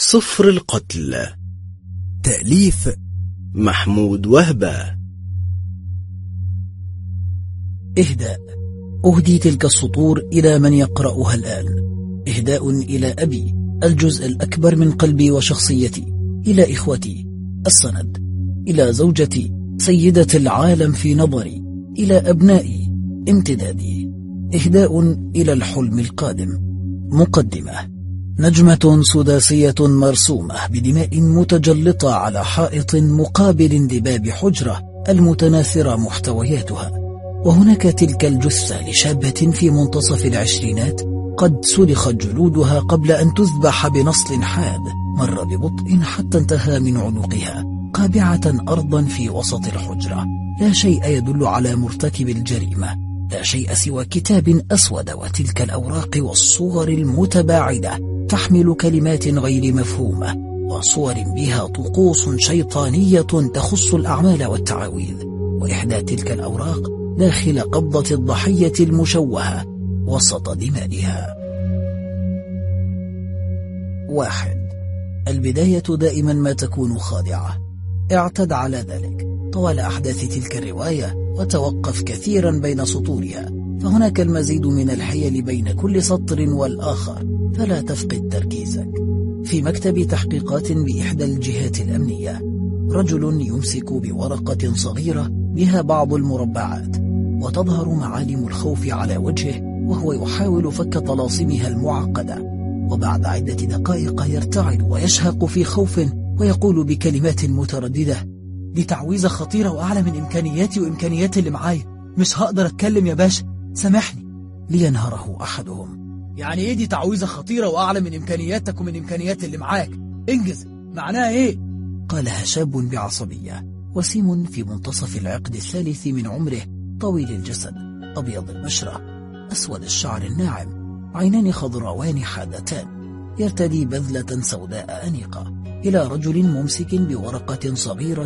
صفر القتل. تأليف محمود وهبة. إهداء. أهدي تلك السطور إلى من يقرأها الآن. إهداء إلى أبي، الجزء الأكبر من قلبي وشخصيتي. إلى إخوتي، السند. إلى زوجتي، سيدة العالم في نظري. إلى أبنائي، امتدادي. إهداء إلى الحلم القادم. مقدمة. نجمة سداسية مرسومة بدماء متجلطة على حائط مقابل لباب حجرة المتناثرة محتوياتها، وهناك تلك الجثة لشابة في منتصف العشرينات قد سلخت جلودها قبل أن تذبح بنصل حاد مر ببطء حتى انتهى من عنقها، قابعة أرضا في وسط الحجرة. لا شيء يدل على مرتكب الجريمة، لا شيء سوى كتاب أسود وتلك الأوراق والصور المتباعدة تحمل كلمات غير مفهومة، وصور بها طقوس شيطانية تخص الأعمال والتعاويذ، وإحدى تلك الأوراق داخل قبضة الضحية المشوهة وسط دمائها. 1. البداية دائما ما تكون خادعة. اعتد على ذلك طوال أحداث تلك الرواية، وتوقف كثيرا بين سطورها، فهناك المزيد من الحيل بين كل سطر والآخر، فلا تفقد تركيزك. في مكتب تحقيقات بإحدى الجهات الأمنية، رجل يمسك بورقة صغيرة بها بعض المربعات، وتظهر معالم الخوف على وجهه وهو يحاول فك طلاسمها المعقدة، وبعد عدة دقائق يرتعد ويشهق في خوف ويقول بكلمات مترددة: دي تعويذة خطيرة وأعلى من إمكانياتي وإمكانيات اللي معايا، مش هقدر أتكلم يا باشا، سامحني. لينهره أحدهم: يعني إيه دي تعويذة خطيرة وأعلى من إمكانياتك ومن إمكانيات اللي معاك؟ انجز، معناها إيه؟ قالها شاب بعصبية، وسيم في منتصف العقد الثالث من عمره، طويل الجسد، أبيض البشرة، أسود الشعر الناعم، عينان خضراوان حادتان، يرتدي بذلة سوداء أنيقة، إلى رجل ممسك بورقة صغيرة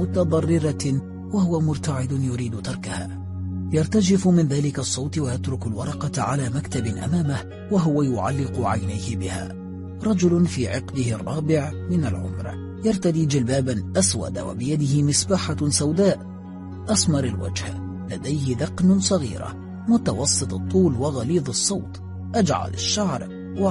متضررة وهو مرتعد يريد تركها. يرتجف من ذلك الصوت ويترك الورقة على مكتب أمامه وهو يعلق عينيه بها. رجل في عقده الرابع من العمر، يرتدي جلبابا أسود وبيده مسبحة سوداء، أسمر الوجه، لديه ذقن صغيرة، متوسط الطول وغليظ الصوت، أجعل الشعر،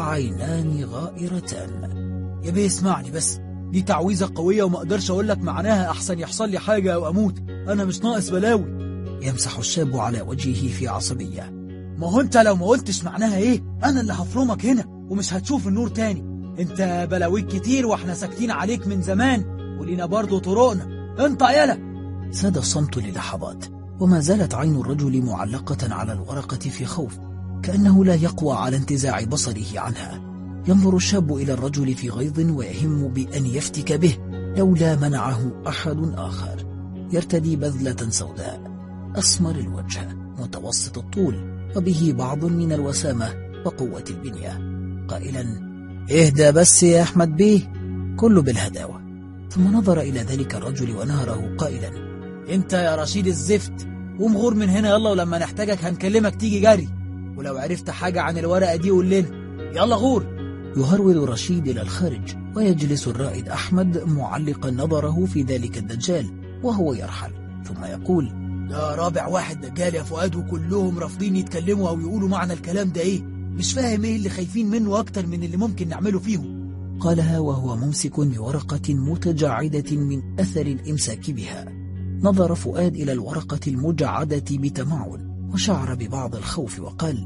وعينان غائرتان. يا بيه اسمعني بس، دي تعويذة قوية وما اقدرش اقول لك معناها، احسن يحصل لي حاجة او اموت، انا مش ناقص بلاوي. يمسح الشاب على وجهه في عصبية: ما هو انت لو ما قلتش معناها ايه انا اللي هفرمك هنا ومش هتشوف النور تاني، انت بلاويك كتير واحنا ساكتين عليك من زمان ولينا برضو طرقنا، انت يالا. ساد الصمت للحظات، وما زالت عين الرجل معلقة على الورقة في خوف، كأنه لا يقوى على انتزاع بصره عنها. ينظر الشاب إلى الرجل في غيظ ويهم بأن يفتك به لولا منعه أحد آخر. يرتدي بذلة سوداء، أسمر الوجه، متوسط الطول، وبه بعض من الوسامة وقوة البنية، قائلا: اهدى بس يا أحمد بيه، كله بالهداوة. ثم نظر إلى ذلك الرجل ونهره قائلا: انت يا رشيد الزفت، قوم غور من هنا يلا، ولما نحتاجك هنكلمك تيجي جري، ولو عرفت حاجة عن الورقة دي قول لنا، يلا غور. يهرول رشيد إلى الخارج، ويجلس الرائد أحمد معلقا نظره في ذلك الدجال وهو يرحل، ثم يقول: ده رابع واحد دجال يا فؤاد، وكلهم رافضين يتكلموا أو يقولوا معنى الكلام ده إيه، مش فاهم إيه اللي خايفين منه أكتر من اللي ممكن نعمله فيهم. قالها وهو ممسك بورقة متجعدة من أثر الإمساك بها. نظر فؤاد إلى الورقة المجعدة بتمعن، وشعر ببعض الخوف وقال: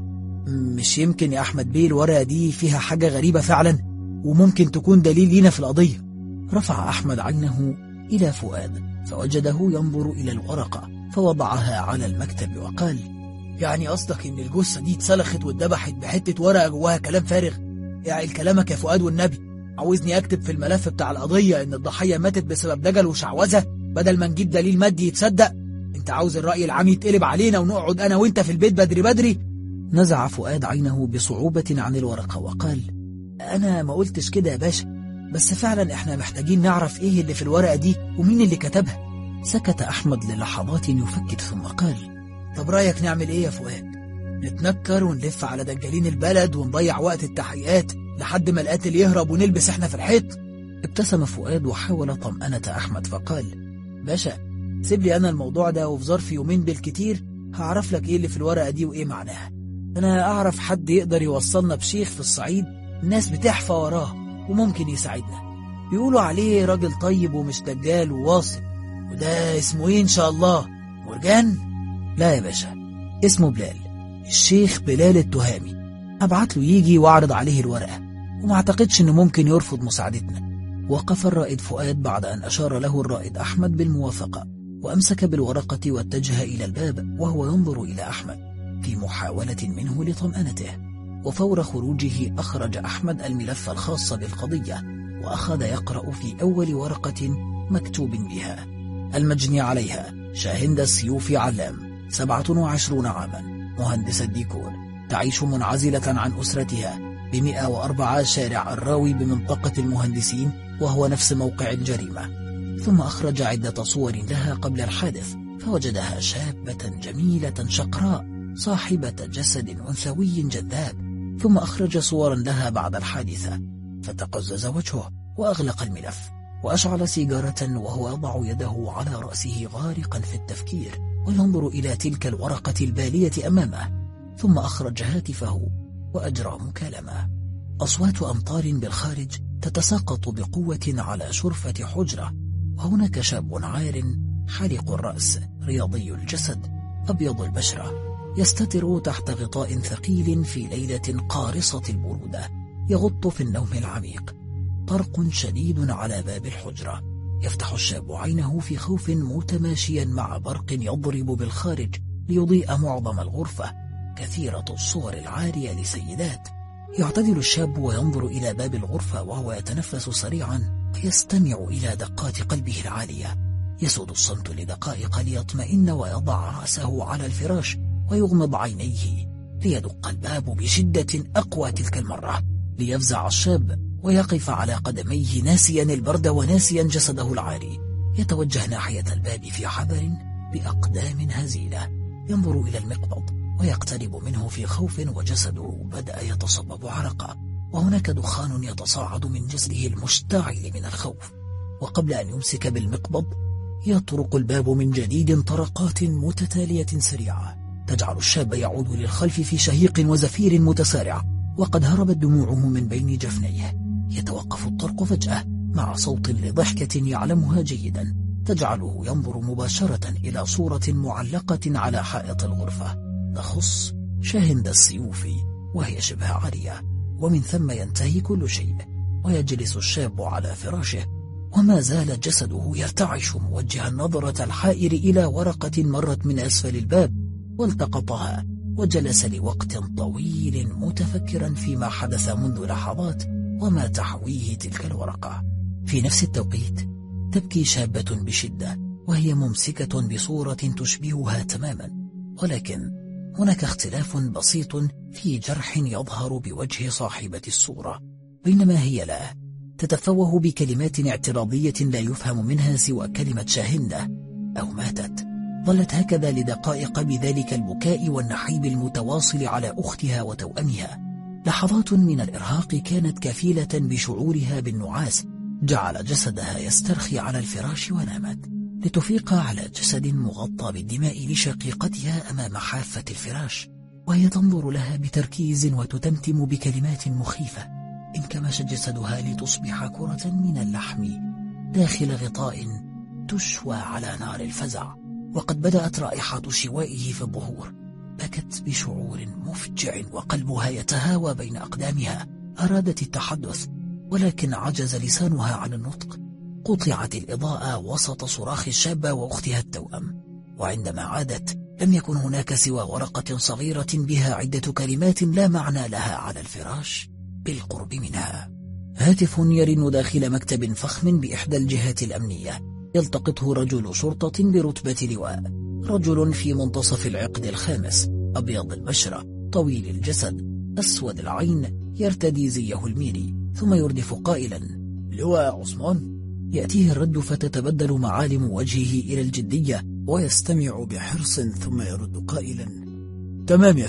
مش يمكن يا أحمد بيه الورقة دي فيها حاجة غريبة فعلا، وممكن تكون دليل لينا في القضية. رفع أحمد عينه إلى فؤاد فوجده ينظر إلى الورقة، فوضعها على المكتب وقال: يعني قصدك إن الجثة دي اتسلخت واتذبحت بحتة ورقة جواها كلام فارغ؟ يعني كلامك يا فؤاد والنبي، عاوزني أكتب في الملف بتاع القضية إن الضحية ماتت بسبب دجل وشعوذة بدل ما نجيب دليل مادي يتصدق؟ أنت عاوز الرأي العام يتقلب علينا ونقعد أنا وأنت في البيت بدري بدري؟ نزع فؤاد عينه بصعوبة عن الورقة وقال: أنا ما قلتش كده يا باشا، بس فعلا إحنا محتاجين نعرف إيه اللي في الورقة دي ومين اللي كتبها. سكت أحمد للحظات يفكر ثم قال: طب رأيك نعمل إيه يا فؤاد؟ نتنكر ونلف على دجالين البلد ونضيع وقت التحقيقات لحد ما القاتل يهرب ونلبس احنا في الحيط؟ ابتسم فؤاد وحاول طمأنة أحمد فقال: باشا سيب لي أنا الموضوع ده، وفي ظرف يومين بالكتير هعرف لك ايه اللي في الورقة دي وايه معناها. أنا أعرف حد يقدر يوصلنا بشيخ في الصعيد الناس بتحفى وراه وممكن يساعدنا، بيقولوا عليه راجل طيب ومش دجال وواصل. وده اسمه ايه إن شاء الله؟ مرجان؟ لا يا باشا، اسمه بلال، الشيخ بلال التهامي. هبعت له يجي واعرض عليه الورقة، وما اعتقدش انه ممكن يرفض مساعدتنا. وقف الرائد فؤاد بعد أن أشار له الرائد أحمد بالموافقة، وأمسك بالورقة واتجه إلى الباب وهو ينظر إلى أحمد في محاولة منه لطمأنته. وفور خروجه أخرج أحمد الملف الخاص بالقضية وأخذ يقرأ في أول ورقة مكتوب بها: المجني عليها شاهندة السيوفي علام، 27 عاما، مهندسة ديكور، تعيش منعزلة عن أسرتها ب104 شارع الراوي بمنطقة المهندسين، وهو نفس موقع الجريمة. ثم أخرج عدة صور لها قبل الحادث، فوجدها شابة جميلة شقراء صاحبة جسد أنثوي جذاب. ثم أخرج صورا لها بعد الحادثة، فتقزز وجهه وأغلق الملف وأشعل سيجارة وهو يضع يده على رأسه غارقا في التفكير وينظر إلى تلك الورقة البالية أمامه. ثم أخرج هاتفه وأجرى مكالمة. أصوات أمطار بالخارج تتساقط بقوة على شرفة حجرة، وهناك شاب عار حالق الرأس رياضي الجسد أبيض البشرة يستتر تحت غطاء ثقيل في ليلة قارصة البرودة، يغط في النوم العميق. طرق شديد على باب الحجرة. يفتح الشاب عينه في خوف متماشيا مع برق يضرب بالخارج ليضيء معظم الغرفة، كثيرة الصور العارية لسيدات. يعتدل الشاب وينظر إلى باب الغرفة وهو يتنفس سريعا ويستمع إلى دقات قلبه العالية. يسود الصمت لدقائق ليطمئن ويضع رأسه على الفراش ويغمض عينيه ليدق الباب بشدة أقوى تلك المرة، ليفزع الشاب ويقف على قدميه ناسيا البرد وناسيا جسده العاري. يتوجه ناحية الباب في حذر بأقدام هزيلة، ينظر إلى المقبض ويقترب منه في خوف، وجسده بدأ يتصبب عرقا، وهناك دخان يتصاعد من جسده المشتعل من الخوف. وقبل أن يمسك بالمقبض يطرق الباب من جديد طرقات متتالية سريعة تجعل الشاب يعود للخلف في شهيق وزفير متسارع، وقد هربت دموعه من بين جفنيه. يتوقف الطرق فجأة مع صوت لضحكة يعلمها جيدا تجعله ينظر مباشرة إلى صورة معلقة على حائط الغرفة تخص شاهندة السيوفي، وهي شبه عارية، ومن ثم ينتهي كل شيء. ويجلس الشاب على فراشه وما زال جسده يرتعش موجها النظرة الحائر إلى ورقة مرت من أسفل الباب، والتقطها وجلس لوقت طويل متفكرا فيما حدث منذ لحظات وما تحويه تلك الورقة. في نفس التوقيت تبكي شابة بشدة وهي ممسكة بصورة تشبهها تماما، ولكن هناك اختلاف بسيط في جرح يظهر بوجه صاحبة الصورة. بينما هي لا تتفوه بكلمات اعتراضية لا يفهم منها سوى كلمة شاهندة أو ماتت. ظلت هكذا لدقائق بذلك البكاء والنحيب المتواصل على أختها وتوأمها. لحظات من الإرهاق كانت كفيلة بشعورها بالنعاس، جعل جسدها يسترخي على الفراش ونامت، لتفيق على جسد مغطى بالدماء لشقيقتها أمام حافة الفراش، وهي تنظر لها بتركيز وتتمتم بكلمات مخيفة. انكمش جسدها لتصبح كرة من اللحم داخل غطاء تشوى على نار الفزع، وقد بدأت رائحة شوائه في الظهور. بكت بشعور مفجع وقلبها يتهاوى بين أقدامها. أرادت التحدث ولكن عجز لسانها عن النطق. قطعت الإضاءة وسط صراخ الشابة وأختها التوأم، وعندما عادت لم يكن هناك سوى ورقة صغيرة بها عدة كلمات لا معنى لها على الفراش بالقرب منها. هاتف يرن داخل مكتب فخم بإحدى الجهات الأمنية، يلتقطه رجل شرطة برتبة لواء، رجل في منتصف العقد الخامس، أبيض البشرة، طويل الجسد، أسود العين، يرتدي زيه الميري، ثم يردف قائلا: لواء عثمان. يأتيه الرد فتتبدل معالم وجهه إلى الجدية ويستمع بحرص، ثم يرد قائلا: تمام يا فندم.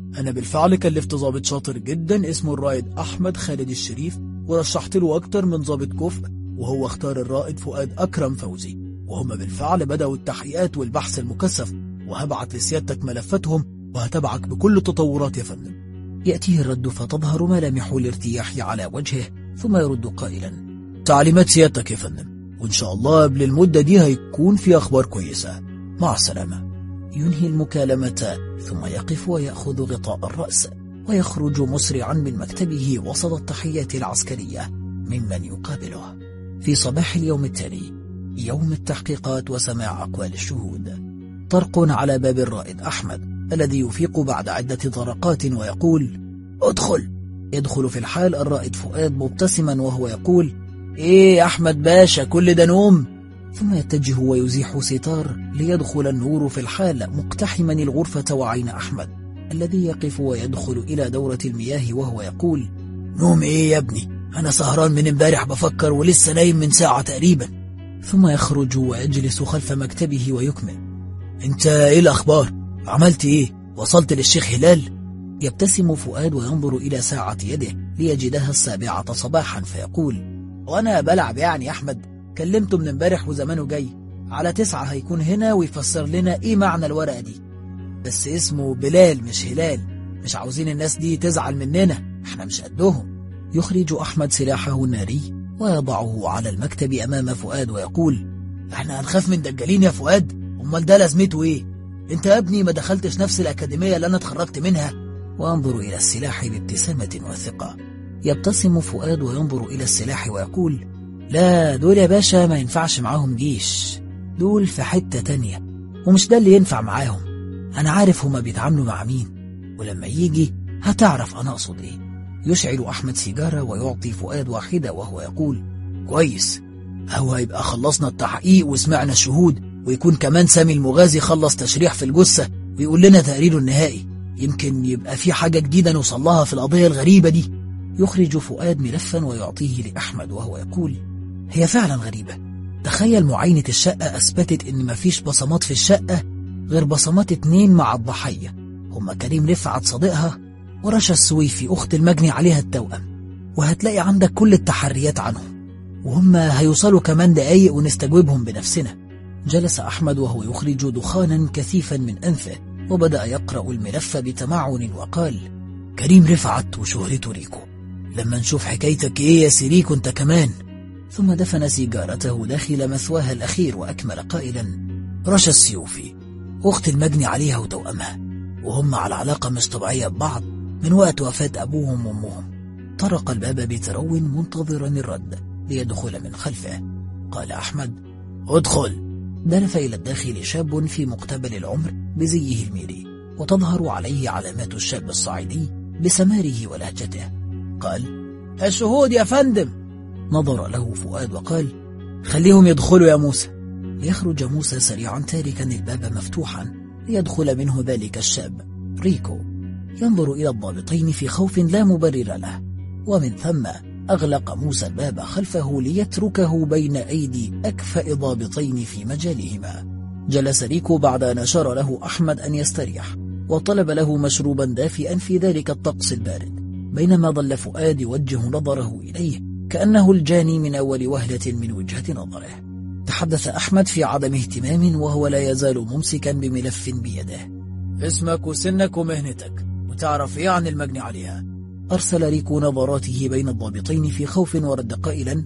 أنا بالفعل كلفت ضابط شاطر جدا اسمه الرائد أحمد خالد الشريف، ورشحت له أكتر من ضابط كفء، وهو اختار الرائد فؤاد أكرم فوزي، وهم بالفعل بدأوا التحقيقات والبحث المكثف، وهبعت لسيادتك ملفاتهم وهتبعك بكل تطورات يا فندم. يأتيه الرد فتظهر ملامح الارتياح على وجهه، ثم يرد قائلا: تعليمات سيادتك يا فندم، وإن شاء الله قبل المدة دي هيكون في أخبار كويسة، مع السلامة. ينهي المكالمة ثم يقف ويأخذ غطاء الرأس ويخرج مسرعا من مكتبه وسط التحيات العسكرية ممن يقابله. في صباح اليوم التالي، يوم التحقيقات وسماع أقوال الشهود، طرق على باب الرائد أحمد الذي يفيق بعد عدة طرقات ويقول: ادخل. يدخل في الحال الرائد فؤاد مبتسما وهو يقول: ايه أحمد باشا، كل ده نوم؟ ثم يتجه ويزيح ستار ليدخل النور في الحال مقتحما الغرفة وعين أحمد الذي يقف ويدخل إلى دورة المياه وهو يقول: نوم ايه يا ابني، أنا سهران من امبارح بفكر ولسه نايم من ساعة تقريبا. ثم يخرج ويجلس خلف مكتبه ويكمل: انت ايه الأخبار؟ عملت ايه؟ وصلت للشيخ هلال؟ يبتسم فؤاد وينظر إلى ساعة يده ليجدها 7 صباحا فيقول: وانا بلعب يعني يا أحمد، كلمته من امبارح وزمانه جاي على 9 هيكون هنا ويفسر لنا ايه معنى الورقة دي، بس اسمه بلال مش هلال، مش عاوزين الناس دي تزعل مننا، احنا مش قدهم. يخرج أحمد سلاحه الناري ويضعه على المكتب أمام فؤاد ويقول: احنا هنخاف من دجالين يا فؤاد؟ امال ده لازمته ايه؟ انت يا ابني ما دخلتش نفس الأكاديمية اللي انا اتخرجت منها؟ وانظر إلى السلاح بابتسامة وثقة. يبتسم فؤاد وينظر إلى السلاح ويقول: لا دول يا باشا ما ينفعش معاهم جيش، دول في حتة تانية، ومش ده اللي ينفع معاهم. أنا عارف هما بيتعاملوا مع مين، ولما يجي هتعرف أنا أقصد إيه. يشعل أحمد سيجارة ويعطي فؤاد واحدة وهو يقول: كويس، هو هيبقى خلصنا التحقيق وسمعنا الشهود، ويكون كمان سامي المغازي خلص تشريح في الجثة ويقول لنا تقريره النهائي، يمكن يبقى في حاجة جديدة نوصل لها في القضية الغريبة دي. يخرج فؤاد ملفا ويعطيه لأحمد وهو يقول: هي فعلا غريبة، تخيل معاينة الشقة أثبتت إن مفيش بصمات في الشقة غير بصمات 2 مع الضحية، هما كريم رفعت صديقها ورشا السويفي أخت المجني عليها التوأم، وهتلاقي عندك كل التحريات عنهم، وهما هيوصلوا كمان دقايق ونستجوبهم بنفسنا. جلس أحمد وهو يخرج دخانا كثيفا من أنفه وبدأ يقرأ الملف بتمعن وقال: كريم رفعت وشهرته ريكو، لما نشوف حكايتك ايه يا سيريكو انت كمان. ثم دفن سيجارته داخل مثواها الأخير وأكمل قائلا: رشا السيوفي أخت المجني عليها وتوأمها، وهم على علاقة مش طبيعية ببعض من وقت وفاة أبوهم وأمهم. طرق الباب بترو منتظرا الرد ليدخل من خلفه. قال أحمد: ادخل. دلف إلى الداخل شاب في مقتبل العمر بزيه الميري، وتظهر عليه علامات الشاب الصعيدي بسماره ولهجته. قال: الشهود يا فندم. نظر له فؤاد وقال: خليهم يدخلوا يا موسى. ليخرج موسى سريعا تاركا الباب مفتوحا ليدخل منه ذلك الشاب ريكو، ينظر إلى الضابطين في خوف لا مبرر له، ومن ثم أغلق موسى الباب خلفه ليتركه بين أيدي أكفأ ضابطين في مجالهما. جلس ريكو بعد أن أشار له أحمد أن يستريح، وطلب له مشروبا دافئا في ذلك الطقس البارد، بينما ظل فؤاد يوجه نظره إليه كأنه الجاني من أول وهلة من وجهة نظره. تحدث أحمد في عدم اهتمام وهو لا يزال ممسكا بملف بيده. اسمك وسنك ومهنتك وتعرف ايه عن المجني عليها؟ أرسل ريكو نظراته بين الضابطين في خوف ورد قائلا: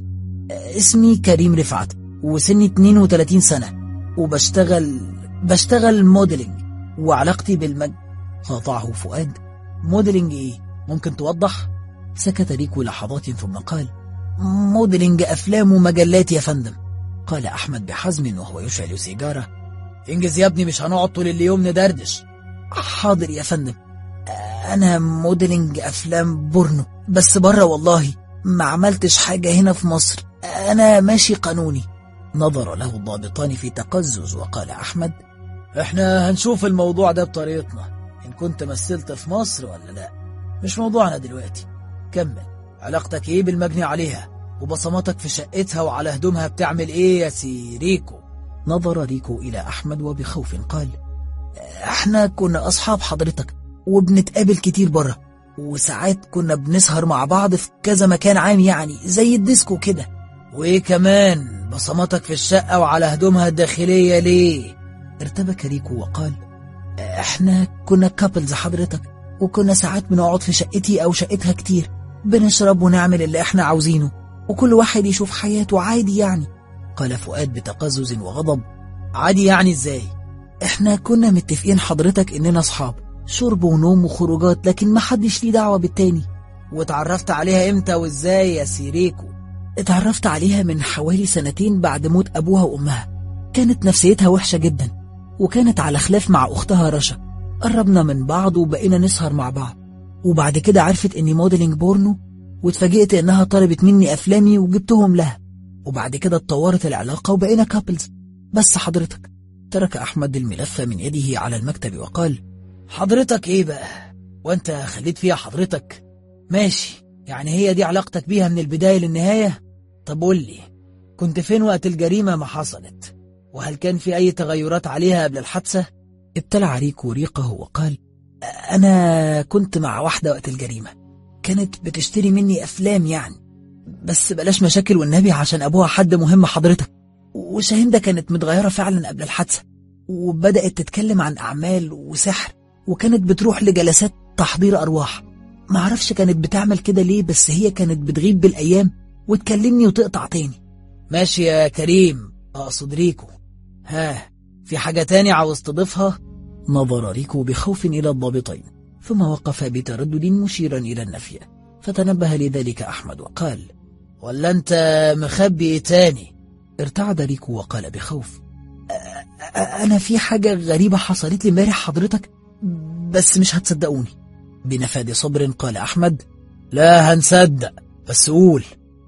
اسمي كريم رفعت وسني 32 سنة وبشتغل موديلينج، وعلاقتي قاطعه فؤاد: موديلينج ايه؟ ممكن توضح؟ سكت ريكو لحظات ثم قال: موديلينج أفلام ومجلات يا فندم. قال أحمد بحزم وهو يشعل سيجارة: انجز يا ابني، مش هنقعد طول اليوم ندردش. حاضر يا فندم، أنا موديلينج أفلام بورنو بس بره، والله ما عملتش حاجة هنا في مصر، أنا ماشي قانوني. نظر له الضابطان في تقزز وقال أحمد: احنا هنشوف الموضوع ده بطريقتنا، إن كنت مثلت في مصر ولا لا، مش موضوعنا دلوقتي. كمل، علاقتك ايه بالمجني عليها؟ وبصماتك في شقتها وعلى هدومها بتعمل ايه يا سي ريكو؟ نظر ريكو إلى أحمد وبخوف قال: احنا كنا أصحاب حضرتك، وبنتقابل كتير بره، وساعات كنا بنسهر مع بعض في كذا مكان عام، يعني زي الديسكو كده. وايه كمان بصماتك في الشقة وعلى هدومها الداخلية ليه؟ ارتبك ريكو وقال: احنا كنا كابلز حضرتك، وكنا ساعات بنقعد في شقتي او شقتها كتير، بنشرب ونعمل اللي احنا عاوزينه، وكل واحد يشوف حياته عادي يعني. قال فؤاد بتقزز وغضب: عادي يعني ازاي؟ احنا كنا متفقين حضرتك اننا اصحاب، شرب ونوم وخروجات، لكن ما حدش ليه دعوة بالتاني. واتعرفت عليها امتى وازاي يا سيريكو؟ اتعرفت عليها من حوالي 2 بعد موت ابوها وامها. كانت نفسيتها وحشة جدا، وكانت على خلاف مع اختها رشا. قربنا من بعض وبقينا نسهر مع بعض، وبعد كده عرفت اني موديلنج بورنو، واتفاجئت انها طلبت مني افلامي وجبتهم لها، وبعد كده اتطورت العلاقة وبقينا كابلز. بس حضرتك. ترك احمد الملف من يده على المكتب وقال: حضرتك ايه بقى؟ وانت خليت فيها حضرتك؟ ماشي، يعني هي دي علاقتك بيها من البداية للنهاية؟ طب قول لي، كنت فين وقت الجريمة ما حصلت؟ وهل كان في اي تغيرات عليها قبل الحادثة؟ ابتلع ريكو ريقه وقال: انا كنت مع واحدة وقت الجريمة، كانت بتشتري مني افلام يعني، بس بلاش مشاكل والنبي عشان ابوها حد مهم حضرتك. وشاهندة كانت متغيرة فعلا قبل الحادثة، وبدأت تتكلم عن اعمال وسحر، وكانت بتروح لجلسات تحضير ارواح. معرفش كانت بتعمل كده ليه، بس هي كانت بتغيب بالايام وتكلمني وتقطع تاني. ماشي يا كريم، اقصد ريكو. ها، في حاجة تاني عاوز تضيفها؟ نظر ريكو بخوف إلى الضابطين، ثم وقف بتردد مشيرا إلى النفي، فتنبه لذلك أحمد وقال: ولا أنت مخبي إيه تاني؟ ارتعد ريكو وقال بخوف: أنا في حاجة غريبة حصلت لي امبارح حضرتك، بس مش هتصدقوني. بنفاد صبر قال أحمد: لا هنصدق، بس قول.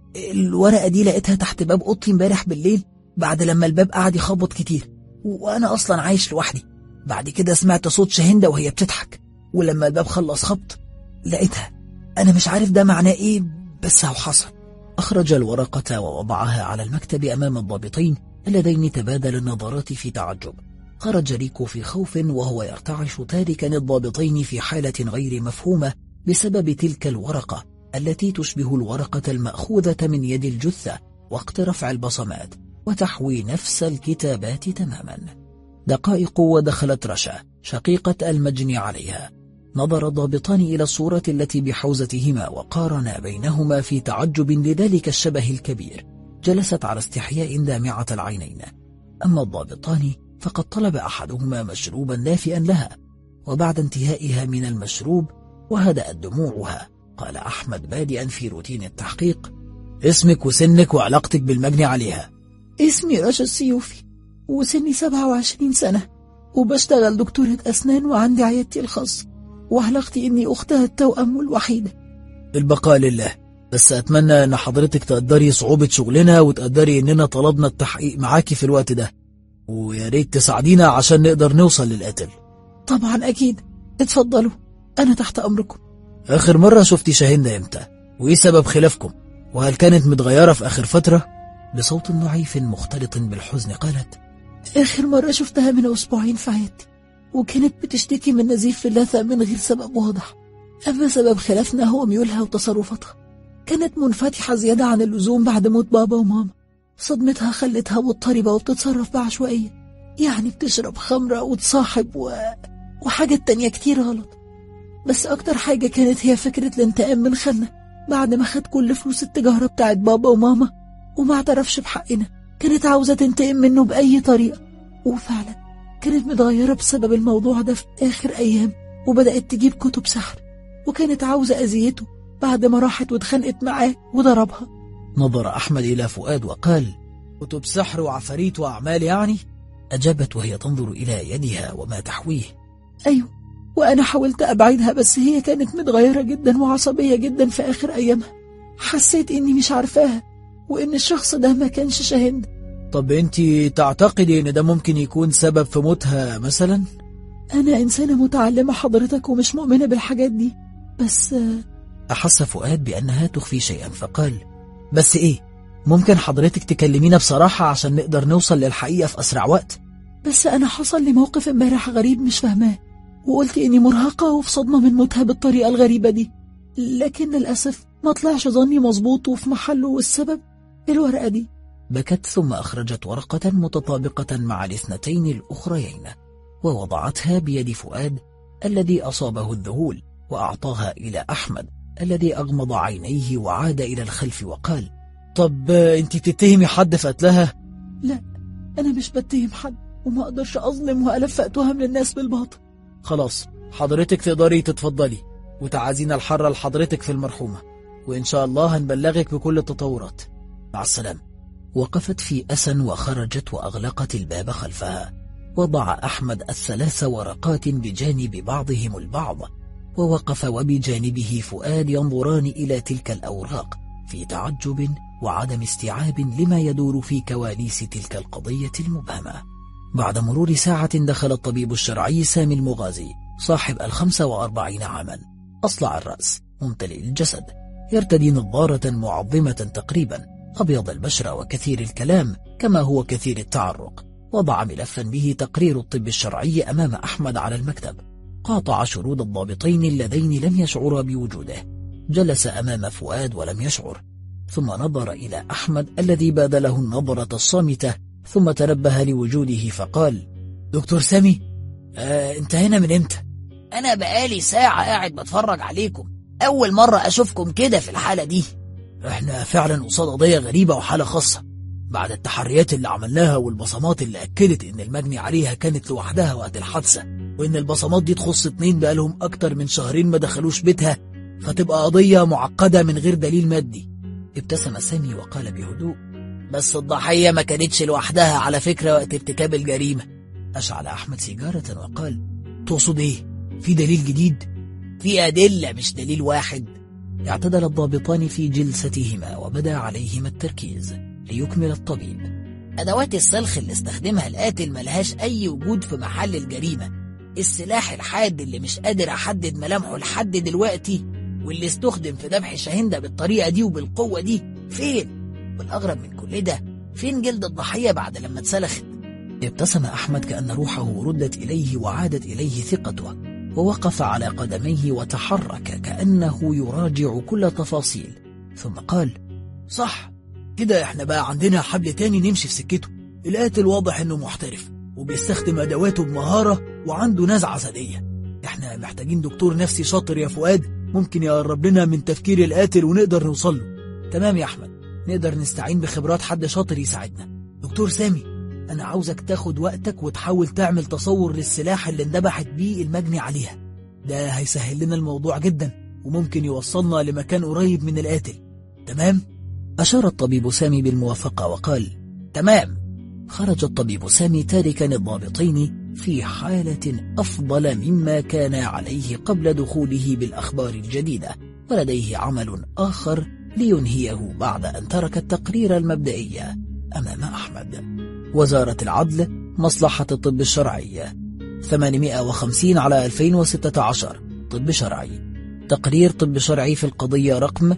الورقة دي لقيتها تحت باب أوضتي امبارح بالليل، بعد لما الباب قعد يخبط كتير، وأنا أصلا عايش لوحدي. بعد كده سمعت صوت شاهندة وهي بتضحك، ولما الباب خلص خبط لقيتها. أنا مش عارف ده معناه إيه، بس هو حصل. أخرج الورقة ووضعها على المكتب أمام الضابطين اللذين تبادل النظرات في تعجب. خرج ريكو في خوف وهو يرتعش، تاركا الضابطين في حالة غير مفهومة بسبب تلك الورقة التي تشبه الورقة المأخوذة من يد الجثة وقت رفع البصمات، وتحوي نفس الكتابات تماما. دقائق ودخلت رشا شقيقة المجني عليها. نظر الضابطان إلى الصورة التي بحوزتهما وقارنا بينهما في تعجب لذلك الشبه الكبير. جلست على استحياء دامعة العينين. أما الضابطان فقد طلب أحدهما مشروبا دافئا لها، وبعد انتهائها من المشروب وهدأت دموعها، قال أحمد بادئا في روتين التحقيق: اسمك وسنك وعلاقتك بالمجني عليها. اسمي رشا السيوفي، وسني 27 سنة، وبشتغل دكتورة أسنان وعندي عيادتي الخاصة، وعلاقتي إني أختها التوأم الوحيدة. البقاء لله، بس أتمنى أن حضرتك تقدري صعوبة شغلنا وتقدري إننا طلبنا التحقيق معاكي في الوقت ده، ويا ريت تساعدينا عشان نقدر نوصل للقاتل. طبعا أكيد، اتفضلوا، أنا تحت أمركم. آخر مرة شفتي شاهندة إمتى؟ وإيه سبب خلافكم؟ وهل كانت متغيرة في آخر فترة؟ بصوت ضعيف مختلط بالحزن قالت: آخر مرة شفتها من أسبوعين في عيادتي، وكانت بتشتكي من نزيف في اللثة من غير سبب واضح. أما سبب خلافنا هو ميولها وتصرفاتها، كانت منفتحة زيادة عن اللزوم بعد موت بابا وماما. صدمتها خلتها مضطربة وبتتصرف بعشوائية، يعني بتشرب خمرة وتصاحب وحاجات تانية كتير غلط. بس أكتر حاجة كانت هي فكرة الانتقام من خالنا بعد ما خد كل فلوس التجارة بتاعت بابا وماما وما اعترفش بحقنا. كانت عاوزة تنتقم منه بأي طريقة، وفعلا كانت متغيرة بسبب الموضوع ده في آخر أيام، وبدأت تجيب كتب سحر، وكانت عاوزة أذيته بعد ما راحت واتخانقت معاه وضربها. نظر أحمد إلى فؤاد وقال: كتب سحر وعفاريت وأعمال يعني؟ أجابت وهي تنظر إلى يدها وما تحويه: أيوه، وأنا حاولت أبعدها، بس هي كانت متغيرة جدا وعصبية جدا في آخر أيامها. حسيت إني مش عارفاها، وإن الشخص ده ما كانش شاهند. طب أنتي تعتقدي إن ده ممكن يكون سبب في موتها مثلا؟ أنا إنسانة متعلمة حضرتك ومش مؤمنة بالحاجات دي، بس أحس فؤاد بأنها تخفي شيئا فقال: بس إيه؟ ممكن حضرتك تكلمينا بصراحة عشان نقدر نوصل للحقيقة في أسرع وقت؟ بس أنا حصل لي موقف امبارح غريب مش فاهماه، وقلت إني مرهقة وفي صدمة من موتها بالطريقة الغريبة دي، لكن للأسف ما طلعش ظني مظبوط وفي محله، والسبب الورقة دي. بكت ثم أخرجت ورقة متطابقة مع الاثنتين الأخريين ووضعتها بيد فؤاد الذي أصابه الذهول، وأعطاها إلى أحمد الذي أغمض عينيه وعاد إلى الخلف وقال: طب أنت بتتهمي حد في قتلها؟ لا، أنا مش بتهم حد وما أقدرش أظلم وألف أتهم للناس بالباطل. خلاص، حضرتك تقدري تتفضلي، وتعازينا الحرة لحضرتك في المرحومة، وإن شاء الله هنبلغك بكل التطورات. مع السلامة. وقفت في أسى وخرجت وأغلقت الباب خلفها. وضع أحمد الثلاث ورقات بجانب بعضهم البعض، ووقف وبجانبه فؤاد ينظران إلى تلك الأوراق في تعجب وعدم استيعاب لما يدور في كواليس تلك القضية المبهمة. بعد مرور ساعة دخل الطبيب الشرعي سامي المغازي صاحب 45 عاما، أصلع الرأس، ممتلئ الجسد، يرتدي نظارة معظمة تقريبا، أبيض البشرة وكثير الكلام كما هو كثير التعرق. وضع ملفا به تقرير الطب الشرعي أمام أحمد على المكتب، قاطع شرود الضابطين اللذين لم يشعرا بوجوده، جلس أمام فؤاد ولم يشعر، ثم نظر إلى أحمد الذي بادله النظرة الصامتة، ثم تنبه لوجوده فقال: دكتور سامي، انت هنا من امتى؟ أنا بقالي ساعة قاعد بتفرج عليكم، أول مرة أشوفكم كده في الحالة دي. احنا فعلا قصاد قضية غريبة وحالة خاصة، بعد التحريات اللي عملناها والبصمات اللي أكدت إن المجني عليها كانت لوحدها وقت الحادثة، وإن البصمات دي تخص 2 بقالهم أكتر من 2 شهر ما دخلوش بيتها، فتبقى قضية معقدة من غير دليل مادي. ابتسم سامي وقال بهدوء: بس الضحية ما كانتش لوحدها على فكرة وقت ارتكاب الجريمة. أشعل أحمد سيجارة وقال: تقصد إيه؟ في دليل جديد؟ في أدلة مش دليل واحد. اعتدل الضابطان في جلستهما وبدا عليهما التركيز. ليكمل الطبيب: أدوات السلخ اللي استخدمها القاتل ملهاش أي وجود في محل الجريمة. السلاح الحاد اللي مش قادر أحدد ملامحه لحد دلوقتي واللي استخدم في ذبح شاهندة بالطريقة دي وبالقوة دي فين؟ والأغرب من كل ده، فين جلد الضحية بعد لما اتسلخت؟ ابتسم أحمد كأن روحه ردت إليه وعادت إليه ثقته، ووقف على قدميه وتحرك كأنه يراجع كل تفاصيل، ثم قال: صح كده، احنا بقى عندنا حبل تاني نمشي في سكته. القاتل واضح انه محترف وبيستخدم ادواته بمهارة وعنده نزعة ذاتية. احنا محتاجين دكتور نفسي شاطر يا فؤاد، ممكن يقرب لنا من تفكير القاتل ونقدر نوصل له. تمام يا احمد، نقدر نستعين بخبرات حد شاطر يساعدنا. دكتور سامي، انا عاوزك تاخد وقتك وتحاول تعمل تصور للسلاح اللي اندبحت بيه المجني عليها. ده هيسهل لنا الموضوع جدا وممكن يوصلنا لمكان قريب من القاتل. تمام؟ أشار الطبيب سامي بالموافقة وقال: تمام. خرج الطبيب سامي تاركا الضابطين في حالة أفضل مما كان عليه قبل دخوله بالأخبار الجديدة، ولديه عمل آخر لينهيه بعد أن ترك التقرير المبدئي أمام أحمد. وزارة العدل، مصلحة الطب الشرعي، 850 على 2016 طب شرعي. تقرير طب شرعي في القضية رقم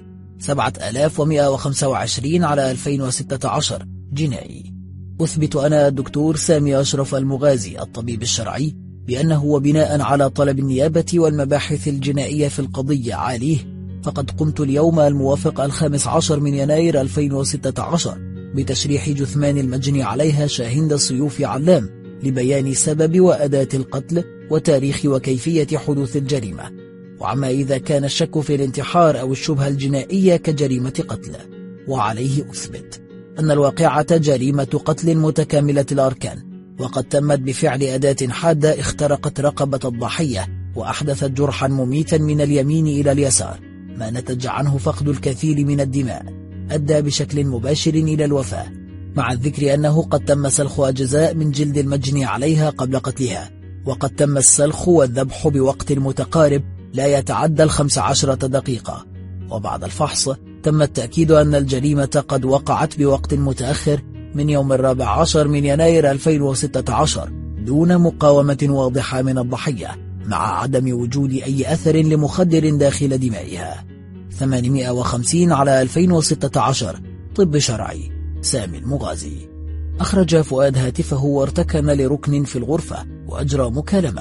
7125 على 2016 جنائي. أثبت أنا الدكتور سامي أشرف المغازي الطبيب الشرعي بأنه وبناء على طلب النيابة والمباحث الجنائية في القضية عليه، فقد قمت اليوم الموافق 15 من يناير 2016 بتشريح جثمان المجني عليها شاهند السيوف علام لبيان سبب وأداة القتل وتاريخ وكيفية حدوث الجريمة، وعما إذا كان الشك في الانتحار أو الشبهة الجنائية كجريمة قتل. وعليه أثبت أن الواقعة جريمة قتل متكاملة الأركان، وقد تمت بفعل أداة حادة اخترقت رقبة الضحية وأحدثت جرحا مميتا من اليمين إلى اليسار، ما نتج عنه فقد الكثير من الدماء أدى بشكل مباشر إلى الوفاة، مع الذكر أنه قد تم سلخ أجزاء من جلد المجني عليها قبل قتلها، وقد تم السلخ والذبح بوقت متقارب لا يتعدى 15 دقيقة. وبعد الفحص تم التأكيد أن الجريمة قد وقعت بوقت متأخر من يوم 14 من يناير 2016 دون مقاومة واضحة من الضحية، مع عدم وجود أي أثر لمخدر داخل دمائها. 850 على 2016 طب شرعي، سامي المغازي. أخرج فؤاد هاتفه وارتكن لركن في الغرفة وأجرى مكالمة،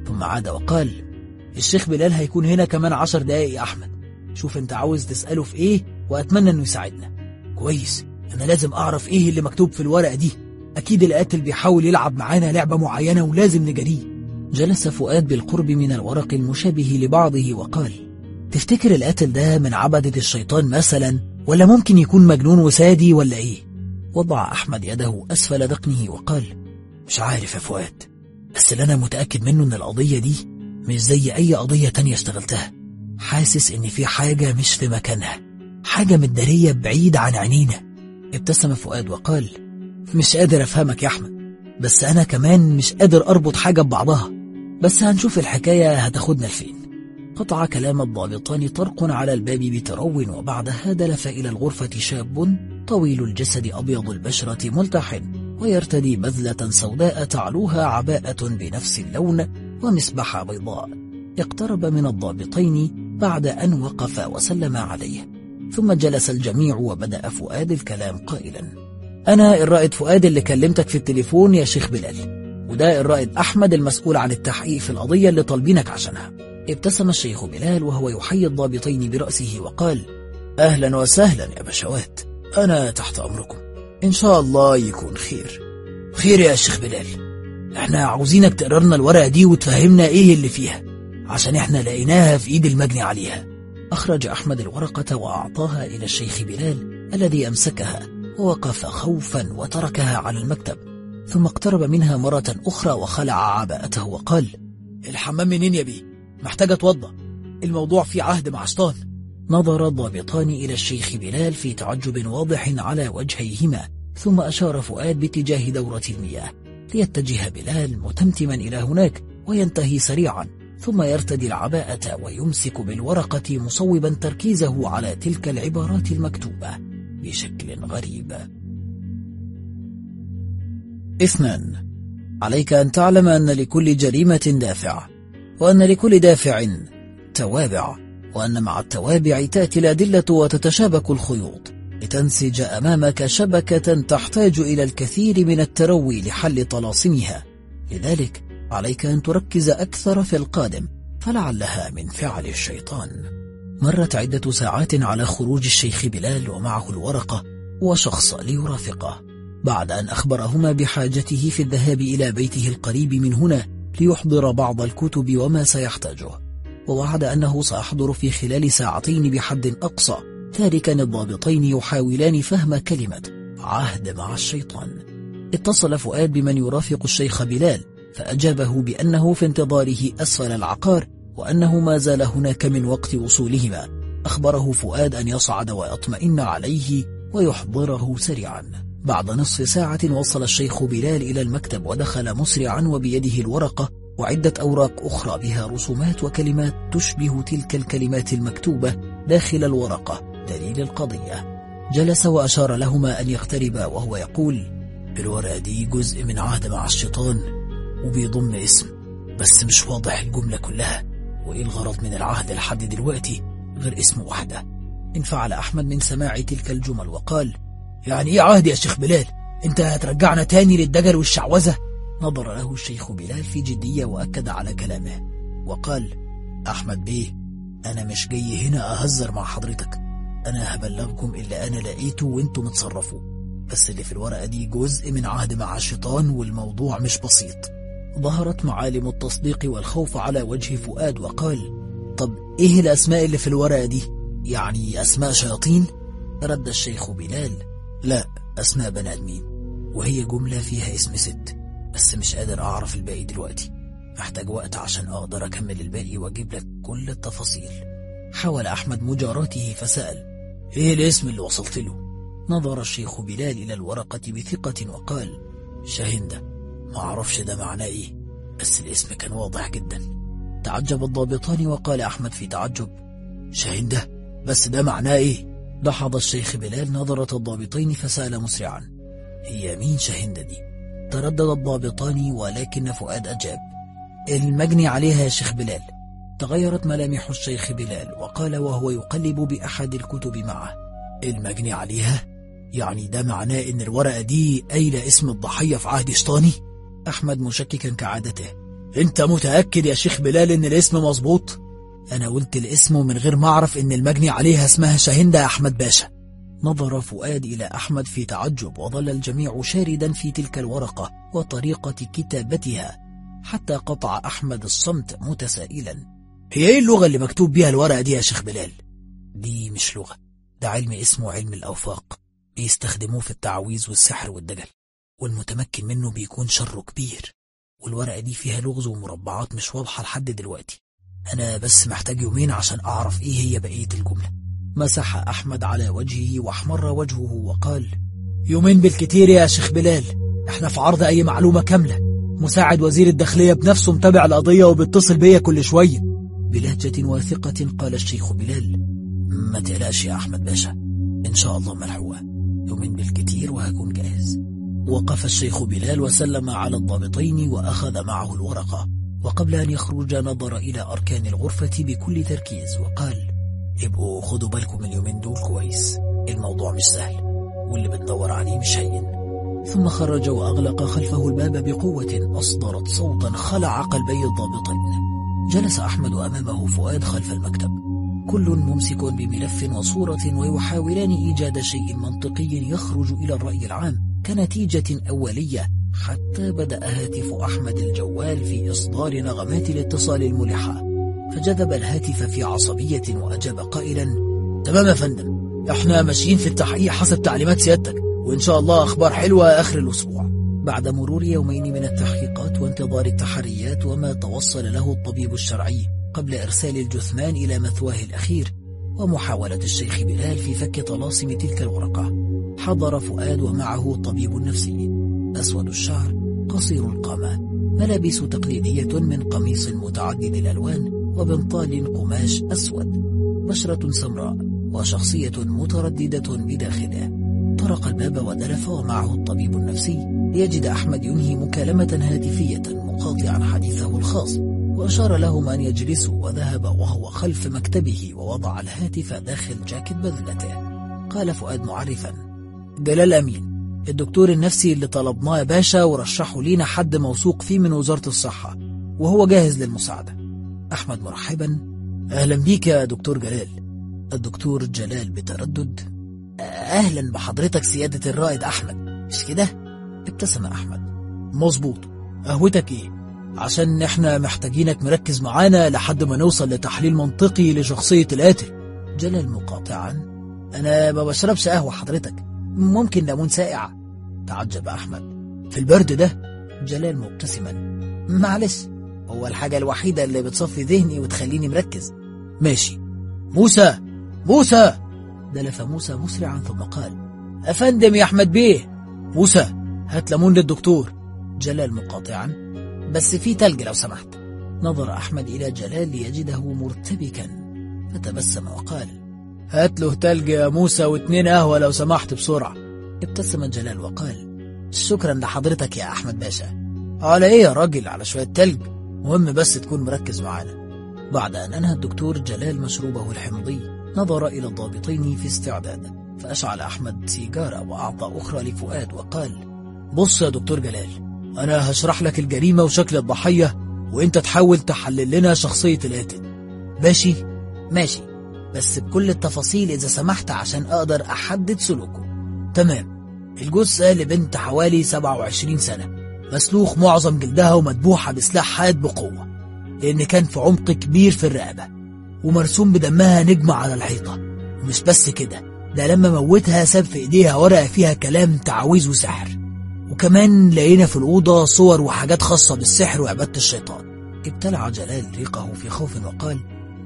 ثم عاد وقال: الشيخ بلال هيكون هنا كمان 10 دقايق يا أحمد، شوف انت عاوز تسأله في ايه وأتمنى انه يساعدنا. كويس، أنا لازم أعرف ايه اللي مكتوب في الورقة دي، أكيد القاتل بيحاول يلعب معانا لعبة معينة ولازم نجريه. جلس فؤاد بالقرب من الورق المشابه لبعضه وقال: تفتكر القاتل ده من عبدة الشيطان مثلا، ولا ممكن يكون مجنون وسادي ولا ايه؟ وضع أحمد يده أسفل ذقنه وقال: مش عارف يا فؤاد، بس اللي أنا متأكد منه إن القضية دي مش زي أي قضية تانية اشتغلتها. حاسس إن في حاجة مش في مكانها، حاجة متدارية بعيد عن عينينا. ابتسم فؤاد وقال: مش قادر أفهمك يا أحمد، بس أنا كمان مش قادر أربط حاجة ببعضها، بس هنشوف الحكاية هتاخدنا لفين. قطع كلام الضابطان طرق على الباب بترو، وبعدها دلف إلى الغرفة شاب طويل الجسد أبيض البشرة ملتحن، ويرتدي بذلة سوداء تعلوها عباءة بنفس اللون ومسبحة بيضاء. اقترب من الضابطين بعد أن وقف وسلم عليه، ثم جلس الجميع وبدأ فؤاد الكلام قائلا: أنا الرائد فؤاد اللي كلمتك في التليفون يا شيخ بلال، وده الرائد أحمد المسؤول عن التحقيق في القضية اللي طالبينك عشانها. ابتسم الشيخ بلال وهو يحيي الضابطين برأسه وقال: أهلا وسهلا يا بشوات، أنا تحت أمركم، إن شاء الله يكون خير. خير يا شيخ بلال، احنا عاوزينك تقرأ لنا الورقة دي وتفهمنا ايه اللي فيها، عشان احنا لقيناها في ايد المجني عليها. أخرج أحمد الورقة وأعطاها إلى الشيخ بلال الذي أمسكها ووقف خوفا وتركها على المكتب، ثم اقترب منها مرة أخرى وخلع عباءته وقال: الحمام منين يا بيه؟ محتاج أتوضى، الموضوع في عهد مع شيطان. نظر الضابطان إلى الشيخ بلال في تعجب واضح على وجهيهما، ثم أشار فؤاد باتجاه دورة المياه، ليتجه بلال متمتما إلى هناك وينتهي سريعا، ثم يرتدي العباءة ويمسك بالورقة مصوبا تركيزه على تلك العبارات المكتوبة بشكل غريب. 2. عليك أن تعلم أن لكل جريمة دافع، وأن لكل دافع توابع، وأن مع التوابع تأتي الأدلة وتتشابك الخيوط لتنسج أمامك شبكة تحتاج إلى الكثير من التروي لحل طلاسمها. لذلك عليك أن تركز أكثر في القادم، فلعلها من فعل الشيطان. مرت عدة ساعات على خروج الشيخ بلال ومعه الورقة وشخص ليرافقه، بعد أن أخبرهما بحاجته في الذهاب إلى بيته القريب من هنا ليحضر بعض الكتب وما سيحتاجه، ووعد أنه سيحضر في خلال 2 ساعات بحد أقصى، تاركا الضابطين يحاولان فهم كلمة عهد مع الشيطان. اتصل فؤاد بمن يرافق الشيخ بلال، فأجابه بأنه في انتظاره أسفل العقار، وأنه ما زال هناك من وقت وصولهما. أخبره فؤاد أن يصعد ويطمئن عليه ويحضره سريعا. بعد نصف ساعة وصل الشيخ بلال إلى المكتب ودخل مسرعا وبيده الورقة وعدة أوراق أخرى بها رسومات وكلمات تشبه تلك الكلمات المكتوبة داخل الورقة دليل القضية. جلس وأشار لهما أن يقتربا وهو يقول: الورقة دي جزء من عهد مع الشيطان وبيضم اسم، بس مش واضح الجملة كلها، وإيه الغرض من العهد لحد دلوقتي غير اسم واحدة. انفعل أحمد من سماع تلك الجمل وقال: يعني ايه عهد يا شيخ بلال؟ انت هترجعنا تاني للدجل والشعوذة؟ نظر له الشيخ بلال في جدية وأكد على كلامه وقال: أحمد بيه، أنا مش جاي هنا أهزر مع حضرتك، أنا هبلغكم اللي أنا لقيته وانتم اتصرفوا، بس اللي في الورقة دي جزء من عهد مع الشيطان والموضوع مش بسيط. ظهرت معالم التصديق والخوف على وجه فؤاد وقال: طب ايه الأسماء اللي في الورقة دي؟ يعني أسماء شياطين؟ رد الشيخ بلال: لا، أسماء بني آدمين، وهي جملة فيها اسم ست، بس مش قادر أعرف الباقي دلوقتي، محتاج وقت عشان أقدر أكمل الباقي وأجيب لك كل التفاصيل. حاول أحمد مجاراته فسأل: إيه الاسم اللي وصلت له؟ نظر الشيخ بلال إلى الورقة بثقة وقال: شاهندة. ما أعرفش ده معناه إيه، بس الاسم كان واضح جدا. تعجب الضابطان وقال أحمد في تعجب: شاهندة؟ بس ده معناه إيه؟ لاحظ الشيخ بلال نظرة الضابطين فسأل مسرعا: هي مين شاهندة دي؟ تردد الضابطان ولكن فؤاد أجاب: المجني عليها يا شيخ بلال. تغيرت ملامح الشيخ بلال وقال وهو يقلب بأحد الكتب معه: المجني عليها؟ يعني ده معناه إن الورقة دي قايلة اسم الضحية في عهد شيطاني؟ أحمد مشككا كعادته: انت متأكد يا شيخ بلال ان الاسم مظبوط؟ انا قلت الاسم من غير ما اعرف ان المجني عليها اسمها شاهندة احمد باشا. نظر فؤاد إلى أحمد في تعجب، وظل الجميع شاردا في تلك الورقة وطريقة كتابتها، حتى قطع أحمد الصمت متسائلا: هي ايه اللغة اللي مكتوب بيها الورقة دي يا شيخ بلال؟ دي مش لغة، ده علم اسمه علم الأوفاق، بيستخدموه في التعويذ والسحر والدجل، والمتمكن منه بيكون شره كبير. والورقة دي فيها لغز ومربعات مش واضحة لحد دلوقتي، أنا بس محتاج يومين عشان أعرف إيه هي بقية الجملة. مسح أحمد على وجهه واحمر وجهه وقال: يومين بالكتير يا شيخ بلال، احنا في عرض أي معلومة كاملة. مساعد وزير الداخلية بنفسه متابع القضية وبيتصل بيا كل شوية. بلهجة واثقة قال الشيخ بلال: ما تقلقش يا أحمد باشا، إن شاء الله ملحوقة، يومين بالكتير وهكون جاهز. وقف الشيخ بلال وسلم على الضابطين وأخذ معه الورقة، وقبل أن يخرج نظر إلى أركان الغرفة بكل تركيز وقال: ابقوا خدوا بالكم من اليومين دول كويس، الموضوع مش سهل واللي بندور عليه مش هين. ثم خرج وأغلق خلفه الباب بقوة أصدرت صوتا خلع قلبي الضابطين. جلس أحمد أمامه فؤاد خلف المكتب، كل ممسك بملف وصورة ويحاولان إيجاد شيء منطقي يخرج إلى الرأي العام كنتيجة أولية، حتى بدأ هاتف أحمد الجوال في إصدار نغمات الاتصال الملحة، فجذب الهاتف في عصبية وأجاب قائلا: تمام يا فندم، احنا ماشيين في التحقيق حسب تعليمات سيادتك، وإن شاء الله أخبار حلوة آخر الأسبوع. بعد مرور يومين من التحقيقات وانتظار التحريات وما توصل له الطبيب الشرعي قبل إرسال الجثمان إلى مثواه الأخير، ومحاولة الشيخ بلال في فك طلاسم تلك الورقة، حضر فؤاد ومعه الطبيب النفسي، أسود الشعر قصير القامة، ملابس تقليدية من قميص متعدد الألوان وبنطال قماش أسود، بشرة سمراء، وشخصية مترددة بداخله. طرق الباب ودلف ومعه الطبيب النفسي ليجد أحمد ينهي مكالمة هاتفية مقاطعا حديثه الخاص، وأشار لهم أن يجلسوا، وذهب وهو خلف مكتبه ووضع الهاتف داخل جاكيت بذلته. قال فؤاد معرفا: جلال أمين، الدكتور النفسي اللي طلبناه يا باشا ورشحوا لينا حد موثوق فيه من وزارة الصحة، وهو جاهز للمساعدة. أحمد مرحبا: أهلا بيك يا دكتور جلال. الدكتور جلال بتردد: أهلا بحضرتك سيادة الرائد أحمد، مش كده؟ ابتسم أحمد: مظبوط، قهوتك إيه؟ عشان احنا محتاجينك مركز معانا لحد ما نوصل لتحليل منطقي لشخصية القاتل. جلال مقاطعا: أنا ما بشربش قهوة حضرتك، ممكن ليمون ساقع. تعجب أحمد: في البرد ده؟ جلال مبتسما: معلش، هو الحاجة الوحيدة اللي بتصفي ذهني وتخليني مركز. ماشي. موسى، موسى! دلف موسى مسرعا ثم قال: أفندم يا أحمد بيه. موسى، هات ليمون للدكتور. جلال مقاطعا: بس في تلج لو سمحت. نظر أحمد إلى جلال ليجده مرتبكا، فتبسم وقال: هات له تلج يا موسى و2 قهوة لو سمحت بسرعة. ابتسم جلال وقال: شكرا لحضرتك يا أحمد باشا. على إيه يا راجل، على شوية تلج، مهم بس تكون مركز معانا. بعد أن أنهى الدكتور جلال مشروبه الحمضي، نظر إلى الضابطين في استعداد، فأشعل أحمد سيجارة وأعطى أخرى لفؤاد وقال: بص يا دكتور جلال، أنا هشرح لك الجريمة وشكل الضحية، وإنت تحاول تحلل لنا شخصية القاتل. ماشي؟ ماشي، بس بكل التفاصيل إذا سمحت عشان أقدر أحدد سلوكه. تمام. الجثة لبنت حوالي 27 سنة، مسلوخ معظم جلدها ومدبوحة بسلاح حاد بقوة، لأن كان في عمق كبير في الرقبة، ومرسوم بدمها نجمة على الحيطة. ومش بس كده، ده لما موتها ساب في إيديها ورقة فيها كلام تعويذ وسحر، وكمان لقينا في الأوضة صور وحاجات خاصة بالسحر وعبادة الشيطان. ابتلع جلال ريقه في خوف وقال: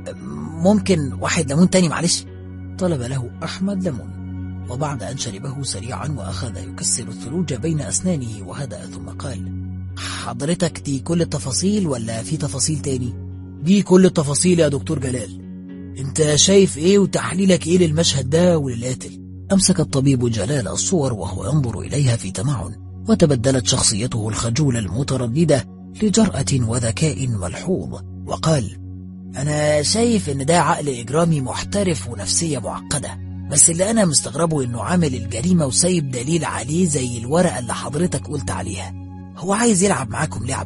ممكن واحد ليمون تاني معلش؟ طلب له أحمد ليمون، وبعد أن شربه سريعا وأخذ يكسر الثلوج بين أسنانه وهدأ، ثم قال: حضرتك دي كل التفاصيل ولا في تفاصيل تاني؟ دي كل التفاصيل يا دكتور جلال. انت شايف ايه وتحليلك ايه للمشهد ده وللقاتل؟ أمسك الطبيب جلال الصور وهو ينظر إليها في تمعن، وتبدلت شخصيته الخجولة المترددة لجرأة وذكاء ملحوظ، وقال: أنا شايف إن ده عقل إجرامي محترف ونفسية معقدة، بس اللي أنا مستغربه إنه عامل الجريمة وسايب دليل عليه زي الورقة اللي حضرتك قلت عليها. هو عايز يلعب معاكم لعبة،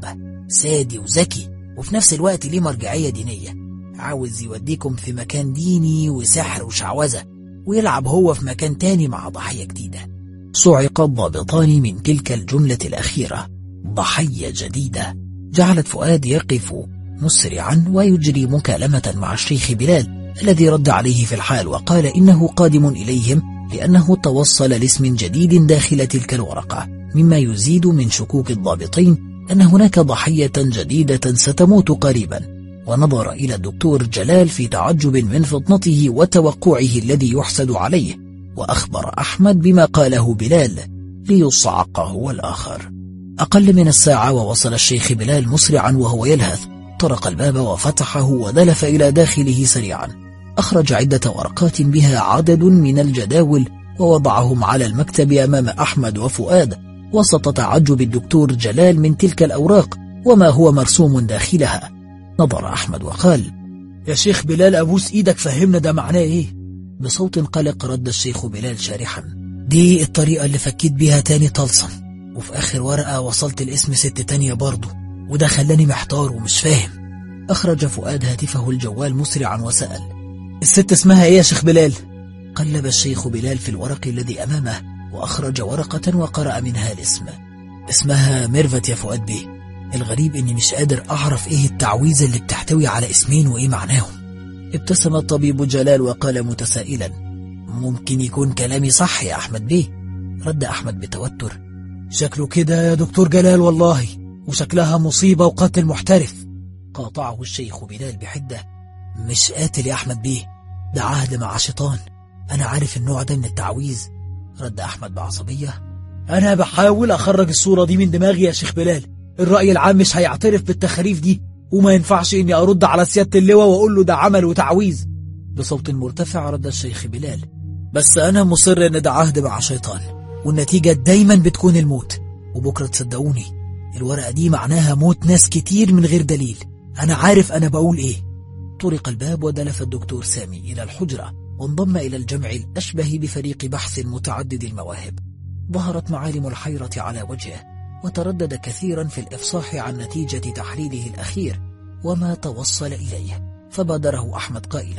سادي وذكي، وفي نفس الوقت ليه مرجعية دينية. عاوز يوديكم في مكان ديني وسحر وشعوذة، ويلعب هو في مكان تاني مع ضحية جديدة. صعق الضابطان من تلك الجملة الأخيرة. ضحية جديدة جعلت فؤاد يقف مسرعا ويجري مكالمة مع الشيخ بلال الذي رد عليه في الحال وقال إنه قادم إليهم لأنه توصل لاسم جديد داخل تلك الورقة، مما يزيد من شكوك الضابطين أن هناك ضحية جديدة ستموت قريبا. ونظر إلى الدكتور جلال في تعجب من فطنته وتوقعه الذي يحسد عليه، وأخبر أحمد بما قاله بلال ليصعق هو الآخر. أقل من الساعة ووصل الشيخ بلال مسرعا وهو يلهث، طرق الباب وفتحه ودلف إلى داخله سريعا. أخرج عدة ورقات بها عدد من الجداول ووضعهم على المكتب أمام أحمد وفؤاد وسط تعجب الدكتور جلال من تلك الأوراق وما هو مرسوم داخلها. نظر أحمد وقال: يا شيخ بلال أبوس إيدك فهمنا ده معناه إيه؟ بصوت قلق رد الشيخ بلال شارحا: دي الطريقة اللي فكيت بيها تاني طلسم، وفي آخر ورقة وصلت الاسم ست تانية برضه، وده خلاني محتار ومش فاهم. أخرج فؤاد هاتفه الجوال مسرعا وسأل: الست اسمها إيه يا شيخ بلال؟ قلب الشيخ بلال في الورق الذي أمامه وأخرج ورقة وقرأ منها الاسم: اسمها ميرفت يا فؤاد بيه. الغريب إني مش قادر أعرف إيه التعويذة اللي بتحتوي على اسمين وإيه معناهم. ابتسم الطبيب جلال وقال متسائلا: ممكن يكون كلامي صح يا أحمد بيه. رد أحمد بتوتر: شكله كده يا دكتور جلال والله، وشكلها مصيبة وقتل محترف. قاطعه الشيخ بلال بحدة: مش قاتل يا أحمد بيه، ده عهد مع شيطان، أنا عارف النوع ده من التعويذ. رد أحمد بعصبية: أنا بحاول أخرج الصورة دي من دماغي يا شيخ بلال، الرأي العام مش هيعترف بالتخاريف دي، وما ينفعش إني أرد على سيادة اللواء وأقول له ده عمل وتعويذ. بصوت مرتفع رد الشيخ بلال: بس أنا مصر إن ده عهد مع شيطان، والنتيجة دايما بتكون الموت، وبكرة تصدقوني الورقة دي معناها موت ناس كتير من غير دليل. أنا عارف أنا بقول إيه. طرق الباب ودلف الدكتور سامي إلى الحجرة وانضم إلى الجمع الأشبه بفريق بحث متعدد المواهب. ظهرت معالم الحيرة على وجهه، وتردد كثيرا في الإفصاح عن نتيجة تحليله الأخير وما توصل إليه، فبادره أحمد قائلا: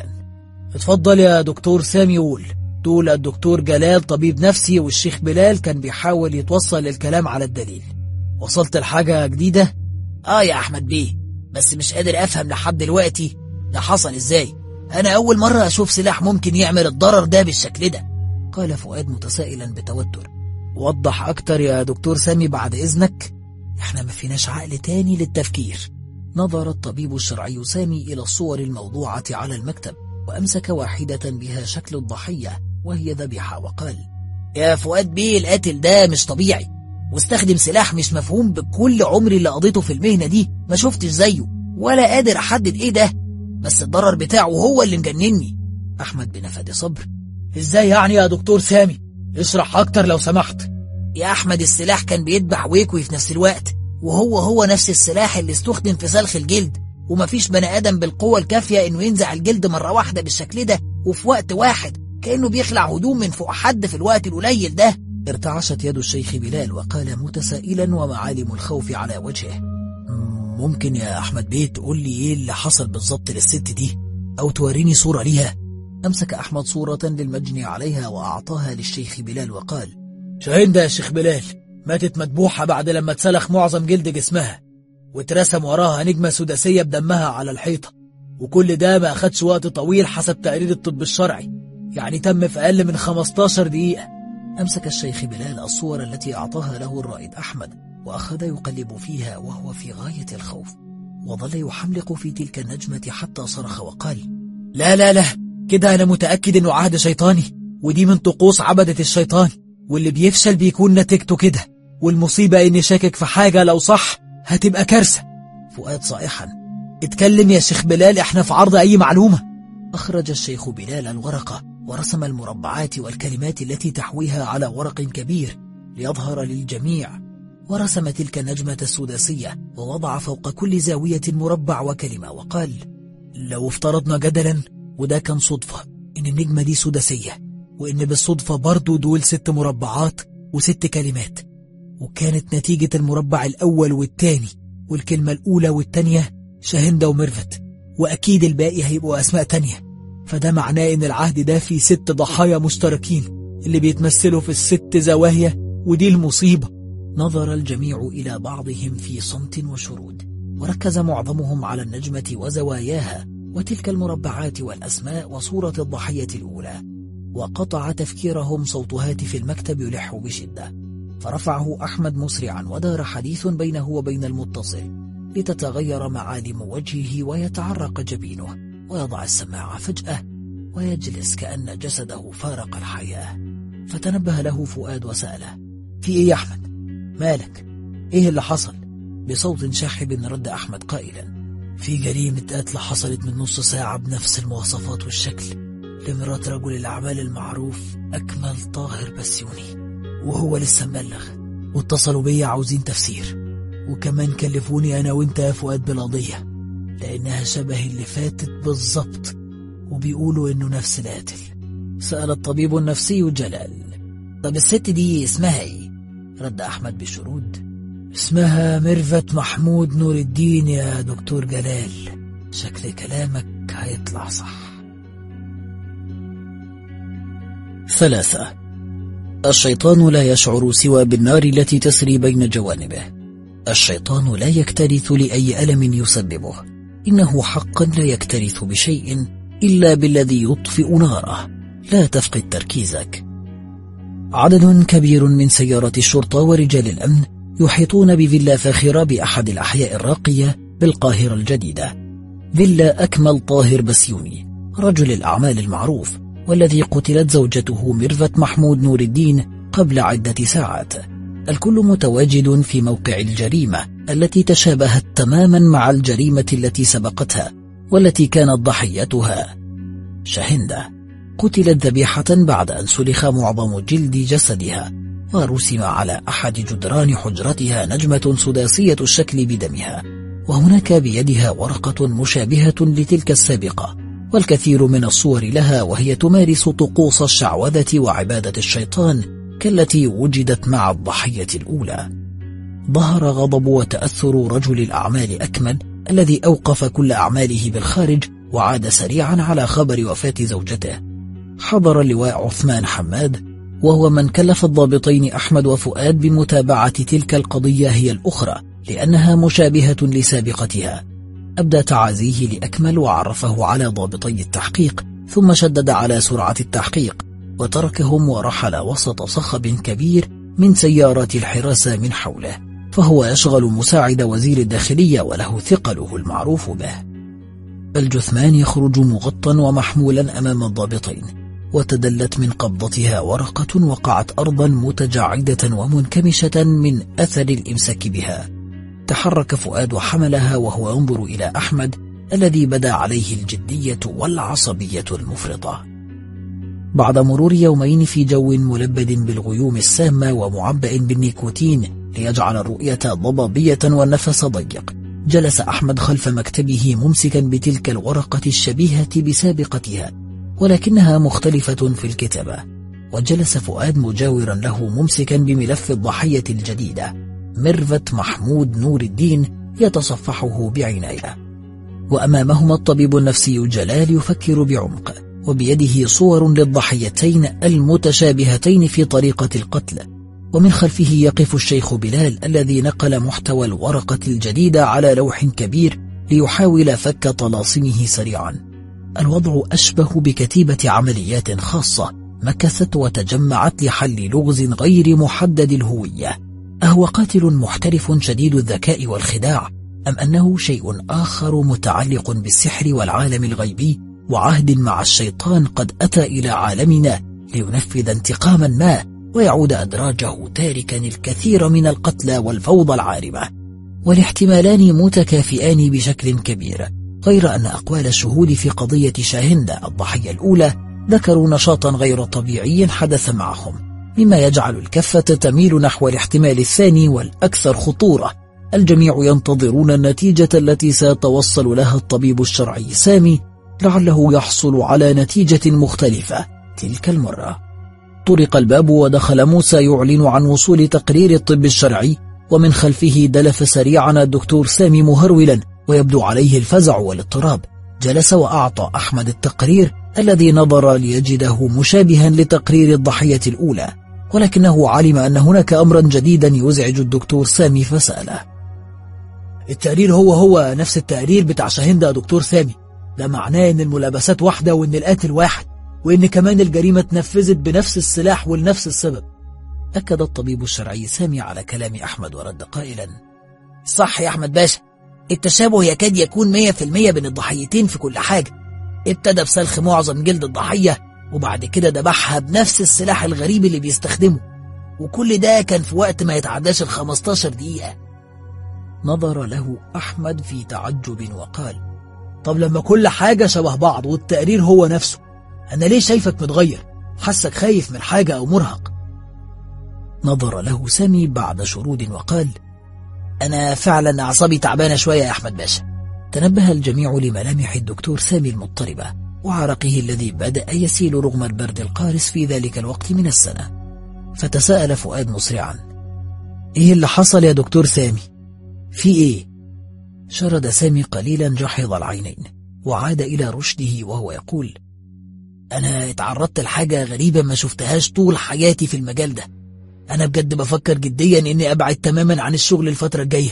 اتفضل يا دكتور سامي قول. دول الدكتور جلال طبيب نفسي، والشيخ بلال كان بيحاول يتوصل الكلام على الدليل. وصلت لحاجة جديدة؟ يا أحمد بيه، بس مش قادر أفهم لحد دلوقتي ده حصل إزاي. أنا أول مرة أشوف سلاح ممكن يعمل الضرر ده بالشكل ده. قال فؤاد متسائلا بتوتر: وضح أكتر يا دكتور سامي بعد إذنك، إحنا ما فيناش عقل تاني للتفكير. نظر الطبيب الشرعي سامي إلى الصور الموضوعة على المكتب وأمسك واحدة بها شكل الضحية وهي ذبيحة وقال: يا فؤاد بيه، القاتل ده مش طبيعي، واستخدم سلاح مش مفهوم. بكل عمري اللي قضيته في المهنة دي ما شفتش زيه، ولا قادر أحدد إيه ده، بس الضرر بتاعه هو اللي مجنني. أحمد بنفد صبر: إزاي يعني يا دكتور سامي؟ اشرح أكتر لو سمحت. يا أحمد، السلاح كان بيدبح ويكوي في نفس الوقت، وهو نفس السلاح اللي استخدم في سلخ الجلد، ومفيش بني آدم بالقوة الكافية إنه ينزع الجلد مرة واحدة بالشكل ده وفي وقت واحد، كأنه بيخلع هدوم من فوق حد في الوقت القليل ده. ارتعشت يد الشيخ بلال وقال متسائلا ومعالم الخوف على وجهه: ممكن يا أحمد بيه تقول لي إيه اللي حصل بالظبط للست دي، أو توريني صورة ليها؟ أمسك أحمد صورة للمجني عليها وأعطاها للشيخ بلال وقال: شاهين ده يا شيخ بلال، ماتت مدبوحة بعد لما اتسلخ معظم جلد جسمها، واترسم وراها نجمة سداسية بدمها على الحيطة، وكل ده ما أخدش وقت طويل حسب تقرير الطب الشرعي، يعني تم في أقل من 15 دقيقة. أمسك الشيخ بلال الصور التي أعطاها له الرائد أحمد وأخذ يقلب فيها وهو في غاية الخوف، وظل يحملق في تلك النجمة حتى صرخ وقال: لا لا لا، كده أنا متأكد إنه عهد شيطاني، ودي من طقوس عبدة الشيطان، واللي بيفشل بيكون نتيجته كده، والمصيبة إني شاكك في حاجة لو صح هتبقى كارثة. فؤاد صائحا: اتكلم يا شيخ بلال، احنا في عرض أي معلومة. أخرج الشيخ بلال الورقة ورسم المربعات والكلمات التي تحويها على ورق كبير ليظهر للجميع، ورسم تلك النجمة السداسية ووضع فوق كل زاوية مربع وكلمة وقال: لو افترضنا جدلا وده كان صدفة إن النجمة دي سداسية، وإن بالصدفة برضو دول 6 مربعات و6 كلمات، وكانت نتيجة المربع الأول والتاني والكلمة الأولى والتانية شاهندة وميرفت، وأكيد الباقي هيبقوا أسماء تانية. فده معناه إن العهد ده فيه 6 ضحايا مشتركين اللي بيتمثلوا في ال6 زوايا، ودي المصيبة. نظر الجميع إلى بعضهم في صمت وشرود، وركز معظمهم على النجمة وزواياها وتلك المربعات والأسماء وصورة الضحية الأولى. وقطع تفكيرهم صوت هاتف المكتب يلح بشدة، فرفعه أحمد مسرعا ودار حديث بينه وبين المتصل لتتغير معالم وجهه ويتعرق جبينه ويضع السماعة فجأة ويجلس كأن جسده فارق الحياة. فتنبه له فؤاد وسأله: في إيه يا أحمد؟ مالك؟ إيه اللي حصل؟ بصوت شاحب رد أحمد قائلا: في جريمة قتل حصلت من نص ساعة بنفس المواصفات والشكل لمرات رجل الأعمال المعروف أكمل طاهر بسيوني، وهو لسه مبلغ، واتصلوا بيا عاوزين تفسير، وكمان كلفوني أنا وإنت يا فؤاد بالقضية لأنها شبه اللي فاتت بالظبط، وبيقولوا إنه نفس القاتل. سأل الطبيب النفسي جلال: طب الست دي اسمها إيه؟ رد أحمد بشرود: اسمها ميرفت محمود نور الدين يا دكتور جلال، شكل كلامك هيطلع صح. 3. الشيطان لا يشعر سوى بالنار التي تسري بين جوانبه. الشيطان لا يكترث لأي ألم يسببه، إنه حقا لا يكترث بشيء إلا بالذي يطفئ ناره. لا تفقد تركيزك. عدد كبير من سيارات الشرطة ورجال الأمن يحيطون بفيلا فاخرة بأحد الأحياء الراقية بالقاهرة الجديدة، فيلا أكمل طاهر بسيوني رجل الأعمال المعروف، والذي قتلت زوجته ميرفت محمود نور الدين قبل عدة ساعات. الكل متواجد في موقع الجريمة التي تشابهت تماما مع الجريمة التي سبقتها والتي كانت ضحيتها شاهندة. قتلت ذبيحة بعد أن سلخ معظم جلد جسدها، ورسم على أحد جدران حجرتها نجمة سداسية الشكل بدمها، وهناك بيدها ورقة مشابهة لتلك السابقة، والكثير من الصور لها وهي تمارس طقوس الشعوذة وعبادة الشيطان كالتي وجدت مع الضحية الأولى. ظهر غضب وتأثر رجل الأعمال أكمل الذي أوقف كل أعماله بالخارج وعاد سريعا على خبر وفاة زوجته. حضر اللواء عثمان حماد، وهو من كلف الضابطين أحمد وفؤاد بمتابعة تلك القضية هي الأخرى لأنها مشابهة لسابقتها. أبدى تعازيه لأكمل وعرفه على ضابطي التحقيق، ثم شدد على سرعة التحقيق وتركهم ورحل وسط صخب كبير من سيارات الحراسة من حوله، فهو يشغل مساعد وزير الداخلية وله ثقله المعروف به. الجثمان يخرج مغطى ومحمولا أمام الضابطين، وتدلت من قبضتها ورقة وقعت أرضا متجعدة ومنكمشة من أثر الإمساك بها. تحرك فؤاد وحملها وهو ينظر إلى أحمد الذي بدا عليه الجدية والعصبية المفرطة. بعد مرور يومين في جو ملبد بالغيوم السامة ومعبأ بالنيكوتين ليجعل الرؤية ضبابية والنفس ضيق، جلس أحمد خلف مكتبه ممسكا بتلك الورقة الشبيهة بسابقتها ولكنها مختلفة في الكتابة، وجلس فؤاد مجاورا له ممسكا بملف الضحية الجديدة ميرفت محمود نور الدين يتصفحه بعناية، وأمامهما الطبيب النفسي جلال يفكر بعمق، وبيده صور للضحيتين المتشابهتين في طريقة القتل، ومن خلفه يقف الشيخ بلال الذي نقل محتوى الورقة الجديدة على لوح كبير ليحاول فك طلاسمه سريعا. الوضع أشبه بكتيبة عمليات خاصة مكثت وتجمعت لحل لغز غير محدد الهوية. أهو قاتل محترف شديد الذكاء والخداع، أم أنه شيء آخر متعلق بالسحر والعالم الغيبي وعهد مع الشيطان قد أتى إلى عالمنا لينفذ انتقاما ما ويعود أدراجه تاركا الكثير من القتلى والفوضى العارمة؟ والاحتمالان متكافئان بشكل كبير، غير أن أقوال الشهود في قضية شاهندة الضحية الأولى ذكروا نشاطا غير طبيعي حدث معهم، مما يجعل الكفة تميل نحو الاحتمال الثاني والأكثر خطورة. الجميع ينتظرون النتيجة التي سيتوصل لها الطبيب الشرعي سامي، لعله يحصل على نتيجة مختلفة تلك المرة. طرق الباب ودخل موسى يعلن عن وصول تقرير الطب الشرعي ومن خلفه دلف سريعا الدكتور سامي مهرولا ويبدو عليه الفزع والاضطراب. جلس وأعطى أحمد التقرير الذي نظر ليجده مشابها لتقرير الضحية الأولى، ولكنه علم أن هناك أمرا جديدا يزعج الدكتور سامي فسأله: التقرير هو نفس التقرير بتاع شاهندة يا دكتور سامي؟ ده معناه ان الملابسات واحدة وان القاتل واحد، وان كمان الجريمة اتنفذت بنفس السلاح ولنفس السبب. أكد الطبيب الشرعي سامي على كلام أحمد ورد قائلا: صح يا أحمد باشا، التشابه يكاد يكون 100% بين الضحيتين في كل حاجة. ابتدى بسلخ معظم جلد الضحية، وبعد كده ذبحها بنفس السلاح الغريب اللي بيستخدمه، وكل ده كان في وقت ما يتعداش 15 دقيقة. نظر له أحمد في تعجب وقال: طب لما كل حاجة شبه بعض والتقرير هو نفسه، أنا ليه شايفك متغير؟ حسك خايف من حاجة أو مرهق؟ نظر له سامي بعد شرود وقال: أنا فعلا أعصابي تعبانة شوية يا أحمد باشا. تنبه الجميع لملامح الدكتور سامي المضطربة وعرقه الذي بدأ يسيل رغم البرد القارس في ذلك الوقت من السنة. فتساءل فؤاد مسرعا: إيه اللي حصل يا دكتور سامي؟ في إيه؟ شرد سامي قليلا جحظ العينين وعاد إلى رشده وهو يقول: أنا اتعرضت لحاجة غريبة ما شفتهاش طول حياتي في المجال ده. أنا بجد بفكر جديا إني أبعد تماما عن الشغل الفترة الجاية.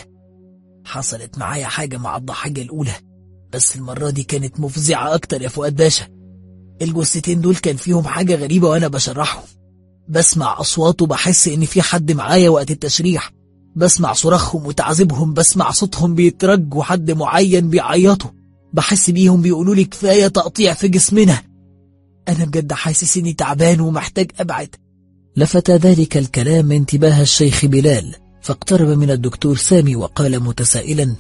حصلت معايا حاجة مع الضحية الأولى، بس المرة دي كانت مفزعة أكتر يا فؤاد باشا. الجثتين دول كان فيهم حاجة غريبة وأنا بشرحهم. بسمع أصوات وبحس إن في حد معايا وقت التشريح. بسمع صراخهم وتعذيبهم، بسمع صوتهم بيترج وحد معين بيعيطوا. بحس بيهم بيقولوا لي كفاية تقطيع في جسمنا. أنا بجد حاسس إني تعبان ومحتاج أبعد. لفت ذلك الكلام انتباه الشيخ بلال، فاقترب من الدكتور سامي وقال متسائلا: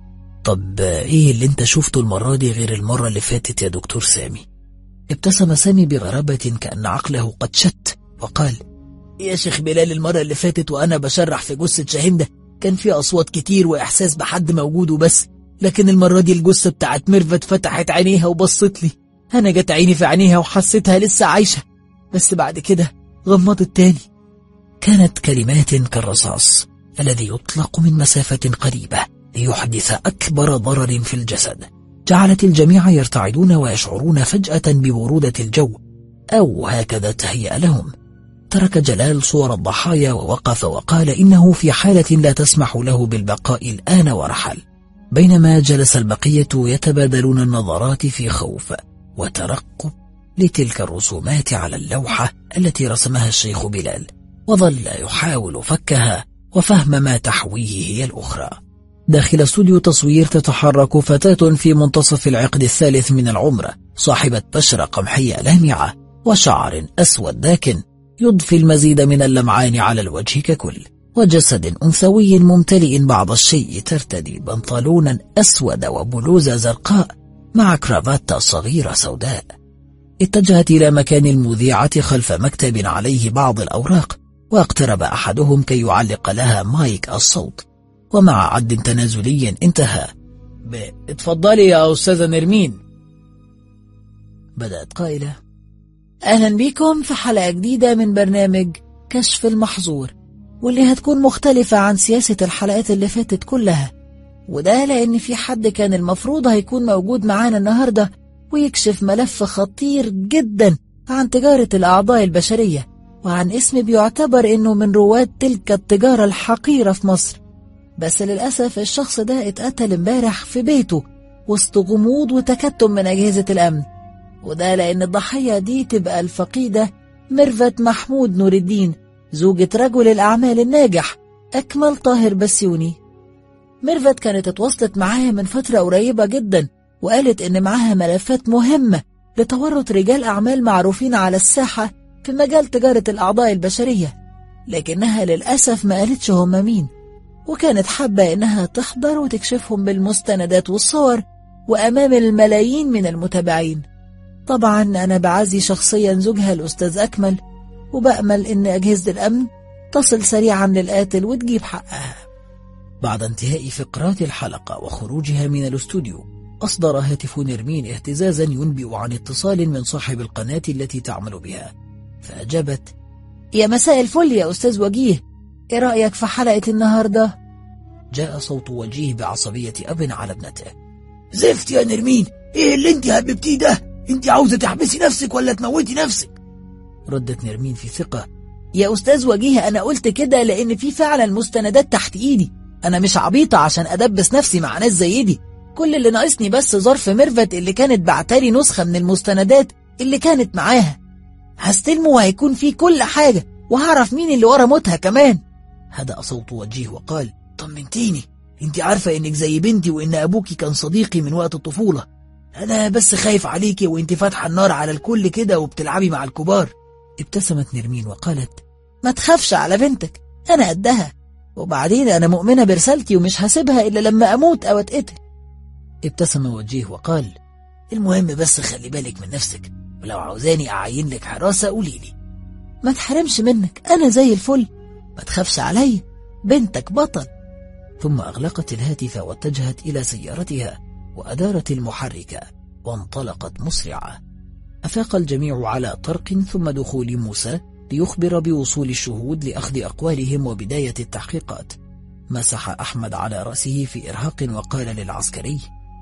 طب ايه اللي انت شفته المرة دي غير المرة اللي فاتت يا دكتور سامي؟ ابتسم سامي بغرابة كأن عقله قد شت وقال: يا شيخ بلال، المرة اللي فاتت وأنا بشرح في جثة شاهندة كان في أصوات كتير وإحساس بحد موجود وبس، لكن المرة دي الجثة بتاعت ميرفت فتحت عينيها وبصت لي. أنا جت عيني في عينيها وحسيتها لسه عايشة، بس بعد كده غمضت تاني. كانت كلمات كالرصاص الذي يطلق من مسافة قريبة ليحدث أكبر ضرر في الجسد. جعلت الجميع يرتعدون ويشعرون فجأة ببرودة الجو، أو هكذا تهيأ لهم. ترك جلال صور الضحايا ووقف وقال إنه في حالة لا تسمح له بالبقاء الآن ورحل، بينما جلس البقية يتبادلون النظرات في خوف وترقب لتلك الرسومات على اللوحة التي رسمها الشيخ بلال، وظل يحاول فكها وفهم ما تحويه هي الأخرى. داخل استوديو تصوير تتحرك فتاة في منتصف العقد الثالث من العمر، صاحبة بشرة قمحية لامعة وشعر أسود داكن يضفي المزيد من اللمعان على الوجه ككل، وجسد أنثوي ممتلئ بعض الشيء. ترتدي بنطلونا أسود وبلوزة زرقاء مع كرافاتة صغيرة سوداء. اتجهت إلى مكان المذيعة خلف مكتب عليه بعض الأوراق، واقترب أحدهم كي يعلق لها مايك الصوت، ومع عد تنازلي انتهى: اتفضلي يا أستاذة نرمين. بدأت قائلة: أهلا بكم في حلقة جديدة من برنامج كشف المحظور، واللي هتكون مختلفة عن سياسة الحلقات اللي فاتت كلها، وده لأن في حد كان المفروض هيكون موجود معانا النهاردة ويكشف ملف خطير جدا عن تجارة الأعضاء البشرية، وعن اسم بيعتبر إنه من رواد تلك التجارة الحقيرة في مصر. بس للأسف الشخص ده اتقتل امبارح في بيته وسط غموض وتكتم من أجهزة الأمن، وده لأن الضحية دي تبقى الفقيدة ميرفت محمود نور الدين، زوجة رجل الأعمال الناجح أكمل طاهر بسيوني. ميرفت كانت اتواصلت معاها من فترة قريبة جدا، وقالت إن معاها ملفات مهمة لتورط رجال أعمال معروفين على الساحة في مجال تجارة الأعضاء البشرية، لكنها للأسف ما قالتش هم مين، وكانت حابة إنها تحضر وتكشفهم بالمستندات والصور وأمام الملايين من المتابعين. طبعا أنا بعزي شخصيا زوجها الأستاذ أكمل، وبأمل إن أجهزة الأمن تصل سريعا للقاتل وتجيب حقها. بعد انتهاء فقرات الحلقة وخروجها من الاستوديو، أصدر هاتف نرمين اهتزازا ينبئ عن اتصال من صاحب القناة التي تعمل بها، فأجابت: يا مساء الفل يا أستاذ وجيه، إيه رأيك في حلقة النهاردة؟ جاء صوت وجيه بعصبية أب على ابنته. زفت يا نرمين، ايه اللي انت هببتيه ده؟ انت عاوزة تحبسي نفسك ولا تموتي نفسك؟ ردت نرمين في ثقة. يا أستاذ وجيه، أنا قلت كده لأن في فعلا مستندات تحت إيدي. أنا مش عبيطة عشان أدبس نفسي مع ناس زي دي. كل اللي ناقصني بس ظرف ميرفت اللي كانت بعتالي نسخة من المستندات اللي كانت معاها. هستلمه وهيكون فيه كل حاجة، وهعرف مين اللي ورا موتها كمان. هدأ صوت وجيه وقال: طمنتيني، انت عارفة انك زي بنتي وان ابوكي كان صديقي من وقت الطفولة. انا بس خايف عليكي وانت فاتحة النار على الكل كده وبتلعبي مع الكبار. ابتسمت نرمين وقالت: ما تخافش على بنتك، أنا قدها، وبعدين أنا مؤمنة برسالتي ومش هسيبها إلا لما أموت أو أتقتل. ابتسم وجيه وقال: المهم بس خلي بالك من نفسك، ولو عاوزاني أعين لك حراسة قوليلي. ما تحرمش منك، أنا زي الفل، ما تخافش عليا، بنتك بطل. ثم أغلقت الهاتف واتجهت إلى سيارتها وأدارت المحرك وانطلقت مسرعة. أفاق الجميع على طرق ثم دخول موسى ليخبر بوصول الشهود لأخذ أقوالهم وبداية التحقيقات. مسح أحمد على رأسه في إرهاق وقال للعسكري: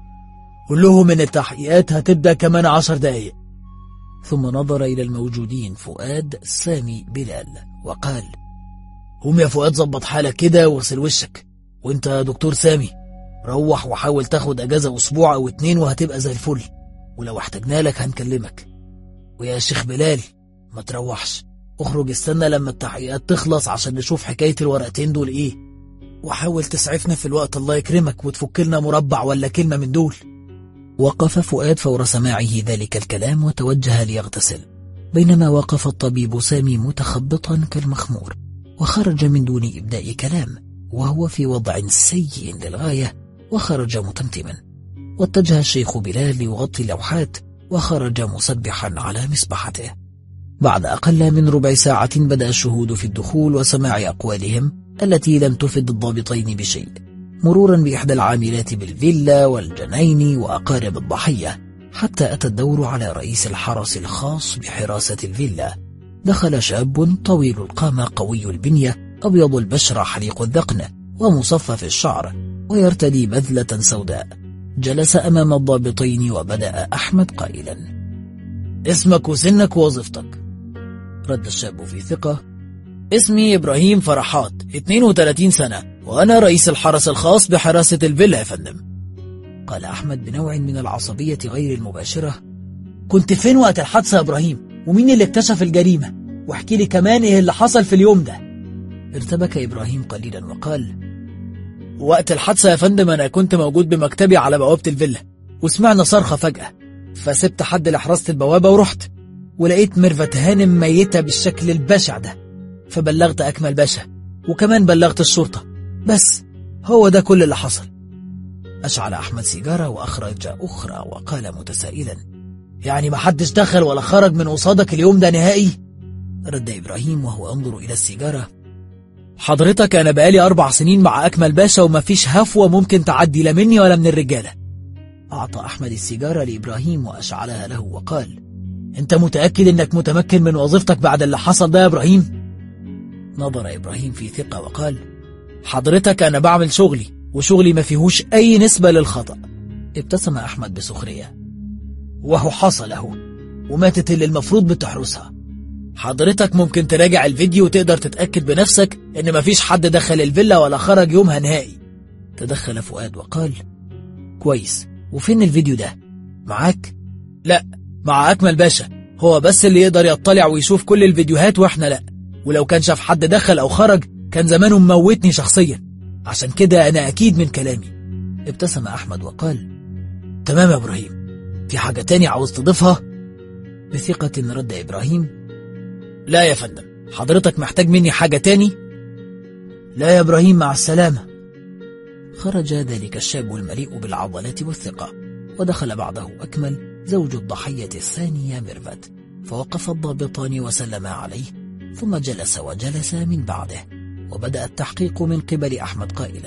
قل لهم إن التحقيقات هتبدأ كمان 10 دقايق. ثم نظر إلى الموجودين فؤاد، سامي، بلال، وقال: قوم يا فؤاد، ظبط حالك كده واغسل وشك. وانت يا دكتور سامي روح وحاول تاخد أجازة أسبوع أو 2 وهتبقى زي الفل، ولو احتاجنا لك هنكلمك. ويا شيخ بلال ما تروحش، اخرج استنى لما التحقيقات تخلص عشان نشوف حكاية الورقتين دول ايه، وحاول تسعفنا في الوقت الله يكرمك وتفك لنا مربع ولا كلمة من دول. وقف فؤاد فور سماعه ذلك الكلام وتوجه ليغتسل، بينما وقف الطبيب سامي متخبطا كالمخمور وخرج من دون إبداء كلام وهو في وضع سيء للغاية، وخرج متمتما. واتجه الشيخ بلال ليغطي اللوحات وخرج مسبحا على مسبحته. بعد أقل من ربع ساعة بدأ الشهود في الدخول وسماع أقوالهم التي لم تفد الضابطين بشيء، مرورا بإحدى العاملات بالفيلا والجنين وأقارب الضحية، حتى أتى الدور على رئيس الحرس الخاص بحراسة الفيلا. دخل شاب طويل القامة قوي البنية، أبيض البشرة حليق الذقن ومصفف الشعر ويرتدي بذلة سوداء. جلس أمام الضابطين وبدأ أحمد قائلا: اسمك وسنك ووظيفتك؟ رد الشاب في ثقة: اسمي إبراهيم فرحات، 32 سنة، وأنا رئيس الحرس الخاص بحراسة الفيلا يا فندم. قال أحمد بنوع من العصبية غير المباشرة: كنت فين وقت الحادثة يا إبراهيم؟ ومين اللي اكتشف الجريمة؟ واحكي لي كمان إيه اللي حصل في اليوم ده. ارتبك إبراهيم قليلا وقال: وقت الحادثة يا فندم أنا كنت موجود بمكتبي على بوابة الفيلا، وسمعنا صرخة فجأة، فسبت حد لحراسة البوابة ورحت، ولقيت ميرفت هانم ميتة بالشكل البشع ده، فبلغت أكمل باشا وكمان بلغت الشرطة، بس هو ده كل اللي حصل. أشعل أحمد سيجارة وأخرج أخرى وقال متسائلا: يعني ما حدش دخل ولا خرج من قصادك اليوم ده نهائي؟ رد إبراهيم وهو ينظر إلى السيجارة: حضرتك أنا بقالي 4 سنين مع أكمل باشا وما فيش هفوة ممكن تعدي لا مني ولا من الرجالة. أعطى أحمد السيجارة لإبراهيم وأشعلها له وقال: أنت متأكد أنك متمكن من وظيفتك بعد اللي حصل ده يا إبراهيم؟ نظر إبراهيم في ثقة وقال: حضرتك أنا بعمل شغلي وشغلي ما فيهوش أي نسبة للخطأ. ابتسم أحمد بسخرية: وهو حصل أهو، وماتت اللي المفروض بتحرسها. حضرتك ممكن تراجع الفيديو وتقدر تتأكد بنفسك إن مفيش حد دخل الفيلا ولا خرج يومها نهائي. تدخل فؤاد وقال: كويس، وفين الفيديو ده؟ معاك؟ لا، مع أكمل باشا، هو بس اللي يقدر يطلع ويشوف كل الفيديوهات وإحنا لا، ولو كان شاف حد دخل أو خرج كان زمانه مموتني شخصيا، عشان كده أنا أكيد من كلامي. ابتسم أحمد وقال: تمام يا إبراهيم، في حاجة تاني عاوز تضيفها؟ بثقة رد إبراهيم: لا يا فندم، حضرتك محتاج مني حاجة تاني؟ لا يا إبراهيم، مع السلامة. خرج ذلك الشاب المليء بالعضلات والثقة، ودخل بعده أكمل زوج الضحية الثانية ميرفت، فوقف الضابطان وسلما عليه، ثم جلس وجلس من بعده، وبدأ التحقيق من قبل أحمد قائلا: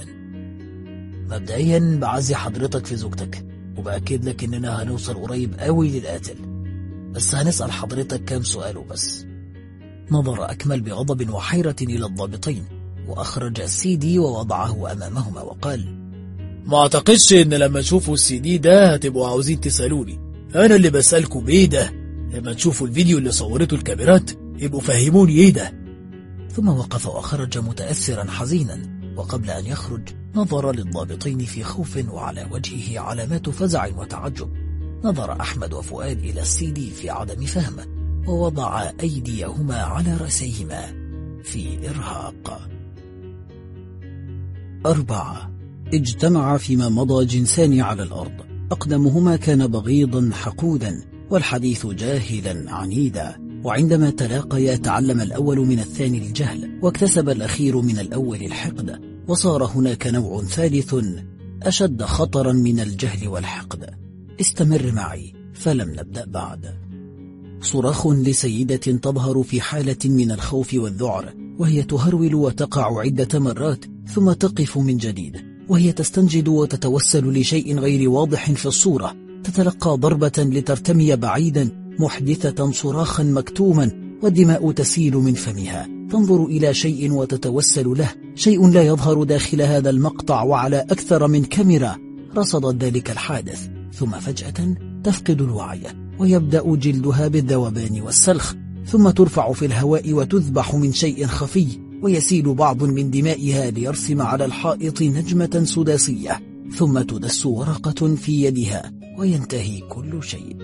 مبدئيا بعزي حضرتك في زوجتك، وبأكد لك إننا هنوصل قريب قوي للقاتل، بس هنسأل حضرتك كام سؤال وبس. نظر أكمل بغضب وحيرة إلى الضابطين، وأخرج السي ووضعه أمامهما وقال: ما اعتقدش ان لما تشوفوا السي دي ده هتبقوا عاوزين تسألوني، انا اللي بسألكم ايه ده. لما تشوفوا الفيديو اللي صورته الكاميرات يبقوا فهموني ايه ده. ثم وقف وخرج متأثرا حزينا، وقبل أن يخرج نظر للضابطين في خوف وعلى وجهه علامات فزع وتعجب. نظر أحمد وفؤاد إلى السي دي في عدم فهمه، ووضع أيديهما على رأسيهما في إرهاق. 4. اجتمع فيما مضى جنسان على الأرض، أقدمهما كان بغيضا حقودا والحديث جاهلا عنيدا، وعندما تلاقيا تعلم الأول من الثاني الجهل، واكتسب الأخير من الأول الحقد، وصار هناك نوع ثالث أشد خطرا من الجهل والحقد. استمر معي فلم نبدأ بعد. صراخ لسيدة تظهر في حالة من الخوف والذعر، وهي تهرول وتقع عدة مرات ثم تقف من جديد، وهي تستنجد وتتوسل لشيء غير واضح في الصورة. تتلقى ضربة لترتمي بعيدا محدثة صراخا مكتوما، والدماء تسيل من فمها. تنظر إلى شيء وتتوسل له، شيء لا يظهر داخل هذا المقطع وعلى أكثر من كاميرا رصدت ذلك الحادث. ثم فجأة تفقد الوعي، ويبدأ جلدها بالذوبان والسلخ، ثم ترفع في الهواء وتذبح من شيء خفي، ويسيل بعض من دمائها ليرسم على الحائط نجمة سداسية، ثم تدس ورقة في يدها وينتهي كل شيء.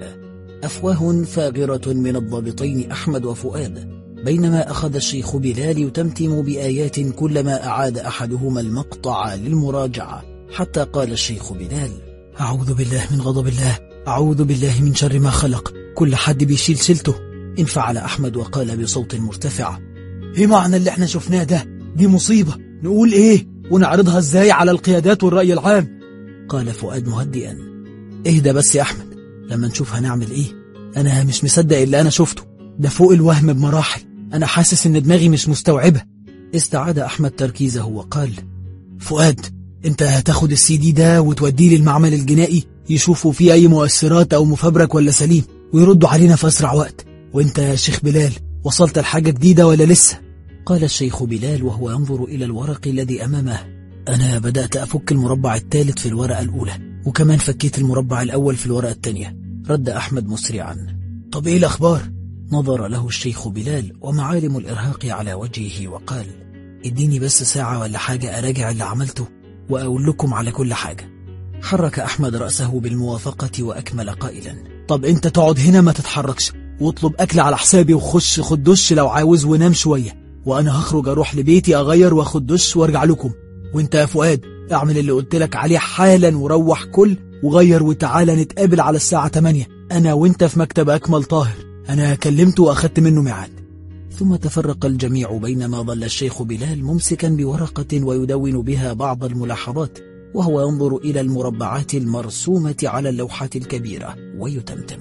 أفواه فاغرة من الضابطين أحمد وفؤاد، بينما أخذ الشيخ بلال يتمتم بآيات كلما أعاد أحدهما المقطع للمراجعة، حتى قال الشيخ بلال: أعوذ بالله من غضب الله، أعوذ بالله من شر ما خلق، كل حد بيشيل شيلته. انفعل أحمد وقال بصوت مرتفع: ايه معنى اللي احنا شفناه ده؟ دي مصيبة، نقول ايه ونعرضها ازاي على القيادات والرأي العام؟ قال فؤاد مهدئا: اهدى بس يا أحمد، لما نشوف هنعمل ايه. انا مش مصدق اللي انا شفته، ده فوق الوهم بمراحل، انا حاسس ان دماغي مش مستوعبة. استعاد أحمد تركيزه وقال: فؤاد، انت هتاخد السي دي ده وتوديه للمعمل الجنائي يشوفوا فيه اي مؤثرات او مفبرك ولا سليم، ويردوا علينا في اسرع وقت. وانت يا شيخ بلال وصلت لحاجة جديدة ولا لسه؟ قال الشيخ بلال وهو ينظر إلى الورق الذي أمامه: أنا بدأت أفك المربع الثالث في الورقة الأولى، وكمان فكيت المربع الأول في الورقة الثانية، رد أحمد مسرعا. طب إيه الأخبار؟ نظر له الشيخ بلال ومعالم الإرهاق على وجهه وقال: اديني بس ساعة ولا حاجة أراجع اللي عملته وأقول لكم على كل حاجة. حرك أحمد رأسه بالموافقة وأكمل قائلا: طب أنت تقعد هنا ما تتحركش، واطلب أكل على حسابي، وخش خد دش لو عاوز ونام شوية، وأنا هخرج أروح لبيتي أغير واخد دش وارجع لكم. وانت يا فؤاد اعمل اللي قلت لك عليه حالا، وروح كل وغير وتعالى نتقابل على الساعة 8 أنا وانت في مكتب أكمل طاهر، أنا كلمته وأخدت منه ميعاد. ثم تفرق الجميع، بينما ظل الشيخ بلال ممسكا بورقة ويدون بها بعض الملاحظات، وهو ينظر إلى المربعات المرسومة على اللوحة الكبيرة ويتمتم.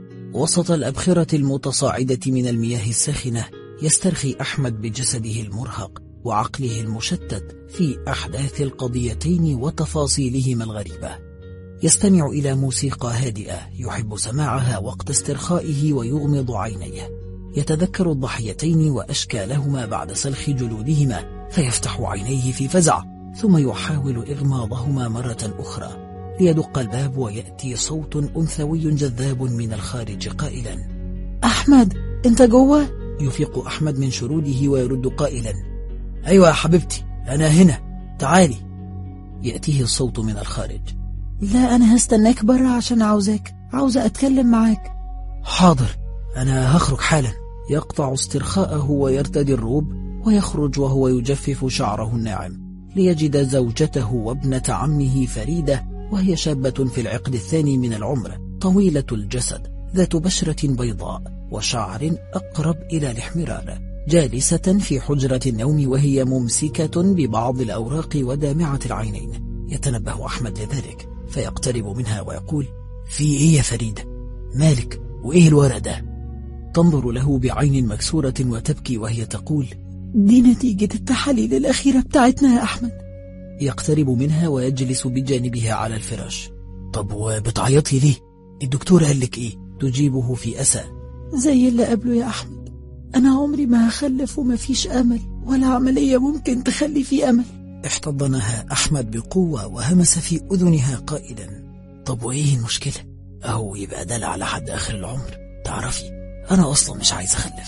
وسط الأبخرة المتصاعدة من المياه الساخنة يسترخي أحمد بجسده المرهق وعقله المشتت في أحداث القضيتين وتفاصيلهما الغريبة. يستمع إلى موسيقى هادئة يحب سماعها وقت استرخائه ويغمض عينيه. يتذكر الضحيتين وأشكالهما بعد سلخ جلودهما، فيفتح عينيه في فزع، ثم يحاول إغماضهما مرة أخرى. ليدق الباب ويأتي صوت أنثوي جذاب من الخارج قائلا: أحمد، أنت جوه؟ يفيق أحمد من شروده ويرد قائلا: أيوة يا حبيبتي، أنا هنا، تعالي. يأتيه الصوت من الخارج: لا، أنا هستناك برا عشان عاوزة أتكلم معاك. حاضر، أنا هخرج حالا. يقطع استرخاءه ويرتدي الروب ويخرج وهو يجفف شعره الناعم، ليجد زوجته وابنة عمه فريدة، وهي شابة في العقد الثاني من العمر، طويلة الجسد، ذات بشرة بيضاء وشعر أقرب إلى الاحمرار، جالسة في حجرة النوم وهي ممسكة ببعض الأوراق ودامعة العينين. يتنبه أحمد لذلك فيقترب منها ويقول: في إيه يا فريدة؟ مالك؟ وإيه الورق ده؟ تنظر له بعين مكسورة وتبكي وهي تقول: دي نتيجة التحاليل الأخيرة بتاعتنا يا أحمد. يقترب منها ويجلس بجانبها على الفراش. طب وبتعيطي ليه؟ الدكتور قال لك إيه؟ تجيبه في أسى: زي اللي قبله يا أحمد، أنا عمري ما هخلف وما فيش أمل، ولا عملية ممكن تخلي فيه أمل. احتضنها أحمد بقوة وهمس في أذنها قائلا: طب وإيه المشكلة؟ أهو يبقى دلع لحد آخر العمر. تعرفي أنا أصلا مش عايز أخلف.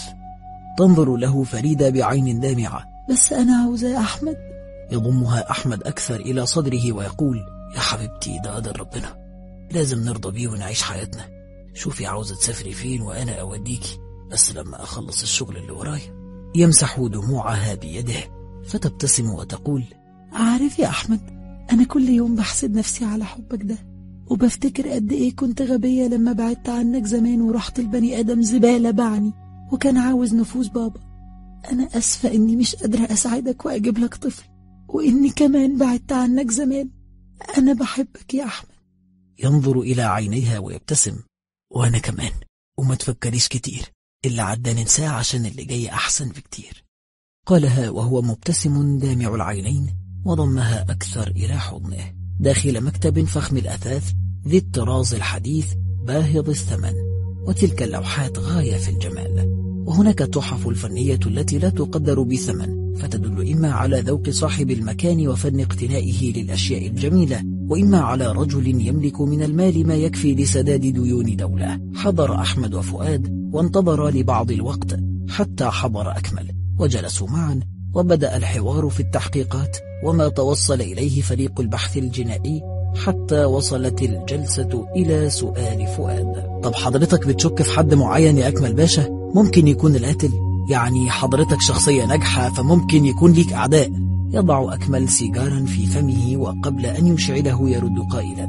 تنظر له فريدة بعين دامعة: بس أنا عاوزة يا أحمد. يضمها أحمد أكثر إلى صدره ويقول: يا حبيبتي ده قدر ربنا، لازم نرضى بيه ونعيش حياتنا. شوفي عاوزة تسافري فين وأنا أوديكي، بس لما أخلص الشغل اللي ورايا. يمسح دموعها بيده فتبتسم وتقول: عارف يا أحمد، أنا كل يوم بحسد نفسي على حبك ده، وبفتكر قد إيه كنت غبية لما بعدت عنك زمان ورحت البني آدم زبالة باعني وكان عاوز نفوذ بابا. أنا أسفة إني مش قادرة أساعدك وأجيب لك طفل، وإني كمان بعدت عنك زمان. أنا بحبك يا أحمد. ينظر إلى عينيها ويبتسم: وأنا كمان، وما تفكريش كتير، اللي عدى ننساه عشان اللي جاي أحسن بكتير. قالها وهو مبتسم دامع العينين، وضمها أكثر إلى حضنه داخل مكتب فخم الأثاث ذي الطراز الحديث باهظ الثمن، وتلك اللوحات غاية في الجمال. وهناك التحف الفنية التي لا تقدر بثمن، فتدل إما على ذوق صاحب المكان وفن اقتنائه للأشياء الجميلة، وإما على رجل يملك من المال ما يكفي لسداد ديون دولة. حضر أحمد وفؤاد وانتظر لبعض الوقت حتى حضر أكمل، وجلسوا معا وبدأ الحوار في التحقيقات وما توصل إليه فريق البحث الجنائي، حتى وصلت الجلسة إلى سؤال فؤاد: طب حضرتك بتشك في حد معين يا أكمل باشا ممكن يكون القاتل؟ يعني حضرتك شخصية ناجحة فممكن يكون ليك أعداء. يضع أكمل سيجارا في فمه وقبل أن يشعله يرد قائلا: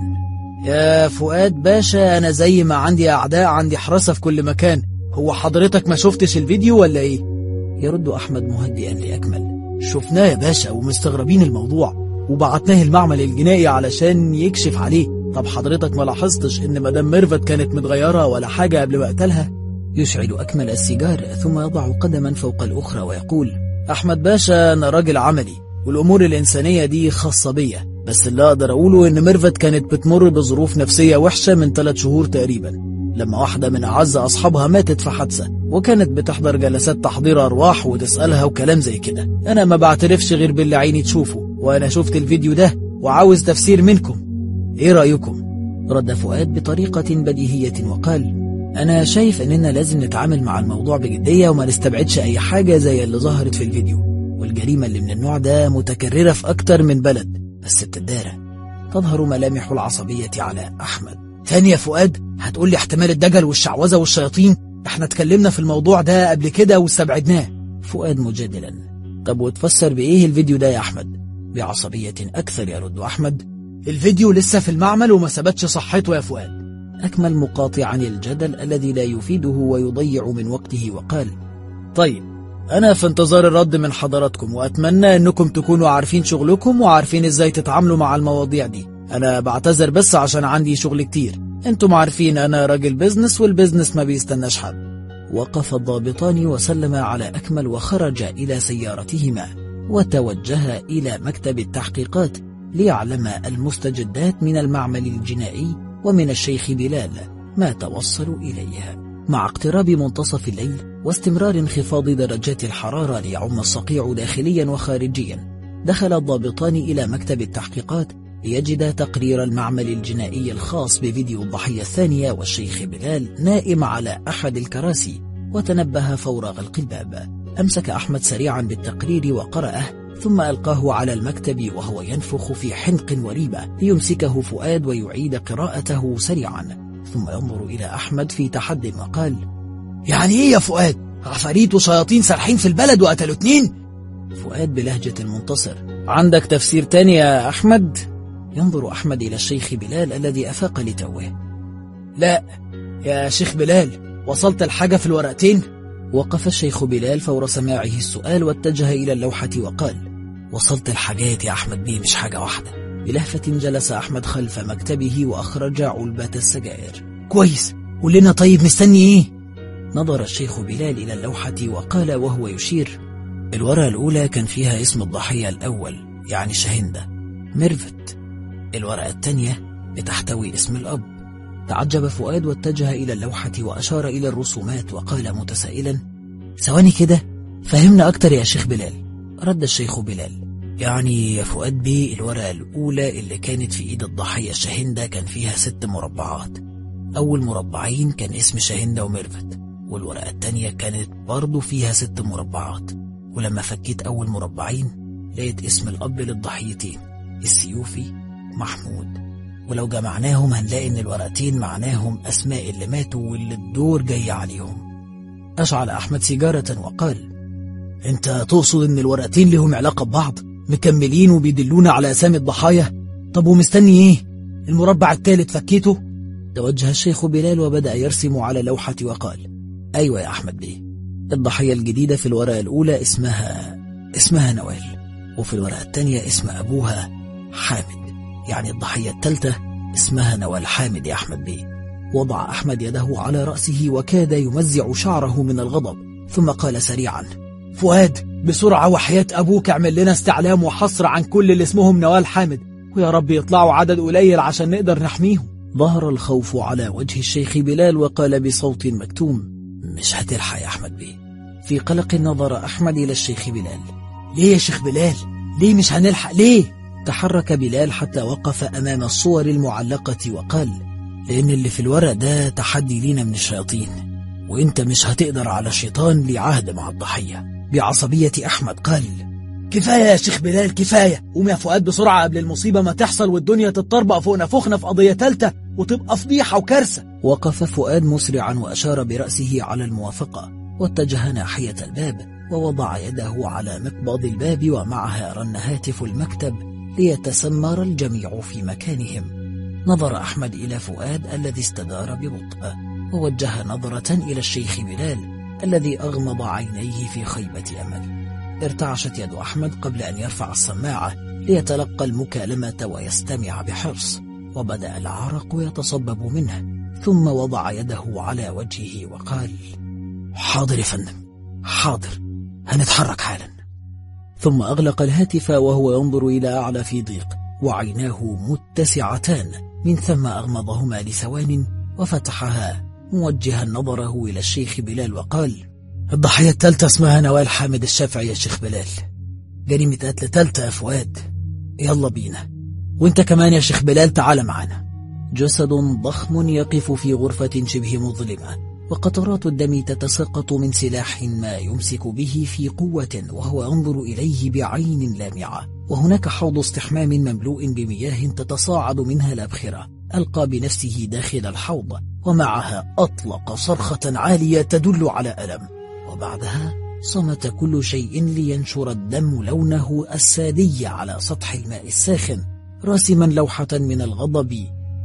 يا فؤاد باشا، أنا زي ما عندي أعداء عندي حراسة في كل مكان. هو حضرتك ما شفتش الفيديو ولا إيه؟ يرد أحمد مهدئا لأكمل: شفناه يا باشا ومستغربين الموضوع، وبعتناه المعمل الجنائي علشان يكشف عليه. طب حضرتك ما لاحظتش إن مدام ميرفت كانت متغيرة ولا حاجة قبل ما قتلها؟ يشعل أكمل السيجار ثم يضع قدما فوق الأخرى ويقول: أحمد باشا، أنا راجل عملي والأمور الإنسانية دي خاصة بيا، بس اللي أقدر أقوله إن ميرفت كانت بتمر بظروف نفسية وحشة من 3 شهور تقريبا، لما واحدة من أعز أصحابها ماتت في حادثة، وكانت بتحضر جلسات تحضير أرواح وتسألها وكلام زي كده. أنا ما بعترفش غير باللي عيني تشوفه، وأنا شفت الفيديو ده وعاوز تفسير منكم. إيه رأيكم؟ رد فؤاد بطريقة بديهية وقال: أنا شايف إننا لازم نتعامل مع الموضوع بجدية وما نستبعدش أي حاجة زي اللي ظهرت في الفيديو، والجريمة اللي من النوع ده متكررة في أكتر من بلد بس بتدارى. تظهر ملامح العصبية على أحمد. ثانية يا فؤاد، هتقول لي احتمال الدجل والشعوذة والشياطين؟ احنا اتكلمنا في الموضوع ده قبل كده واستبعدناه. فؤاد مجادلا: طب وتفسر بإيه الفيديو ده يا أحمد؟ بعصبية أكثر يرد أحمد: الفيديو لسه في المعمل وما ثبتش صحته يا فؤاد. أكمل مقاطعا الجدل الذي لا يفيده ويضيع من وقته وقال: طيب أنا في انتظار الرد من حضراتكم، وأتمنى أنكم تكونوا عارفين شغلكم وعارفين إزاي تتعاملوا مع المواضيع دي. أنا بعتذر بس عشان عندي شغل كتير، انتم عارفين أنا راجل بيزنس والبيزنس ما بيستناش حد. وقف الضابطان وسلم على أكمل وخرج إلى سيارتهما، وتوجه إلى مكتب التحقيقات ليعلم المستجدات من المعمل الجنائي ومن الشيخ بلال ما توصلوا إليه. مع اقتراب منتصف الليل واستمرار انخفاض درجات الحرارة ليعم الصقيع داخليا وخارجيا، دخل الضابطان إلى مكتب التحقيقات ليجد تقرير المعمل الجنائي الخاص بفيديو الضحية الثانية والشيخ بلال نائم على أحد الكراسي، وتنبه فور غلق الباب. أمسك أحمد سريعا بالتقرير وقرأه، ثم ألقاه على المكتب وهو ينفخ في حنق وريبة ليمسكه فؤاد ويعيد قراءته سريعا، ثم ينظر إلى أحمد في تحد وقال: يعني إيه يا فؤاد؟ عفاريت وشياطين سارحين في البلد وقتلوا 2؟ فؤاد بلهجة المنتصر: عندك تفسير تاني يا أحمد؟ ينظر أحمد إلى الشيخ بلال الذي أفاق لتوه. لا يا شيخ بلال، وصلت الحاجة في الورقتين؟ وقف الشيخ بلال فور سماعه السؤال واتجه إلى اللوحة وقال: وصلت الحاجات يا أحمد بيه، مش حاجة واحدة. بلهفة جلس أحمد خلف مكتبه وأخرج علبة السجائر. كويس، قول لنا طيب مستني إيه؟ نظر الشيخ بلال إلى اللوحة وقال وهو يشير: الورقة الأولى كان فيها اسم الضحية الأول يعني شاهندة ميرفت، الورقة الثانية بتحتوي اسم الأب. تعجب فؤاد واتجه إلى اللوحة وأشار إلى الرسومات وقال متسائلا: ثواني كده، فهمنا أكتر يا شيخ بلال. رد الشيخ بلال: يعني يا فؤاد بيه الورقة الأولى اللي كانت في إيد الضحية شاهندة كان فيها 6 مربعات. أول مربعين كان اسم شاهندة وميرفت، والورقة التانية كانت برضو فيها 6 مربعات. ولما فكيت أول مربعين لقيت اسم الأب للضحيتين، السيوفي محمود، ولو جمعناهم هنلاقي إن الورقتين معناهم أسماء اللي ماتوا واللي الدور جاي عليهم. أشعل أحمد سيجارة وقال: أنت تقصد إن الورقتين لهم علاقة ببعض، مكملين وبيدلونا على أسامي الضحايا؟ طب ومستني إيه؟ المربع الثالث فكيته؟ توجه الشيخ بلال وبدأ يرسم على لوحة وقال: أيوة يا أحمد بيه، الضحية الجديدة في الورقة الأولى اسمها نوال، وفي الورقة الثانية اسم أبوها حامد، يعني الضحية الثالثة اسمها نوال حامد يا أحمد بيه. وضع أحمد يده على رأسه وكاد يمزع شعره من الغضب، ثم قال سريعا: فؤاد بسرعة وحياة أبوك اعمل لنا استعلام وحصر عن كل اللي اسمهم نوال حامد، ويا رب يطلعوا عدد قليل عشان نقدر نحميهم. ظهر الخوف على وجه الشيخ بلال وقال بصوت مكتوم: مش هتلحق يا أحمد بيه. في قلق نظر أحمد إلى الشيخ بلال: ليه يا شيخ بلال؟ ليه مش هنلحق ليه؟ تحرك بلال حتى وقف أمام الصور المعلقة وقال: لأن اللي في الورق ده تحدي لينا من الشياطين، وإنت مش هتقدر على شيطان ليه عهد مع الضحية. بعصبية أحمد قال: كفاية يا شيخ بلال كفاية، قوم يا فؤاد بسرعة قبل المصيبة ما تحصل والدنيا تتطربق فوقنا فخنا في قضية ثالثة وتبقى فضيحة وكارثة. وقف فؤاد مسرعا وأشار برأسه على الموافقة، واتجه ناحية الباب ووضع يده على مقبض الباب، ومعها رن هاتف المكتب ليتسمر الجميع في مكانهم. نظر أحمد إلى فؤاد الذي استدار ببطء، ووجه نظرة إلى الشيخ بلال الذي أغمض عينيه في خيبة أمل. ارتعشت يد أحمد قبل أن يرفع السماعة ليتلقى المكالمة ويستمع بحرص، وبدأ العرق يتصبب منه، ثم وضع يده على وجهه وقال: حاضر يا فندم، حاضر، هنتحرك حالا. ثم أغلق الهاتف وهو ينظر إلى أعلى في ضيق، وعيناه متسعتان، من ثم أغمضهما لثوان وفتحها موجها نظره إلى الشيخ بلال وقال: الضحية الثالثة اسمها نوال حامد الشافعي يا شيخ بلال، جريمة قتل ثالثة يا فؤاد، يلا بينا، وانت كمان يا شيخ بلال تعال معنا. جسد ضخم يقف في غرفة شبه مظلمة، وقطرات الدم تتساقط من سلاح ما يمسك به في قوة وهو ينظر إليه بعين لامعة، وهناك حوض استحمام مملوء بمياه تتصاعد منها الأبخرة. ألقى بنفسه داخل الحوض، ومعها أطلق صرخة عالية تدل على ألم، وبعدها صمت كل شيء لينشر الدم لونه السادي على سطح الماء الساخن، راسما لوحة من الغضب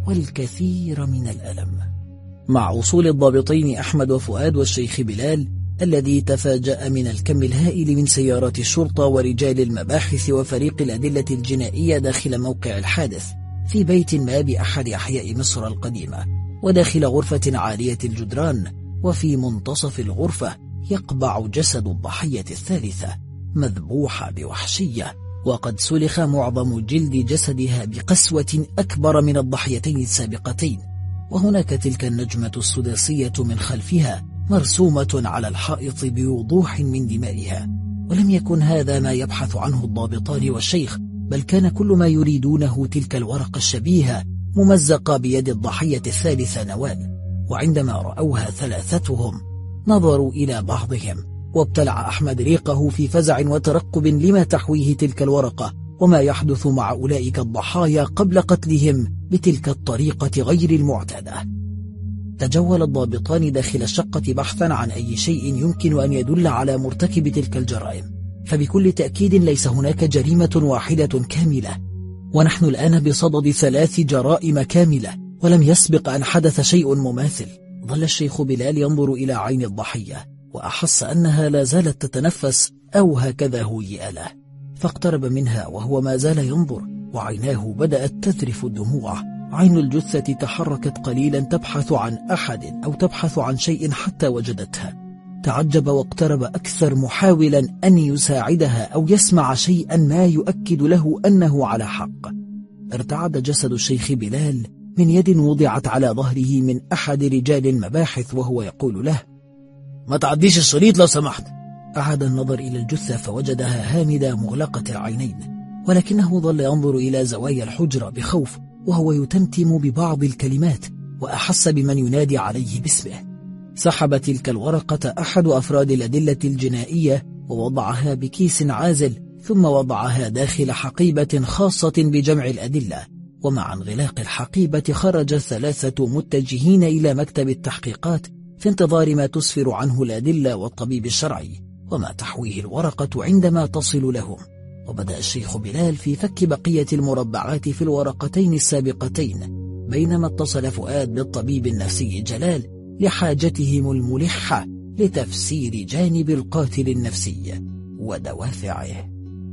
والكثير من الألم. مع وصول الضابطين أحمد وفؤاد والشيخ بلال الذي تفاجأ من الكم الهائل من سيارات الشرطة ورجال المباحث وفريق الأدلة الجنائية داخل موقع الحادث في بيت ما بأحد أحياء مصر القديمة، وداخل غرفة عالية الجدران، وفي منتصف الغرفة يقبع جسد الضحية الثالثة مذبوحة بوحشية، وقد سلخ معظم جلد جسدها بقسوة أكبر من الضحيتين السابقتين. وهناك تلك النجمة السداسية من خلفها مرسومة على الحائط بوضوح من دمائها. ولم يكن هذا ما يبحث عنه الضابطان والشيخ، بل كان كل ما يريدونه تلك الورقة الشبيهة ممزقة بيد الضحية الثالثة نوال. وعندما رأوها ثلاثتهم نظروا إلى بعضهم، وابتلع أحمد ريقه في فزع وترقب لما تحويه تلك الورقة وما يحدث مع أولئك الضحايا قبل قتلهم بتلك الطريقة غير المعتادة. تجول الضابطان داخل الشقة بحثا عن أي شيء يمكن أن يدل على مرتكب تلك الجرائم، فبكل تأكيد ليس هناك جريمة واحدة كاملة، ونحن الآن بصدد 3 جرائم كاملة ولم يسبق أن حدث شيء مماثل. ظل الشيخ بلال ينظر إلى عين الضحية، وأحس أنها لا زالت تتنفس أو هكذا هيئ له، فاقترب منها وهو ما زال ينظر، وعيناه بدأت تذرف الدموع. عين الجثة تحركت قليلا تبحث عن أحد أو تبحث عن شيء حتى وجدتها. تعجب واقترب أكثر محاولا أن يساعدها أو يسمع شيئا ما يؤكد له أنه على حق. ارتعد جسد الشيخ بلال من يد وضعت على ظهره من أحد رجال المباحث وهو يقول له: ما تعديش الشريط لو سمحت، أعاد النظر إلى الجثة فوجدها هامدة مغلقة العينين، ولكنه ظل ينظر إلى زوايا الحجرة بخوف وهو يتمتم ببعض الكلمات، وأحس بمن ينادي عليه باسمه. سحب تلك الورقة أحد أفراد الأدلة الجنائية ووضعها بكيس عازل، ثم وضعها داخل حقيبة خاصة بجمع الأدلة. ومع انغلاق الحقيبة خرج الثلاثة متجهين إلى مكتب التحقيقات في انتظار ما تسفر عنه الأدلة والطبيب الشرعي وما تحويه الورقة عندما تصل لهم. وبدأ الشيخ بلال في فك بقية المربعات في الورقتين السابقتين، بينما اتصل فؤاد بالطبيب النفسي جلال لحاجتهم الملحة لتفسير جانب القاتل النفسي ودوافعه.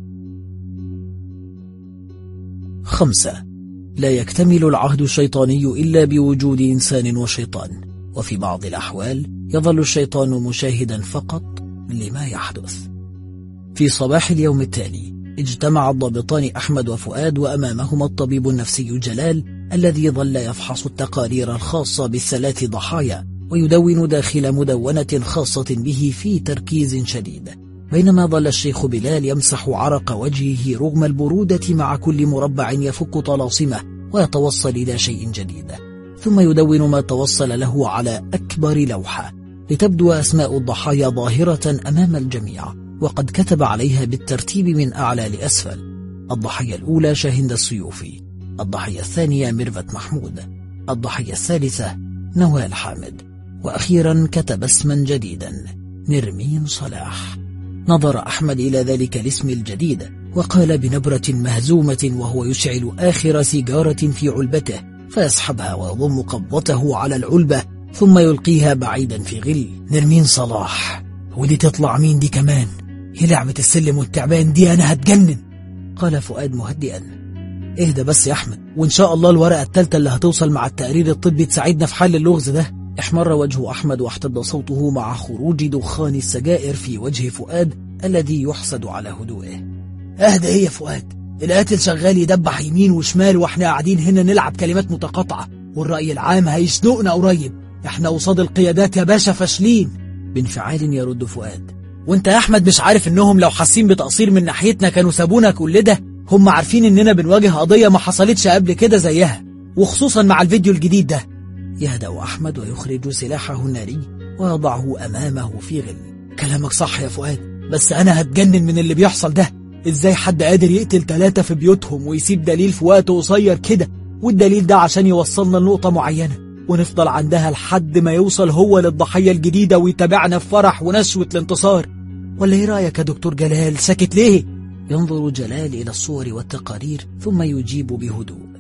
5. لا يكتمل العهد الشيطاني إلا بوجود إنسان وشيطان، وفي بعض الأحوال يظل الشيطان مشاهدا فقط لما يحدث. في صباح اليوم التالي اجتمع الضابطان أحمد وفؤاد، وأمامهما الطبيب النفسي جلال الذي ظل يفحص التقارير الخاصة بالثلاث ضحايا ويدون داخل مدونة خاصة به في تركيز شديد، بينما ظل الشيخ بلال يمسح عرق وجهه رغم البرودة مع كل مربع يفك طلاسمه ويتوصل إلى شيء جديد، ثم يدون ما توصل له على أكبر لوحة لتبدو أسماء الضحايا ظاهرة أمام الجميع، وقد كتب عليها بالترتيب من أعلى لأسفل: الضحية الأولى شاهند السيوفي، الضحية الثانية ميرفت محمود، الضحية الثالثة نوال حامد، وأخيرا كتب اسما جديدا: نرمين صلاح. نظر أحمد إلى ذلك الاسم الجديد وقال بنبرة مهزومة وهو يشعل آخر سيجارة في علبته، فيسحبها ويضم قبضته على العلبة ثم يلقيها بعيدا في غل: نرمين صلاح، ودي تطلع مين دي كمان؟ هي لعبة السلم والتعبان دي، أنا هتجنن. قال فؤاد مهدئا: اهدى بس يا أحمد، وإن شاء الله الورقة الثالثة اللي هتوصل مع التقرير الطبي تساعدنا في حل اللغز ده. احمر وجه أحمد واحتد صوته مع خروج دخان السجائر في وجه فؤاد الذي يحسد على هدوئه. اهدى ايه يا فؤاد؟ القاتل شغال يدبح يمين وشمال واحنا قاعدين هنا نلعب كلمات متقاطعة، والرأي العام هيشنقنا قريب. احنا قصاد القيادات يا باشا فاشلين. بانفعال يرد فؤاد: وانت يا احمد مش عارف انهم لو حاسين بتقصير من ناحيتنا كانوا سابونا كل ده؟ هم عارفين اننا بنواجه قضية ما حصلتش قبل كده زيها، وخصوصا مع الفيديو الجديد ده. يهدأ أحمد ويخرج سلاحه الناري ويضعه أمامه في غل. كلامك صح يا فؤاد، بس أنا هتجنن من اللي بيحصل ده. إزاي حد قادر يقتل 3 في بيوتهم ويسيب دليل في وقت قصير كده؟ والدليل ده عشان يوصلنا لنقطة معينة ونفضل عندها لحد ما يوصل هو للضحية الجديدة ويتابعنا في فرح ونشوة الانتصار. ولا ايه رأيك يا دكتور جلال؟ ساكت ليه؟ ينظر جلال إلى الصور والتقارير ثم يجيب بهدوء: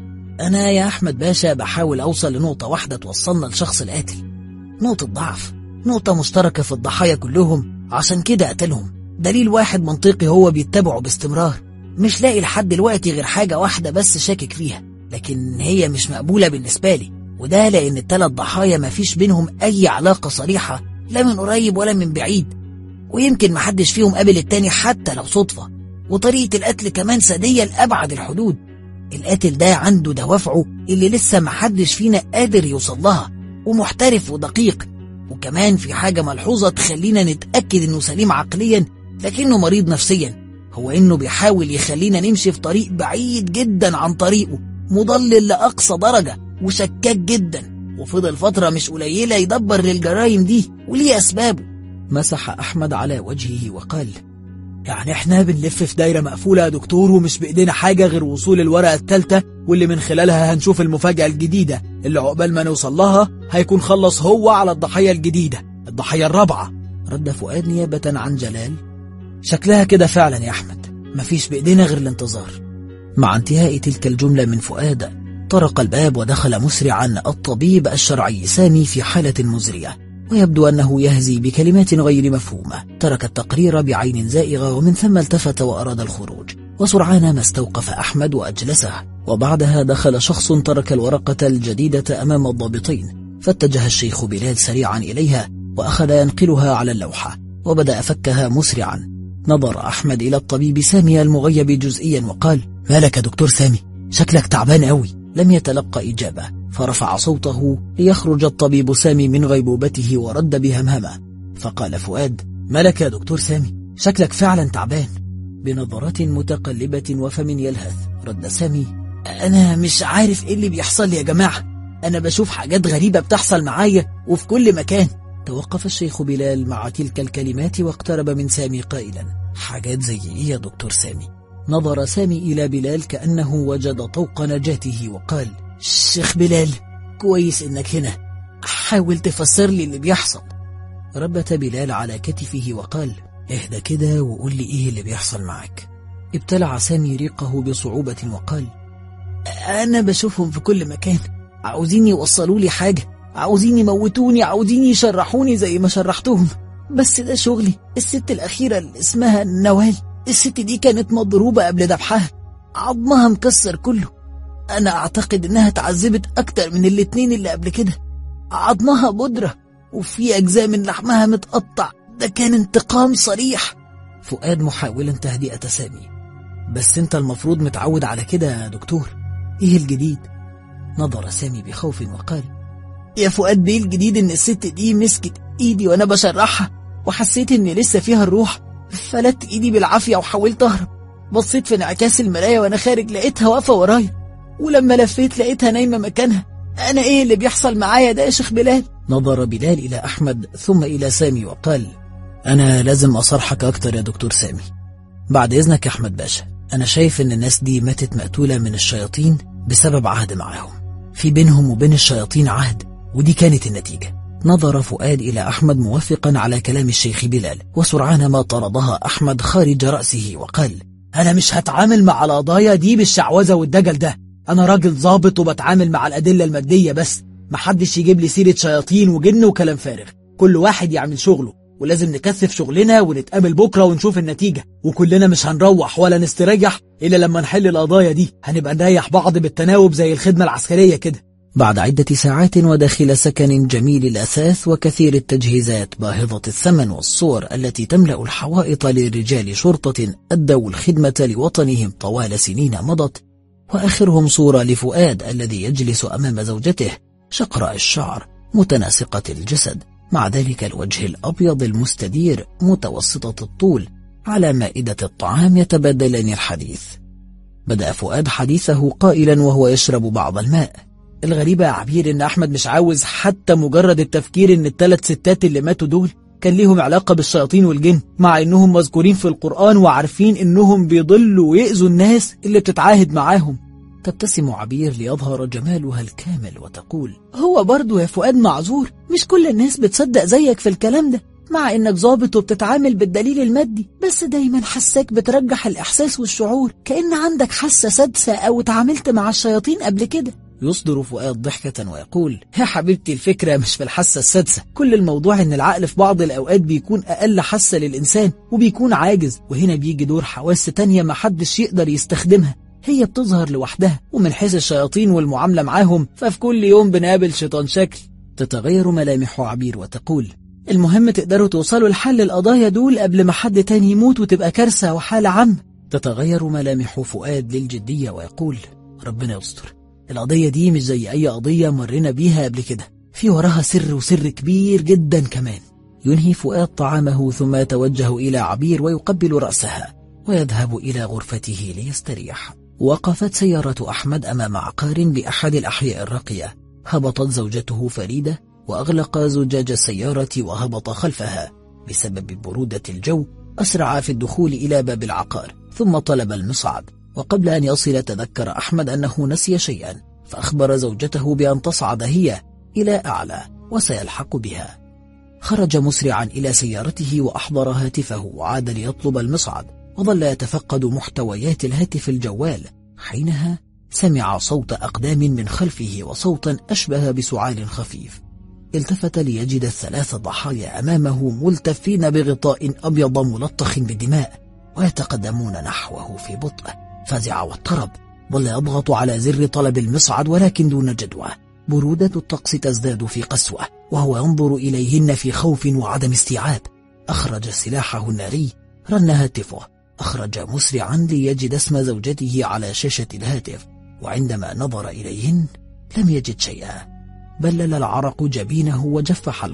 أنا يا أحمد باشا بحاول أوصل لنقطة واحدة توصلنا لشخص القاتل، نقطة ضعف، نقطة مشتركة في الضحايا كلهم، عشان كده قتلهم. دليل واحد منطقي هو بيتبعه باستمرار. مش لاقي لحد دلوقتي غير حاجة واحدة بس شاكك فيها، لكن هي مش مقبولة بالنسبة لي، وده لأن ال3 ضحايا مفيش بينهم أي علاقة صريحة لا من قريب ولا من بعيد، ويمكن محدش فيهم قابل التاني حتى لو صدفة، وطريقة القتل كمان سادية لأبعد الحدود. القاتل ده عنده دوافعه اللي لسه محدش فينا قادر يوصل لها، ومحترف ودقيق. وكمان في حاجة ملحوظة تخلينا نتأكد انه سليم عقليا لكنه مريض نفسيا، هو انه بيحاول يخلينا نمشي في طريق بعيد جدا عن طريقه، مضلل لأقصى درجة وشكاك جدا، وفضل فترة مش قليلة يدبر للجرائم دي وليه أسبابه. مسح أحمد على وجهه وقال: يعني احنا بنلف في دايرة مقفولة يا دكتور، ومش بإيدينا حاجة غير وصول الورقة الثالثة، واللي من خلالها هنشوف المفاجأة الجديدة اللي عقبال ما نوصل لها هيكون خلص هو على الضحية الجديدة، الضحية الرابعة. رد فؤاد نيابة عن جلال: شكلها كده فعلا يا أحمد، مفيش بإيدينا غير الانتظار. مع انتهاء تلك الجملة من فؤاد طرق الباب ودخل مسرعا الطبيب الشرعي سامي في حالة مزرية، ويبدو أنه يهزي بكلمات غير مفهومة. ترك التقرير بعين زائغة ومن ثم التفت وأراد الخروج، وسرعان ما استوقف أحمد وأجلسه، وبعدها دخل شخص ترك الورقة الجديدة أمام الضابطين، فاتجه الشيخ بلال سريعا إليها وأخذ ينقلها على اللوحة وبدأ فكها مسرعا. نظر أحمد إلى الطبيب سامي المغيب جزئيا وقال: مالك يا دكتور سامي؟ شكلك تعبان قوي. لم يتلقى إجابة، فرفع صوته ليخرج الطبيب سامي من غيبوبته ورد بهمهمة، فقال فؤاد: مالك يا دكتور سامي؟ شكلك فعلا تعبان. بنظرات متقلبة وفم يلهث رد سامي: أنا مش عارف إيه اللي بيحصل لي يا جماعة، أنا بشوف حاجات غريبة بتحصل معايا وفي كل مكان. توقف الشيخ بلال مع تلك الكلمات واقترب من سامي قائلا: حاجات زي إيه يا دكتور سامي؟ نظر سامي إلى بلال كأنه وجد طوق نجاته وقال: شيخ بلال، كويس إنك هنا، حاول تفسر لي اللي بيحصل. ربت بلال على كتفه وقال: اهدى كده وقول لي إيه اللي بيحصل معك. ابتلع سامي ريقه بصعوبة وقال: أنا بشوفهم في كل مكان، عاوزين يوصلوا لي حاجة، عاوزين يموتوني، عاوزين يشرحوني زي ما شرحتهم، بس ده شغلي. الست الأخيرة اللي اسمها نوال، الست دي كانت مضروبة قبل ذبحها، عظمها مكسر كله. أنا أعتقد إنها اتعذبت أكتر من الاتنين اللي قبل كده. عظمها بودرة وفي أجزاء من لحمها متقطع، ده كان انتقام صريح. فؤاد محاولا تهدئة سامي: بس انت المفروض متعود على كده يا دكتور، ايه الجديد؟ نظر سامي بخوف وقال: يا فؤاد بيه الجديد ان الست دي مسكت ايدي وانا بشرحها، وحسيت ان لسه فيها الروح، فلت ايدي بالعافية وحاولت اهرب. بصيت في انعكاس المراية وانا خارج لقيتها واقفة ورايا، ولما لفيت لقيتها نايمة مكانها. انا ايه اللي بيحصل معايا ده يا شيخ بلال؟ نظر بلال الى احمد ثم الى سامي وقال: انا لازم اصارحك اكتر يا دكتور سامي. بعد اذنك يا احمد باشا، انا شايف ان الناس دي ماتت مقتولة من الشياطين بسبب عهد معاهم، في بينهم وبين الشياطين عهد، ودي كانت النتيجة. نظر فؤاد إلى أحمد موافقا على كلام الشيخ بلال، وسرعان ما طردها أحمد خارج رأسه وقال: أنا مش هتعامل مع القضايا دي بالشعوذة والدجل ده، أنا راجل ضابط وبتعامل مع الأدلة المادية بس، محدش يجيب لي سيرة شياطين وجن وكلام فارغ. كل واحد يعمل شغله، ولازم نكثف شغلنا ونتقابل بكرة ونشوف النتيجة، وكلنا مش هنروح ولا نستريح إلا لما نحل القضايا دي، هنبقى نريح بعض بالتناوب زي الخدمة العسكرية كده. بعد عدة ساعات وداخل سكن جميل الأثاث وكثير التجهيزات باهظة الثمن والصور التي تملأ الحوائط لرجال شرطة أدوا الخدمة لوطنهم طوال سنين مضت، وآخرهم صورة لفؤاد الذي يجلس أمام زوجته شقراء الشعر متناسقة الجسد، مع ذلك الوجه الأبيض المستدير متوسطة الطول، على مائدة الطعام يتبادلان الحديث. بدأ فؤاد حديثه قائلا وهو يشرب بعض الماء: الغريبة يا عبير إن أحمد مش عاوز حتى مجرد التفكير إن الثلاث ستات اللي ماتوا دول كان ليهم علاقة بالشياطين والجن، مع إنهم مذكورين في القرآن وعارفين إنهم بيضلوا ويأذوا الناس اللي بتتعاهد معاهم. تبتسم عبير ليظهر جمالها الكامل وتقول: هو برضو يا فؤاد معذور، مش كل الناس بتصدق زيك في الكلام ده، مع إنك ضابط وبتتعامل بالدليل المادي، بس دايما حساك بترجح الإحساس والشعور، كأن عندك حاسة سادسة أو اتعاملت مع الشياطين قبل كده. يصدر فؤاد ضحكة ويقول: يا حبيبتي الفكرة مش في الحاسة السادسة، كل الموضوع إن العقل في بعض الأوقات بيكون أقل حاسة للإنسان وبيكون عاجز، وهنا بيجي دور حواس تانية محدش يقدر يستخدمها، هي بتظهر لوحدها. ومن حيث الشياطين والمعاملة معاهم ففي كل يوم بنقابل شيطان شكل. تتغير ملامح عبير وتقول: المهم تقدروا توصلوا لحل القضايا دول قبل ما حد تاني يموت وتبقى كارثة وحالة عامة. تتغير ملامح فؤاد للجدية ويقول: ربنا يستر، القضية دي مش زي أي قضية مرينا بيها قبل كده، في وراها سر وسر كبير جدا كمان. ينهي فؤاد طعامه ثم يتوجه إلى عبير ويقبل رأسها ويذهب إلى غرفته ليستريح. وقفت سيارة أحمد أمام عقار بأحد الأحياء الراقية، هبطت زوجته فريدة وأغلق زجاج السيارة وهبط خلفها. بسبب برودة الجو أسرع في الدخول إلى باب العقار ثم طلب المصعد، وقبل أن يصل تذكر أحمد أنه نسي شيئا، فأخبر زوجته بأن تصعد هي إلى أعلى وسيلحق بها. خرج مسرعا إلى سيارته وأحضر هاتفه وعاد ليطلب المصعد، وظل يتفقد محتويات الهاتف الجوال. حينها سمع صوت أقدام من خلفه وصوتا أشبه بسعال خفيف. التفت ليجد الثلاث ضحايا أمامه ملتفين بغطاء أبيض ملطخ بدماء ويتقدمون نحوه في بطء. فزع واضطرب، ظل يضغط على زر طلب المصعد ولكن دون جدوى. برودة الطقس تزداد في قسوة وهو ينظر إليهن في خوف وعدم استيعاب. أخرج سلاحه الناري، رن هاتفه، أخرج مسرعا ليجد اسم زوجته على شاشة الهاتف، وعندما نظر إليهن لم يجد شيئا. بلل العرق جبينه وجف حلقه،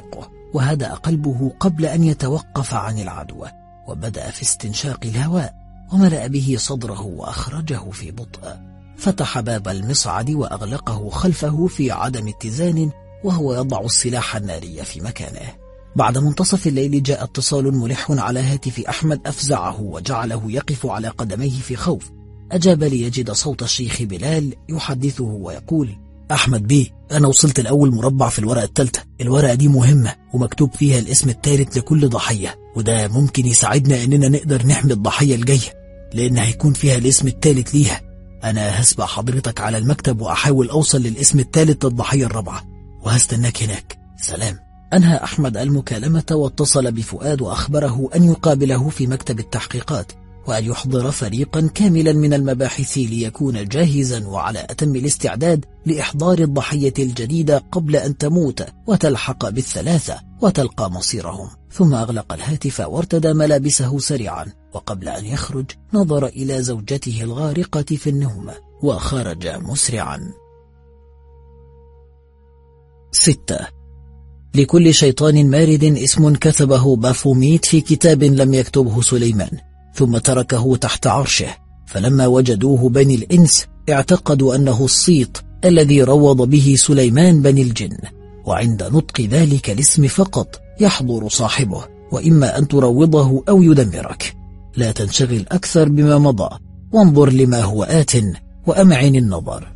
وهدأ قلبه قبل أن يتوقف عن العدوى، وبدأ في استنشاق الهواء وملأ به صدره وأخرجه في بطء. فتح باب المصعد وأغلقه خلفه في عدم اتزان وهو يضع السلاح الناري في مكانه. بعد منتصف الليل جاء اتصال ملح على هاتف أحمد أفزعه وجعله يقف على قدميه في خوف. أجاب ليجد صوت الشيخ بلال يحدثه ويقول: أحمد بيه، أنا وصلت الأول مربع في الورقة الثالثة. الورقة دي مهمة ومكتوب فيها الاسم الثالث لكل ضحية، وده ممكن يساعدنا إننا نقدر نحمي الضحية الجاية، لأن هيكون فيها الاسم الثالث ليها. أنا هسبق حضرتك على المكتب وأحاول أوصل للاسم الثالث للضحية الرابعة، وهستناك هناك. سلام. أنهى أحمد المكالمة واتصل بفؤاد وأخبره أن يقابله في مكتب التحقيقات، وأن يحضر فريقا كاملا من المباحث ليكون جاهزا وعلى أتم الاستعداد لإحضار الضحية الجديدة قبل أن تموت وتلحق بالثلاثة وتلقى مصيرهم. ثم أغلق الهاتف وارتدى ملابسه سريعا، وقبل أن يخرج نظر إلى زوجته الغارقة في النوم وخرج مسرعا. 6. لكل شيطان مارد اسم كتبه بافوميت في كتاب لم يكتبه سليمان، ثم تركه تحت عرشه. فلما وجدوه بني الإنس اعتقدوا أنه الصيت الذي روض به سليمان بني الجن، وعند نطق ذلك الاسم فقط يحضر صاحبه، وإما أن تروضه أو يدمرك. لا تنشغل أكثر بما مضى، وانظر لما هو آت وأمعن النظر.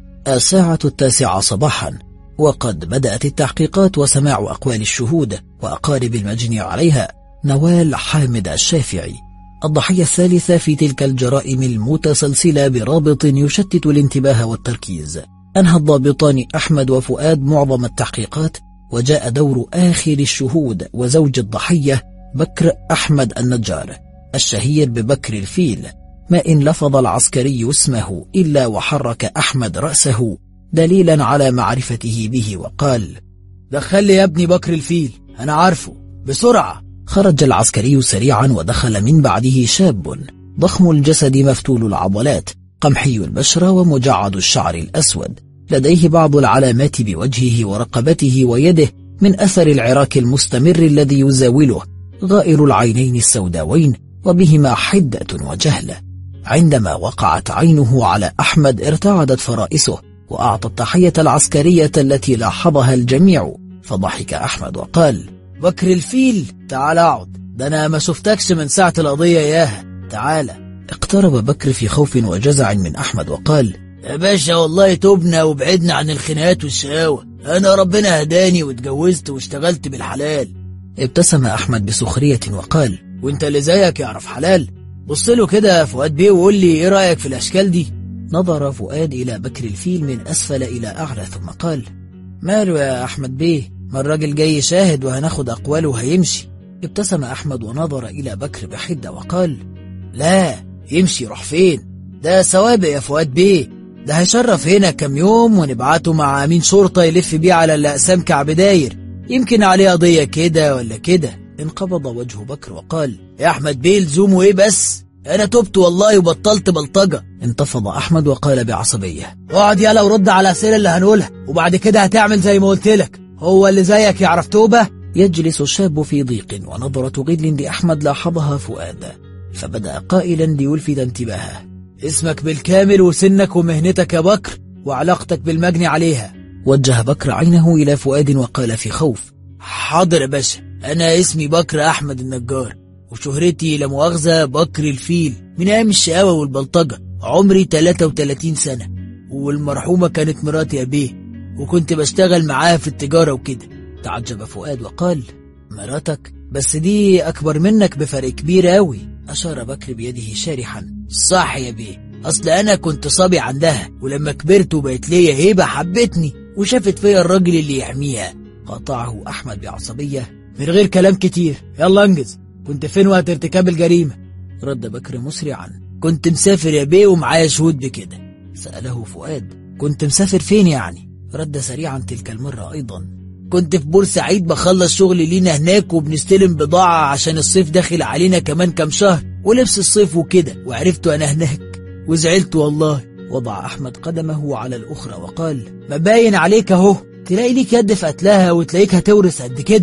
9:09 صباحا، وقد بدأت التحقيقات وسماع أقوال الشهود وأقارب المجني عليها. نوال حامد الشافعي، الضحية الثالثة في تلك الجرائم المتسلسلة برابط يشتت الانتباه والتركيز. أنهى الضابطان أحمد وفؤاد معظم التحقيقات، وجاء دور آخر الشهود وزوج الضحية بكر أحمد النجار الشهير ببكر الفيل. ما إن لفظ العسكري اسمه إلا وحرك أحمد رأسه دليلا على معرفته به، وقال: دخل لي يا ابني بكر الفيل، أنا عارفه، بسرعة. خرج العسكري سريعا، ودخل من بعده شاب ضخم الجسد مفتول العضلات قمحي البشرة ومجعد الشعر الأسود، لديه بعض العلامات بوجهه ورقبته ويده من أثر العراك المستمر الذي يزاوله، غائر العينين السوداوين وبهما حدة وجهلة. عندما وقعت عينه على أحمد ارتعدت فرائسه، وأعطى التحية العسكرية التي لاحظها الجميع. فضحك أحمد وقال: بكر الفيل، تعال اقعد، ده أنا ما شفتكش من ساعة القضية ياها، تعالى. اقترب بكر في خوف وجزع من أحمد وقال: يا باشا والله تبنا وبعدنا عن الخناقات والشقاوة، أنا ربنا هداني واتجوزت واشتغلت بالحلال. ابتسم أحمد بسخرية وقال: وانت اللي زيك يعرف حلال؟ بص له كده يا فؤاد بيه وقول لي ايه رأيك في الأشكال دي؟ نظر فؤاد إلى بكر الفيل من أسفل إلى أعلى ثم قال: ماله يا أحمد بيه، ما الراجل جاي شاهد وهناخد أقواله وهيمشي. ابتسم أحمد ونظر إلى بكر بحدة وقال: لا، يمشي يروح فين؟ ده سوابق يا فؤاد بيه، ده هيشرف هنا كم يوم ونبعته مع أمين شرطة يلف بيه على الأقسام كعب داير، يمكن عليه قضية كده ولا كده. انقبض وجه بكر وقال: يا أحمد بيه لزومه ايه بس؟ أنا تبت والله وبطلت بلطجة. انتفض أحمد وقال بعصبية: اقعد يلا ورد على الأسئلة اللي هنقولها، وبعد كده هتعمل زي ما قلت لك، هو اللي زيك يعرف توبة؟ يجلس الشاب في ضيق، ونظرة غل لأحمد لاحظها فؤاد، فبدأ قائلا ليلفت انتباهه: اسمك بالكامل وسنك ومهنتك يا بكر وعلاقتك بالمجني عليها. وجه بكر عينه إلى فؤاد وقال في خوف: حاضر يا باشا، أنا اسمي بكر أحمد النجار، وشهرتي لا مؤاخذة بكر الفيل، من أيام الشقاوة والبلطجة، عمري 33 سنة، والمرحومة كانت مراتي يا بيه، وكنت بشتغل معاها في التجارة وكده. تعجب فؤاد وقال: مراتك؟ بس دي أكبر منك بفرق كبير أوي. أشار بكر بيده شارحا: صح يا بيه، أصل أنا كنت صبي عندها، ولما كبرت وبقت ليا هيبة حبتني وشافت فيا الراجل اللي يحميها. قاطعه أحمد بعصبية: من غير كلام كتير، يلا انجز، كنت فين وقت ارتكاب الجريمة؟ رد بكر مسرعا: كنت مسافر يا بيه ومعايا شهود بكده. سأله فؤاد: كنت مسافر فين يعني؟ رد سريعا تلك المرة أيضا: كنت في بورسعيد بخلص شغل لينا هناك وبنستلم بضاعة عشان الصيف داخل علينا كمان كام شهر ولبس الصيف وكده، وعرفت أنا هناك وزعلت والله. وضع أحمد قدمه على الأخرى وقال: ما باين عليك اهو، تلاقي ليك يد في قتلها وتلاقيك هتورث قد كده.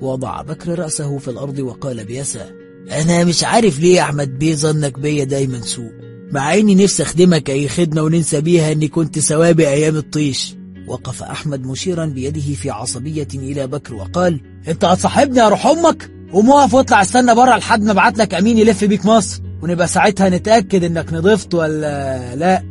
وضع بكر رأسه في الأرض وقال بيسا: أنا مش عارف ليه يا أحمد بيه ظنك بيا دايما سوء، مع إني نفسي أخدمك أي خدمة وننسى بيها إني كنت سوابق أيام الطيش. وقف أحمد مشيرا بيده في عصبية إلى بكر وقال: أنت هتصاحبني يا روح أمك؟ قوم اقف واطلع استنى بره لحد ما ابعت لك أمين يلف بيك مصر، ونبقى ساعتها نتأكد إنك نضفت ولا لا.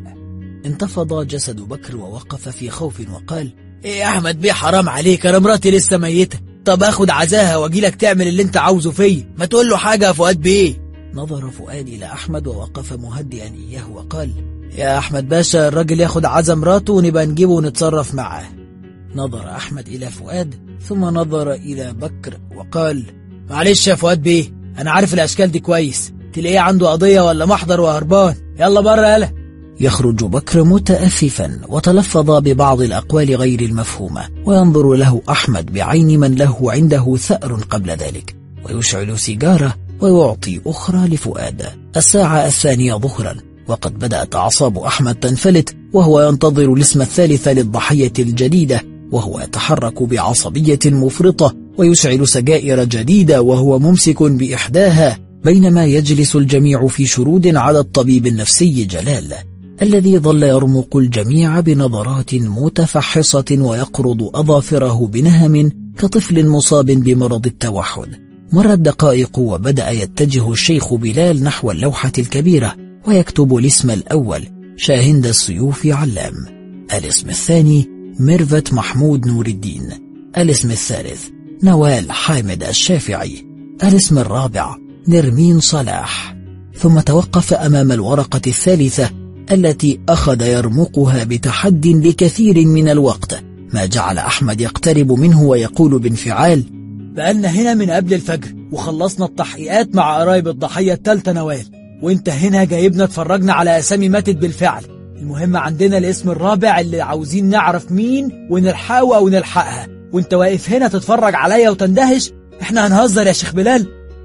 انتفض جسد بكر ووقف في خوف وقال: إيه يا أحمد بيه حرام عليك، أنا مراتي لسه ميتة، طب اخد عزاها واجيلك تعمل اللي انت عاوزه فيا، ما تقول له حاجة يا فؤاد بيه. نظر فؤاد إلى أحمد ووقف مهدئا إياه وقال: يا أحمد باشا الراجل ياخد عزا مراته ونبقى نجيبه ونتصرف معاه. نظر أحمد إلى فؤاد ثم نظر إلى بكر وقال: معلش يا فؤاد بيه، أنا عارف الأشكال دي كويس، تلاقيه عنده قضية ولا محضر وهربان، يلا بره يلا. يخرج بكر متأففا وتلفظ ببعض الأقوال غير المفهومة، وينظر له أحمد بعين من له عنده ثأر قبل ذلك، ويشعل سيجارة ويعطي أخرى لفؤاد. الساعة 2 ظهرا، وقد بدأت أعصاب أحمد تنفلت، وهو ينتظر الاسم الثالث للضحية الجديدة، وهو يتحرك بعصبية مفرطة ويشعل سجائر جديدة وهو ممسك بإحداها، بينما يجلس الجميع في شرود على الطبيب النفسي جلال، الذي ظل يرمق الجميع بنظرات متفحصة ويقرض أظافره بنهم كطفل مصاب بمرض التوحد. مرت دقائق وبدأ يتجه الشيخ بلال نحو اللوحة الكبيرة ويكتب الاسم الأول: شاهند السيوف علام. الاسم الثاني: ميرفت محمود نور الدين. الاسم الثالث: نوال حامد الشافعي. الاسم الرابع: نرمين صلاح. ثم توقف أمام الورقة الثالثة التي أخذ يرمقها بتحد لكثير من الوقت، ما جعل أحمد يقترب منه ويقول بانفعال: بقالنا هنا من قبل الفجر وخلصنا التحقيقات مع قرايب الضحية الثالثة نوال، وانت هنا جايبنا اتفرجنا على أسامي ماتت بالفعل. المهم عندنا الاسم الرابع اللي عاوزين نعرف مين ونلحقه أو نلحقها، وانت واقف هنا تتفرج عليا وتندهش؟ احنا هنهزر يا شيخ بلال؟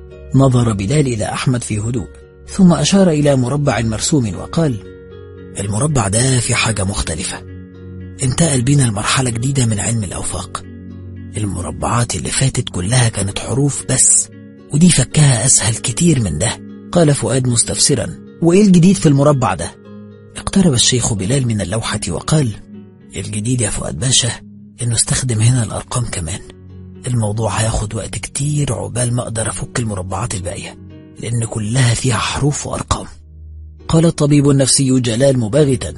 نظر بلال إلى أحمد في هدوء، ثم أشار إلى مربع مرسوم وقال: المربع ده في حاجة مختلفة، انتقل بينا المرحلة جديدة من علم الأوفاق. المربعات اللي فاتت كلها كانت حروف بس، ودي فكها أسهل كتير من ده. قال فؤاد مستفسرا: وإيه الجديد في المربع ده؟ اقترب الشيخ بلال من اللوحة وقال: الجديد يا فؤاد باشا إنه استخدم هنا الأرقام كمان. الموضوع هياخد وقت كتير عقبال ما أقدر أفك المربعات الباقية، لأن كلها فيها حروف وأرقام. قال الطبيب النفسي جلال مباغتا: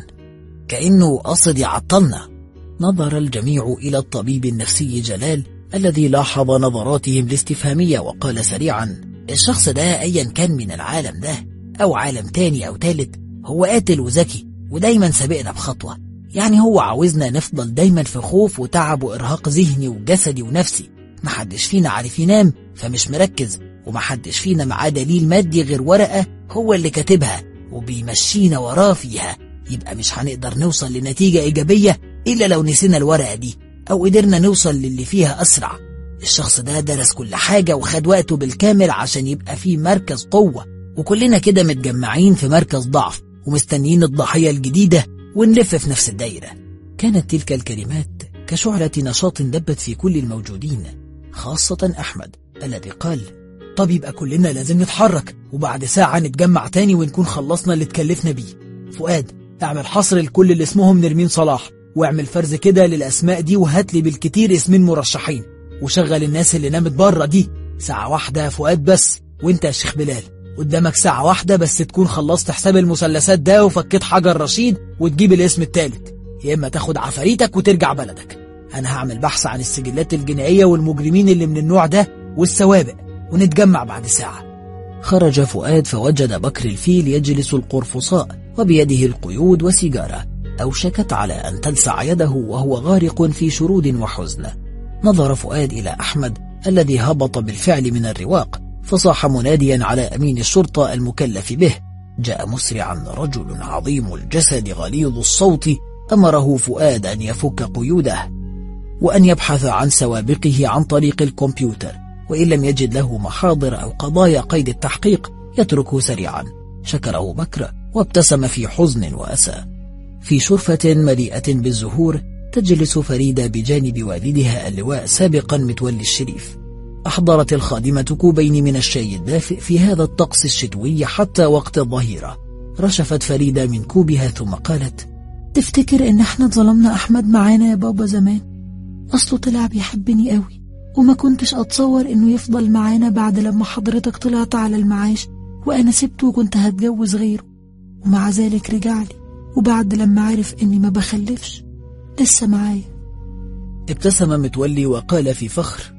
كأنه قصد يعطلنا. نظر الجميع إلى الطبيب النفسي جلال الذي لاحظ نظراتهم الاستفهامية وقال سريعا: الشخص ده أيا كان من العالم ده أو عالم تاني أو تالت، هو قاتل وذكي ودايما سابقنا بخطوة، يعني هو عاوزنا نفضل دايما في خوف وتعب وإرهاق ذهني وجسدي ونفسي. محدش فينا عارف ينام فمش مركز، ومحدش فينا معاه دليل مادي غير ورقة هو اللي كاتبها وبيمشينا وراه فيها. يبقى مش هنقدر نوصل لنتيجة إيجابية إلا لو نسينا الورقة دي أو قدرنا نوصل للي فيها أسرع. الشخص ده درس كل حاجة وخد وقته بالكامل عشان يبقى فيه مركز قوة، وكلنا كده متجمعين في مركز ضعف ومستنيين الضحية الجديدة ونلف في نفس الدايرة. كانت تلك الكلمات كشعلة نشاط دبت في كل الموجودين، خاصة أحمد الذي قال: طب يبقى كلنا لازم نتحرك، وبعد ساعة نتجمع تاني ونكون خلصنا اللي اتكلفنا بيه. فؤاد اعمل حصر لكل اللي اسمهم نرمين صلاح، واعمل فرز كده للأسماء دي، وهات لي بالكتير اسمين مرشحين، وشغل الناس اللي نامت بره دي. ساعة واحدة يا فؤاد بس، وانت يا شيخ بلال قدامك ساعة واحدة بس تكون خلصت حساب المثلثات ده وفكيت حجر رشيد وتجيب الاسم الثالث، يا اما تاخد عفاريتك وترجع بلدك. انا هعمل بحث عن السجلات الجنائية والمجرمين اللي من النوع ده والسوابق، ونتجمع بعد ساعة. خرج فؤاد فوجد بكر الفيل يجلس القرفصاء وبيده القيود وسيجارة أوشكت على أن تلسع يده وهو غارق في شرود وحزن. نظر فؤاد إلى أحمد الذي هبط بالفعل من الرواق، فصاح مناديا على أمين الشرطة المكلف به. جاء مسرعا رجل عظيم الجسد غليظ الصوت، أمره فؤاد أن يفك قيوده وأن يبحث عن سوابقه عن طريق الكمبيوتر، وإن لم يجد له محاضر أو قضايا قيد التحقيق يتركه سريعا. شكره بكر وابتسم في حزن وأسى. في شرفة مليئة بالزهور تجلس فريدة بجانب والدها اللواء سابقا متولي الشريف. أحضرت الخادمة كوبين من الشاي الدافئ في هذا الطقس الشتوي حتى وقت الظهيرة. رشفت فريدة من كوبها ثم قالت: تفتكر إن احنا ظلمنا أحمد معانا يا بابا زمان؟ أصله طلع بيحبني قوي، وما كنتش أتصور إنه يفضل معانا بعد لما حضرتك طلعت على المعاش وأنا سبته وكنت هتجوز غيره، ومع ذلك رجعلي، وبعد لما عرف إني ما بخلفش لسه معايا. ابتسم متولي وقال في فخر: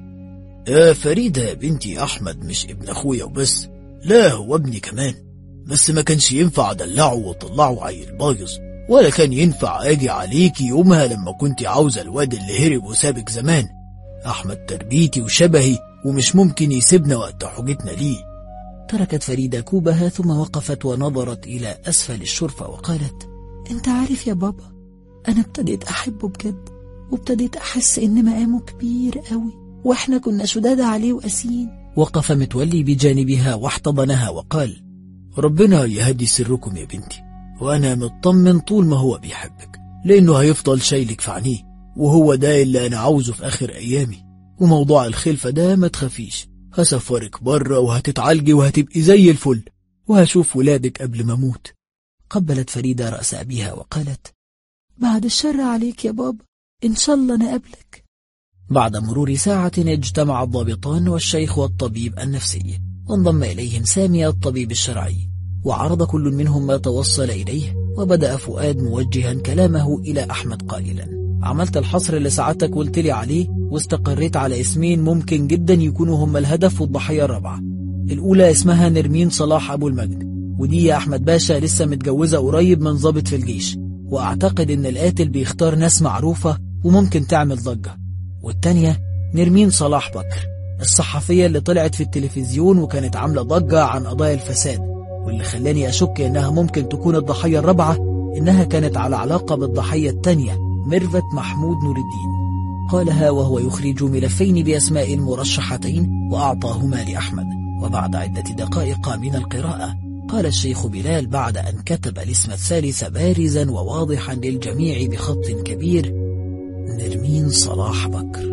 يا فريدة يا بنتي، أحمد مش ابن أخويا وبس، لا هو ابني كمان، بس ما كانش ينفع أدلعه وطلعه عيل بايظ، ولا كان ينفع أجي عليكي يومها لما كنت عاوزة الواد اللي هرب وسابك زمان. أحمد تربيتي وشبهي ومش ممكن يسيبنا وقت حجتنا ليه. تركت فريدة كوبها ثم وقفت ونظرت إلى أسفل الشرفة وقالت: أنت عارف يا بابا، أنا ابتديت أحبه بجد، وابتديت أحس إن مقامه كبير قوي، وإحنا كنا شداد عليه وقاسيين. وقف متولي بجانبها واحتضنها وقال: ربنا يهدي سركم يا بنتي، وأنا مطمن طول ما هو بيحبك، لأنه هيفضل شايلك في عينيه، وهو ده اللي أنا عاوزه في آخر أيامي. وموضوع الخلفة ده ما تخافيش، هسفرك بره وهتتعالجي وهتبقي زي الفل، وهشوف ولادك قبل ما أموت. قبلت فريدة رأس أبيها وقالت: بعد الشر عليك يا بابا، إن شاء الله نقابلك. بعد مرور ساعة اجتمع الضابطان والشيخ والطبيب النفسي، وانضم إليهم سامي الطبيب الشرعي، وعرض كل منهم ما توصل إليه. وبدأ فؤاد موجها كلامه إلى أحمد قائلا: عملت الحصر اللي ساعتك قلت لي عليه، واستقريت على اسمين ممكن جدا يكونوا هم الهدف والضحية الرابعة. الأولى اسمها نرمين صلاح أبو المجد، ودي يا أحمد باشا لسه متجوزة قريب من ضابط في الجيش، وأعتقد إن القاتل بيختار ناس معروفة وممكن تعمل ضجة. والتانية نرمين صلاح بكر، الصحفية اللي طلعت في التلفزيون وكانت عاملة ضجة عن قضايا الفساد، واللي خلاني أشك إنها ممكن تكون الضحية الرابعة، إنها كانت على علاقة بالضحية التانية ميرفت محمود نور الدين. قالها وهو يخرج ملفين بأسماء المرشحتين وأعطاهما لأحمد. وبعد عدة دقائق من القراءة قال الشيخ بلال بعد أن كتب الاسم الثالث بارزا وواضحا للجميع بخط كبير: نرمين صلاح بكر.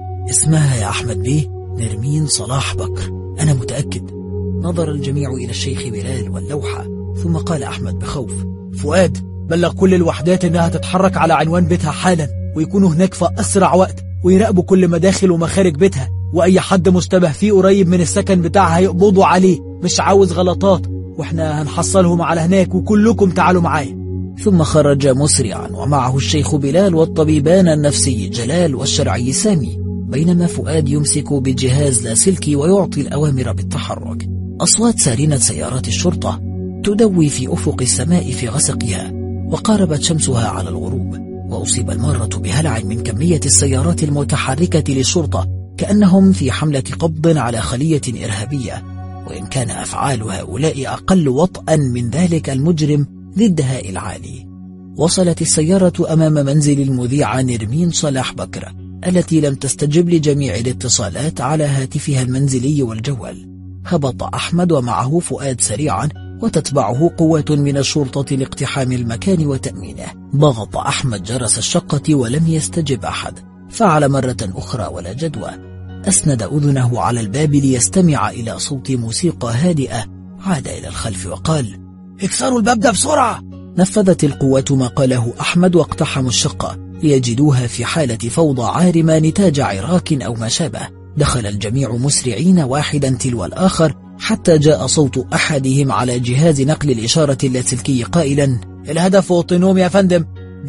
اسمها يا أحمد بيه نرمين صلاح بكر، أنا متأكد. نظر الجميع إلى الشيخ بلال واللوحة، ثم قال أحمد بخوف: فؤاد، بلغ كل الوحدات إنها تتحرك على عنوان بيتها حالا، ويكونوا هناك في أسرع وقت، ويراقبوا كل مداخل ومخارج بيتها، وأي حد مشتبه فيه قريب من السكن بتاعها يقبضوا عليه، مش عاوز غلطات، وإحنا هنحصلهم على هناك، وكلكم تعالوا معايا. ثم خرج مسرعا ومعه الشيخ بلال والطبيبان النفسي جلال والشرعي سامي، بينما فؤاد يمسك بجهاز لاسلكي ويعطي الأوامر بالتحرك. أصوات سارنة سيارات الشرطة تدوي في أفق السماء في غسقها، وقاربت شمسها على الغروب، وأصيب المارة بهلع من كمية السيارات المتحركة للشرطة، كأنهم في حملة قبض على خلية إرهابية، وإن كان أفعال هؤلاء أقل وطئا من ذلك المجرم ذي الدهاء العالي. وصلت السيارة أمام منزل المذيعة نرمين صلاح بكر، التي لم تستجب لجميع الاتصالات على هاتفها المنزلي والجوال. هبط أحمد ومعه فؤاد سريعا، وتتبعه قوة من الشرطة لاقتحام المكان وتأمينه. ضغط أحمد جرس الشقة ولم يستجب أحد، فعل مرة أخرى ولا جدوى. أسند أذنه على الباب ليستمع إلى صوت موسيقى هادئة، عاد إلى الخلف وقال: اكسروا الباب ده بسرعة. نفذت القوة ما قاله أحمد واقتحموا الشقة ليجدوها في حالة فوضى عارمة نتاج عراك أو ما شابه. دخل الجميع مسرعين واحدا تلو الآخر، حتى جاء صوت أحدهم على جهاز نقل الإشارة اللاسلكي قائلا: الهدف اوتونوم يا فندم،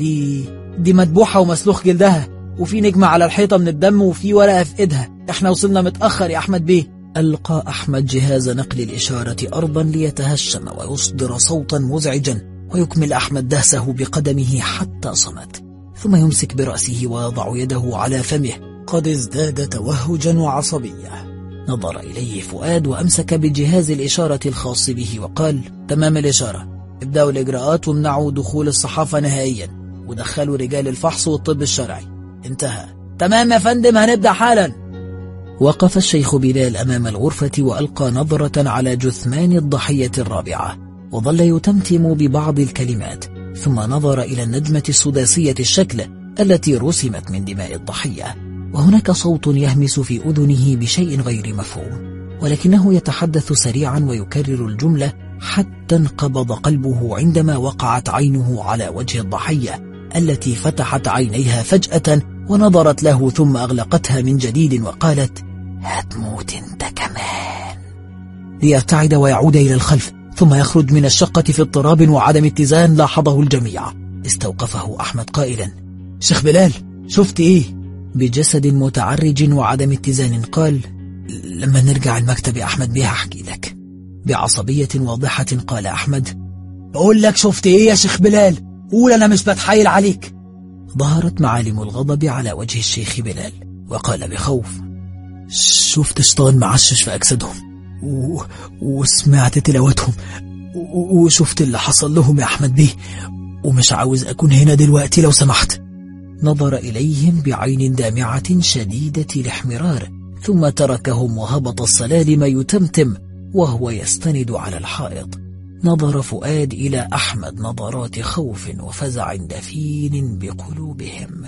دي مدبوحة ومسلوخ جلدها، وفي نجمة على الحيطة من الدم، وفي ورقة في إيدها، احنا وصلنا متأخر يا أحمد بيه. ألقى أحمد جهاز نقل الإشارة أرضا ليتهشم ويصدر صوتا مزعجا، ويكمل أحمد دهسه بقدمه حتى صمت، ثم يمسك برأسه ويضع يده على فمه قد ازداد توهجا وعصبية. نظر إليه فؤاد وأمسك بجهاز الإشارة الخاص به وقال: تمام الإشارة، ابدأوا الإجراءات وامنعوا دخول الصحافة نهائيا، ودخلوا رجال الفحص والطب الشرعي. انتهى. تمام يا فندم، هنبدأ حالا. وقف الشيخ بلال أمام الغرفة وألقى نظرة على جثمان الضحية الرابعة، وظل يتمتم ببعض الكلمات، ثم نظر إلى النجمة السداسية الشكل التي رسمت من دماء الضحية. وهناك صوت يهمس في أذنه بشيء غير مفهوم، ولكنه يتحدث سريعا ويكرر الجملة حتى انقبض قلبه عندما وقعت عينه على وجه الضحية التي فتحت عينيها فجأة ونظرت له ثم أغلقتها من جديد وقالت: هتموت انت كمان. ليرتعد ويعود إلى الخلف ثم يخرج من الشقة في اضطراب وعدم اتزان لاحظه الجميع. استوقفه أحمد قائلا: شيخ بلال، شفت ايه؟ بجسد متعرج وعدم اتزان قال: لما نرجع المكتب يا أحمد بيه هحكي لك. بعصبية واضحة قال أحمد: بقول لك شفت ايه يا شيخ بلال؟ قول، انا مش بتحايل عليك. ظهرت معالم الغضب على وجه الشيخ بلال وقال بخوف: شفت شيطان معشش في أجسادهم وسمعت تلاوتهم وشفت اللي حصل لهم يا أحمد بيه، ومش عاوز أكون هنا دلوقتي لو سمحت. نظر إليهم بعين دامعة شديدة الاحمرار ثم تركهم وهبط السلالم يتمتم وهو يستند على الحائط. نظر فؤاد إلى أحمد نظرات خوف وفزع دفين بقلوبهم.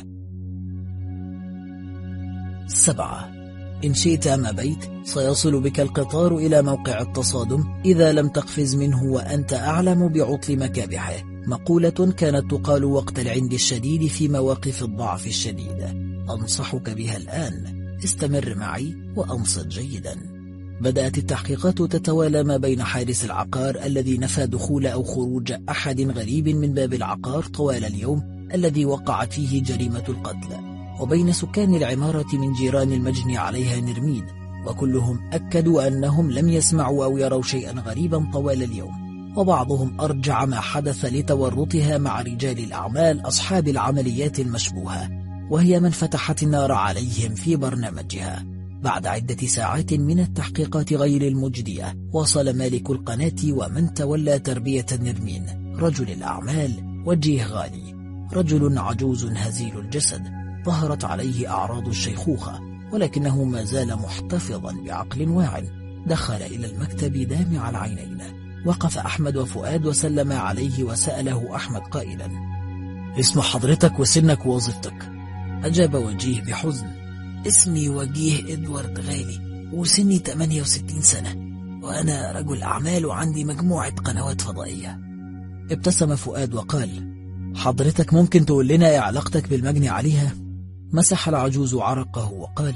7. إن شئت أم بيت سيصل بك القطار إلى موقع التصادم إذا لم تقفز منه وأنت أعلم بعطل مكابحه. مقولة كانت تقال وقت العند الشديد في مواقف الضعف الشديدة. أنصحك بها الآن. استمر معي وأنصت جيدا. بدأت التحقيقات تتوالى ما بين حارس العقار الذي نفى دخول أو خروج أحد غريب من باب العقار طوال اليوم الذي وقعت فيه جريمة القتل، وبين سكان العمارة من جيران المجني عليها نرمين، وكلهم أكدوا أنهم لم يسمعوا أو يروا شيئا غريبا طوال اليوم، وبعضهم أرجع ما حدث لتورطها مع رجال الأعمال أصحاب العمليات المشبوهة، وهي من فتحت النار عليهم في برنامجها. بعد عدة ساعات من التحقيقات غير المجدية وصل مالك القناة ومن تولى تربية نرمين، رجل الأعمال وجيه غالي، رجل عجوز هزيل الجسد ظهرت عليه أعراض الشيخوخة ولكنه ما زال محتفظا بعقل واع. دخل إلى المكتب دامع العينين. وقف أحمد وفؤاد وسلم عليه وسأله أحمد قائلا: اسم حضرتك وسنك ووظيفتك؟ أجاب وجيه بحزن: اسمي وجيه إدوارد غالي وسني 68 سنة وأنا رجل أعمال وعندي مجموعة قنوات فضائية. ابتسم فؤاد وقال: حضرتك ممكن تقول لنا ايه علاقتك بالمجني عليها؟ مسح العجوز عرقه وقال: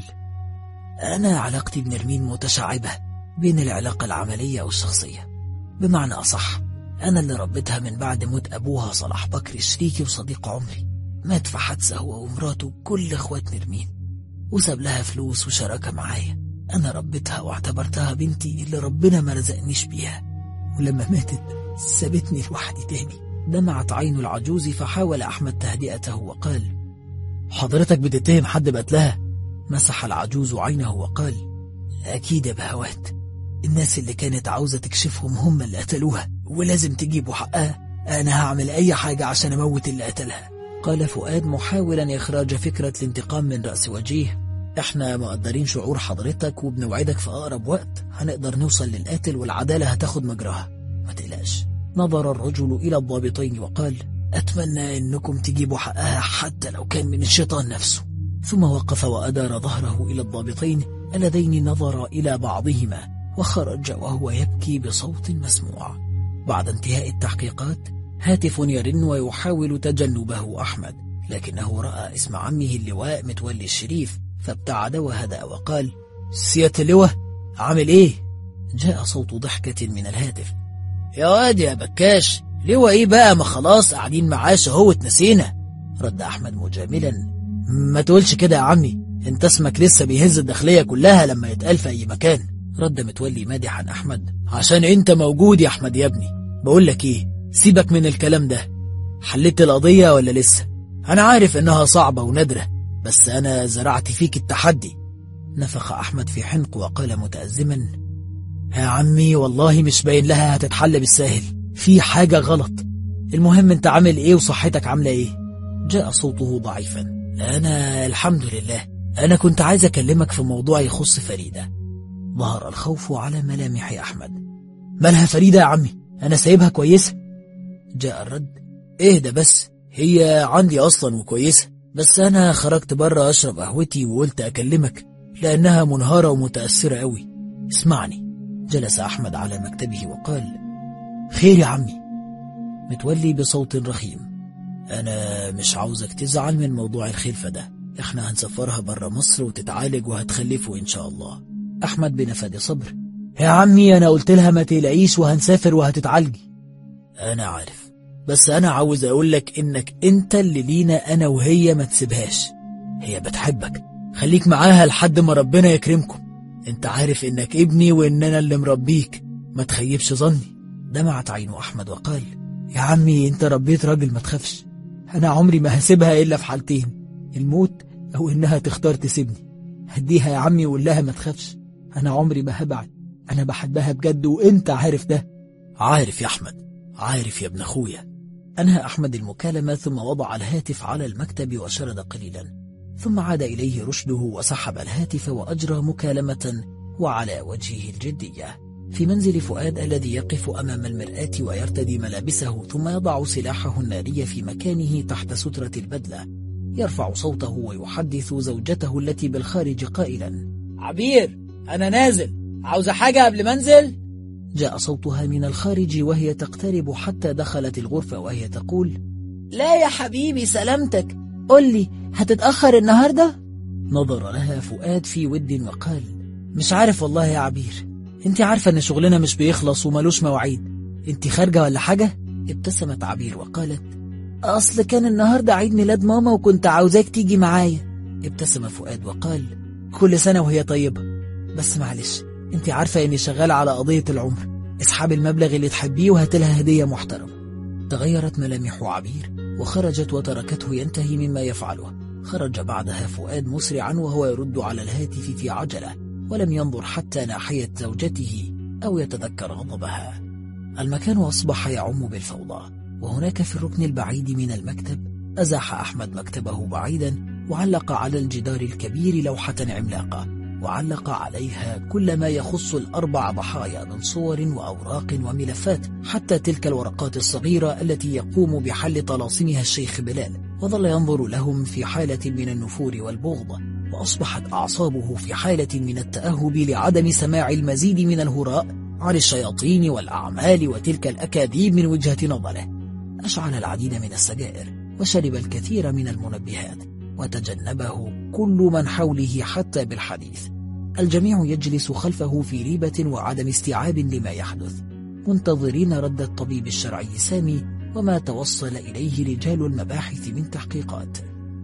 أنا علاقتي بنرمين متشعبة بين العلاقة العملية والشخصية، بمعنى أصح أنا اللي ربيتها من بعد موت أبوها صلاح بكر شريكي وصديق عمري. مات في حادثة هو ومراته كل إخوات نرمين وساب لها فلوس وشراكة معايا. أنا ربيتها واعتبرتها بنتي اللي ربنا ما رزقنيش بيها، ولما ماتت سابتني لوحدي تاني. دمعت عين العجوز فحاول أحمد تهدئته وقال: حضرتك بتتهم حد بقتلها؟ مسح العجوز عينه وقال: أكيد يا بهوات، الناس اللي كانت عاوزة تكشفهم هم اللي قتلوها ولازم تجيبوا حقها. أنا هعمل أي حاجة عشان أموت اللي قتلها. قال فؤاد محاولا إخراج فكرة الانتقام من رأس وجيه: احنا مقدرين شعور حضرتك وبنوعدك في أقرب وقت هنقدر نوصل للقاتل والعدالة هتاخد مجراها، ما تقلقش. نظر الرجل إلى الضابطين وقال: أتمنى أنكم تجيبوا حقها حتى لو كان من الشيطان نفسه. ثم وقف وأدار ظهره إلى الضابطين اللذين نظرا إلى بعضهما وخرج وهو يبكي بصوت مسموع. بعد انتهاء التحقيقات هاتف يرن ويحاول تجنبه أحمد، لكنه رأى اسم عمه اللواء متولي الشريف فابتعد وهدأ وقال: سيادة اللواء، عامل ايه؟ جاء صوت ضحكة من الهاتف: يا واد يا بكاش، لواء ايه بقى؟ ما خلاص قاعدين معاش اهو اتنسينا. رد أحمد مجاملا: ما تقولش كده يا عمي، انت اسمك لسه بيهز الداخلية كلها لما يتقال في اي مكان. رد متولي مادحا أحمد: عشان انت موجود يا أحمد يا ابني. بقولك ايه، سيبك من الكلام ده. حلت القضية ولا لسه؟ انا عارف انها صعبة ونادرة بس انا زرعت فيك التحدي. نفخ أحمد في حنق وقال متأزما: يا عمي والله مش باين لها هتتحل بالساهل، في حاجة غلط. المهم انت عامل ايه وصحتك عاملة ايه؟ جاء صوته ضعيفا: انا الحمد لله. انا كنت عايز اكلمك في موضوع يخص فريدة. ظهر الخوف على ملامح أحمد. مالها فريدة يا عمي؟ انا سايبها كويسة. جاء الرد: اهدى بس، هي عندي اصلا وكويسة. بس أنا خرجت بره أشرب قهوتي وقلت أكلمك لأنها منهارة ومتأثرة قوي. اسمعني. جلس أحمد على مكتبه وقال: خير يا عمي. متولي بصوت رخيم: أنا مش عاوزك تزعل من موضوع الخلفة ده، احنا هنسفرها بره مصر وتتعالج وهتخلفه إن شاء الله. أحمد بنفاد صبر: يا عمي أنا قلت لها ما تقلقيش وهنسافر وهتتعالجي. أنا عارف، بس أنا عاوز أقولك إنك أنت اللي لينا أنا وهي، ما تسيبهاش. هي بتحبك، خليك معاها لحد ما ربنا يكرمكم. أنت عارف إنك ابني وإن أنا اللي مربيك، ما تخيبش ظني. دمعت عين أحمد وقال: يا عمي أنت ربيت راجل، ما تخافش. أنا عمري ما هسيبها إلا في حالتين، الموت أو إنها تختار تسيبني. هديها يا عمي وقول لها ما تخافش، أنا عمري ما هبعد، أنا بحبها بجد وإنت عارف ده. عارف يا أحمد، عارف يا ابن أخويا. أنهى أحمد المكالمة ثم وضع الهاتف على المكتب وشرد قليلا، ثم عاد إليه رشده وسحب الهاتف وأجرى مكالمة وعلى وجهه الجدية. في منزل فؤاد الذي يقف أمام المرآة ويرتدي ملابسه ثم يضع سلاحه الناري في مكانه تحت سترة البدلة، يرفع صوته ويحدث زوجته التي بالخارج قائلا: عبير أنا نازل، عاوزة حاجة قبل منزل؟ جاء صوتها من الخارج وهي تقترب حتى دخلت الغرفة وهي تقول: لا يا حبيبي سلامتك، قل لي هتتأخر النهاردة؟ نظر لها فؤاد في ود وقال: مش عارف والله يا عبير، انت عارفة ان شغلنا مش بيخلص وملوش مواعيد، انت خارجة ولا حاجة؟ ابتسمت عبير وقالت: أصل كان النهاردة عيد ميلاد ماما وكنت عاوزاك تيجي معايا. ابتسم فؤاد وقال: كل سنة وهي طيبة، بس معلش انت عارفة اني شغال على قضية العمر، اسحب المبلغ اللي تحبيه وهاتلها هدية محترمة. تغيرت ملامح عبير وخرجت وتركته ينتهي مما يفعله. خرج بعدها فؤاد مسرعا وهو يرد على الهاتف في عجلة، ولم ينظر حتى ناحية زوجته أو يتذكر غضبها. المكان أصبح يعم بالفوضى، وهناك في الركن البعيد من المكتب أزاح أحمد مكتبه بعيدا وعلق على الجدار الكبير لوحة عملاقة، وعلق عليها كل ما يخص الأربع ضحايا من صور وأوراق وملفات، حتى تلك الورقات الصغيرة التي يقوم بحل طلاسمها الشيخ بلال، وظل ينظر لهم في حالة من النفور والبغض، وأصبحت أعصابه في حالة من التأهب لعدم سماع المزيد من الهراء عن الشياطين والأعمال وتلك الأكاذيب من وجهة نظره. أشعل العديد من السجائر وشرب الكثير من المنبهات، وتجنبه كل من حوله حتى بالحديث. الجميع يجلس خلفه في ريبة وعدم استيعاب لما يحدث، منتظرين رد الطبيب الشرعي سامي وما توصل إليه رجال المباحث من تحقيقات.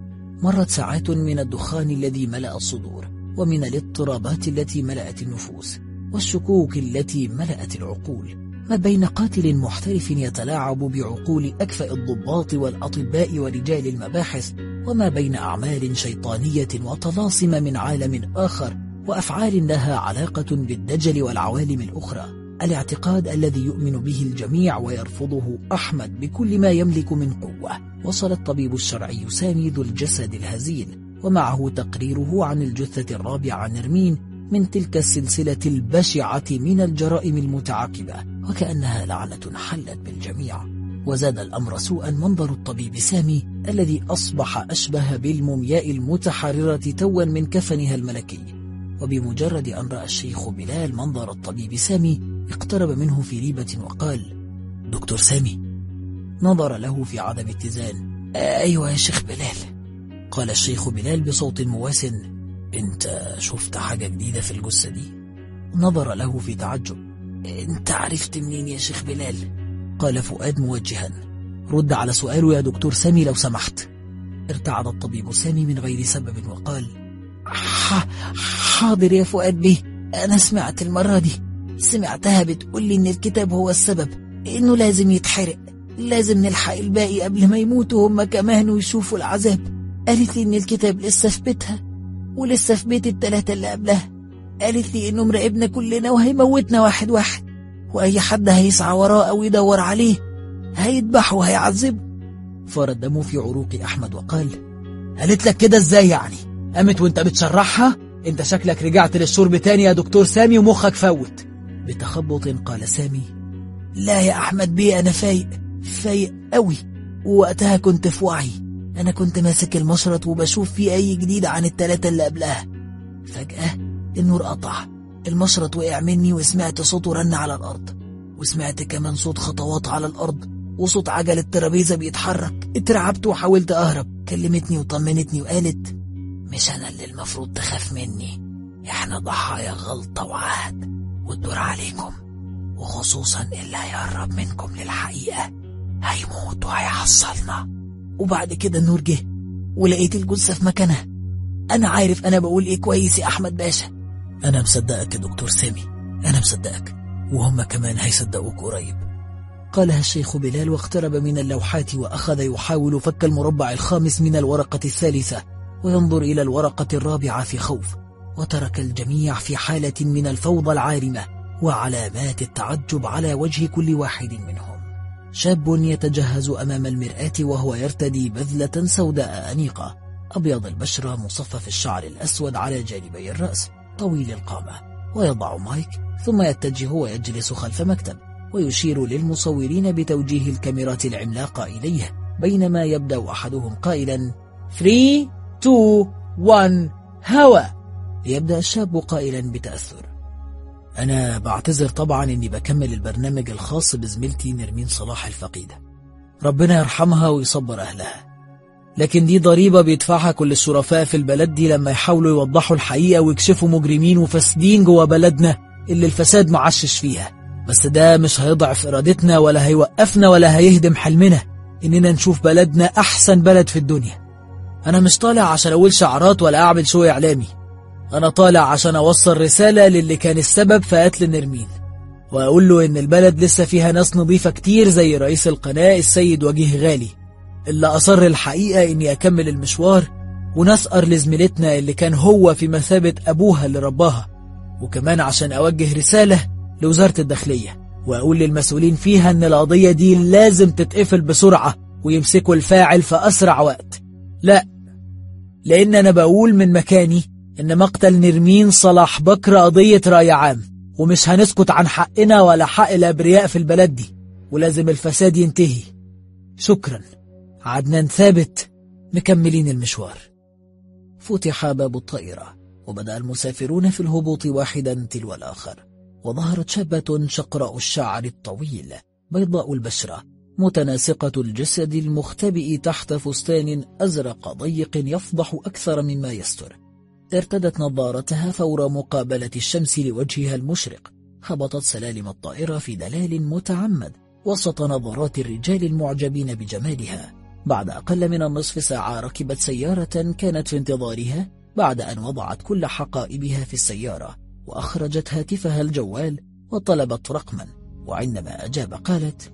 مرت ساعات من الدخان الذي ملأ الصدور، ومن الاضطرابات التي ملأت النفوس، والشكوك التي ملأت العقول، ما بين قاتل محترف يتلاعب بعقول أكفأ الضباط والأطباء ورجال المباحث، وما بين أعمال شيطانية وطلاسم من عالم آخر وأفعال لها علاقة بالدجل والعوالم الأخرى. الاعتقاد الذي يؤمن به الجميع ويرفضه أحمد بكل ما يملك من قوة. وصل الطبيب الشرعي سامي ذو الجسد الهزيل ومعه تقريره عن الجثة الرابعة نرمين من تلك السلسلة البشعة من الجرائم المتعاقبة، وكأنها لعنة حلت بالجميع. وزاد الأمر سوءا منظر الطبيب سامي الذي أصبح أشبه بالمومياء المتحررة توا من كفنها الملكي. وبمجرد أن رأى الشيخ بلال منظر الطبيب سامي اقترب منه في ريبة وقال: دكتور سامي. نظر له في عدم اتزان. أيوة يا شيخ بلال. قال الشيخ بلال بصوت مواسن: انت شفت حاجة جديدة في الجثة دي؟ نظر له في تعجب. انت عرفت منين يا شيخ بلال؟ قال فؤاد موجها: رد على سؤاله يا دكتور سامي لو سمحت. ارتعد الطبيب سامي من غير سبب وقال: حاضر يا فؤاد بيه، أنا سمعت المرة دي، سمعتها بتقول لي إن الكتاب هو السبب، إنه لازم يتحرق، لازم نلحق الباقي قبل ما يموتوا هم كمان ويشوفوا العذاب. قالت لي إن الكتاب لسه في بيتها ولسه في بيت الثلاثة اللي قبلها. قالت لي إنه مراقبنا كلنا وهيموتنا واحد واحد، وأي حد هيسعى وراه أو يدور عليه هيذبحه وهيعذبه. فار الدم في عروق أحمد وقال: قالت لك كده إزاي يعني؟ قامت وانت بتشرحها؟ انت شكلك رجعت للشرب تاني يا دكتور سامي ومخك فوت. بتخبط قال سامي: لا يا أحمد بيه، أنا فايق قوي، ووقتها كنت في وعي. أنا كنت ماسك المشرط وبشوف فيه أي جديد عن التلاتة اللي قبلها. فجأة النور قطع، المشرط وقع مني وسمعت صوته رن على الأرض، وسمعت كمان صوت خطوات على الأرض وصوت عجل الترابيزة بيتحرك. اترعبت وحاولت أهرب. كلمتني وطمنتني وقالت مش أنا اللي المفروض تخاف مني، احنا ضحايا غلطة وعهد والدور عليكم، وخصوصا اللي هيقرب منكم للحقيقة هيموت وهيحصلنا. وبعد كده النور جه ولقيت الجثة في مكانها. أنا عارف أنا بقول إيه كويس يا أحمد باشا. أنا مصدقك يا دكتور سامي، أنا مصدقك، وهم كمان هيصدقوك قريب، قالها الشيخ بلال واقترب من اللوحات وأخذ يحاول فك المربع الخامس من الورقة الثالثة وينظر إلى الورقة الرابعة في خوف، وترك الجميع في حالة من الفوضى العارمة وعلامات التعجب على وجه كل واحد منهم. شاب يتجهز أمام المرآة وهو يرتدي بذلة سوداء أنيقة، أبيض البشرة مصفف الشعر الأسود على جانبي الرأس، طويل القامة، ويضع مايك ثم يتجه ويجلس خلف مكتب ويشير للمصورين بتوجيه الكاميرات العملاقة إليه، بينما يبدأ أحدهم قائلا 3 2 1 هوا. يبدأ الشاب قائلا بتأثر أنا بعتذر طبعا إني بكمل البرنامج الخاص بزميلتي نرمين صلاح الفقيدة، ربنا يرحمها ويصبر أهلها، لكن دي ضريبة بيدفعها كل الشرفاء في البلد دي لما يحاولوا يوضحوا الحقيقة ويكشفوا مجرمين وفاسدين جوا بلدنا اللي الفساد معشش فيها. بس ده مش هيضعف إرادتنا ولا هيوقفنا ولا هيهدم حلمنا إننا نشوف بلدنا أحسن بلد في الدنيا. أنا مش طالع عشان أقول شعارات ولا أعمل شو إعلامي، أنا طالع عشان أوصل رسالة للي كان السبب في قتل نرمين، وأقول له إن البلد لسه فيها ناس نظيفة كتير زي رئيس القناة السيد وجيه غالي اللي أصر الحقيقة إني أكمل المشوار، ونسأر لزميلتنا اللي كان هو في مثابة أبوها اللي رباها، وكمان عشان أوجه رسالة لوزارة الداخلية وأقول للمسؤولين فيها إن القضية دي لازم تتقفل بسرعة ويمسكوا الفاعل في أسرع وقت. لا، لأن أنا بقول من مكاني إن مقتل نرمين صلاح بكر قضية رأي عام، ومش هنسكت عن حقنا ولا حق الأبرياء في البلد دي، ولازم الفساد ينتهي. شكرا. عدنان ثابت، مكملين المشوار. فتح باب الطائرة وبدأ المسافرون في الهبوط واحدا تلو الآخر، وظهرت شابة شقراء الشعر الطويل بيضاء البشرة متناسقة الجسد المختبئ تحت فستان أزرق ضيق يفضح أكثر مما يستر. ارتدت نظارتها فور مقابلة الشمس لوجهها المشرق. هبطت سلالم الطائرة في دلال متعمد وسط نظرات الرجال المعجبين بجمالها. بعد أقل من النصف ساعة ركبت سيارة كانت في انتظارها بعد أن وضعت كل حقائبها في السيارة، وأخرجت هاتفها الجوال وطلبت رقما، وعندما أجاب قالت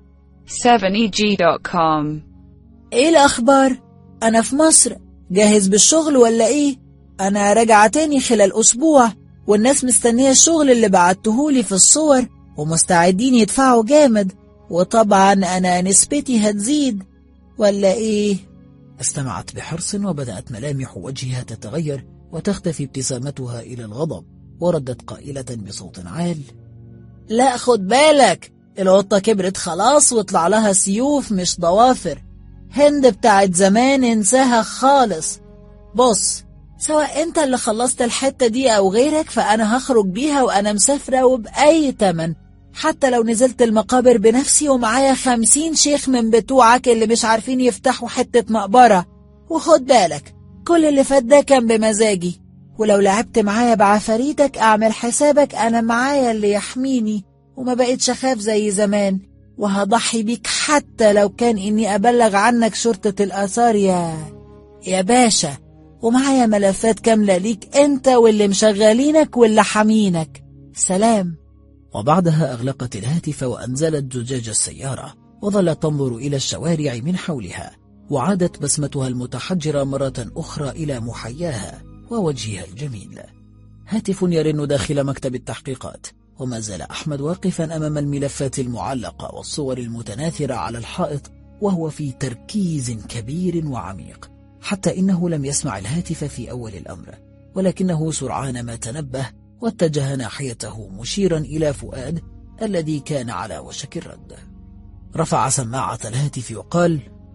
7EG.com. ايه الأخبار؟ أنا في مصر، جاهز بالشغل ولا ايه؟ أنا راجعة تاني خلال أسبوع، والناس مستنية الشغل اللي بعتهولي في الصور ومستعدين يدفعوا جامد، وطبعا أنا نسبتي هتزيد ولا ايه؟ استمعت بحرص وبدأت ملامح وجهها تتغير وتختفي ابتسامتها إلى الغضب، وردت قائلة بصوت عال لا خد بالك، القطة كبرت خلاص واطلع لها سيوف مش ضوافر. هند بتاعت زمان انساها خالص. بص، سواء انت اللي خلصت الحتة دي او غيرك فانا هخرج بيها وانا مسافرة وبأي تمن، حتى لو نزلت المقابر بنفسي ومعايا 50 شيخ من بتوعك اللي مش عارفين يفتحوا حتة مقبرة. وخد بالك كل اللي فات ده كان بمزاجي، ولو لعبت معايا بعفاريتك اعمل حسابك انا معايا اللي يحميني، وما بقيتش اخاف زي زمان، وهضحي بيك حتى لو كان اني ابلغ عنك شرطة الاثار يا باشا، ومعايا ملفات كاملة ليك انت واللي مشغلينك واللي حامينك. سلام. وبعدها أغلقت الهاتف وأنزلت زجاج السيارة وظلت تنظر إلى الشوارع من حولها، وعادت بسمتها المتحجرة مرة أخرى إلى محياها ووجهها الجميل. هاتف يرن داخل مكتب التحقيقات، وما زال أحمد واقفا أمام الملفات المعلقة والصور المتناثرة على الحائط وهو في تركيز كبير وعميق، حتى إنه لم يسمع الهاتف في أول الأمر، ولكنه سرعان ما تنبه واتجه ناحيته مشيرا إلى فؤاد الذي كان على وشك الرد. رفع سماعة الهاتف وقال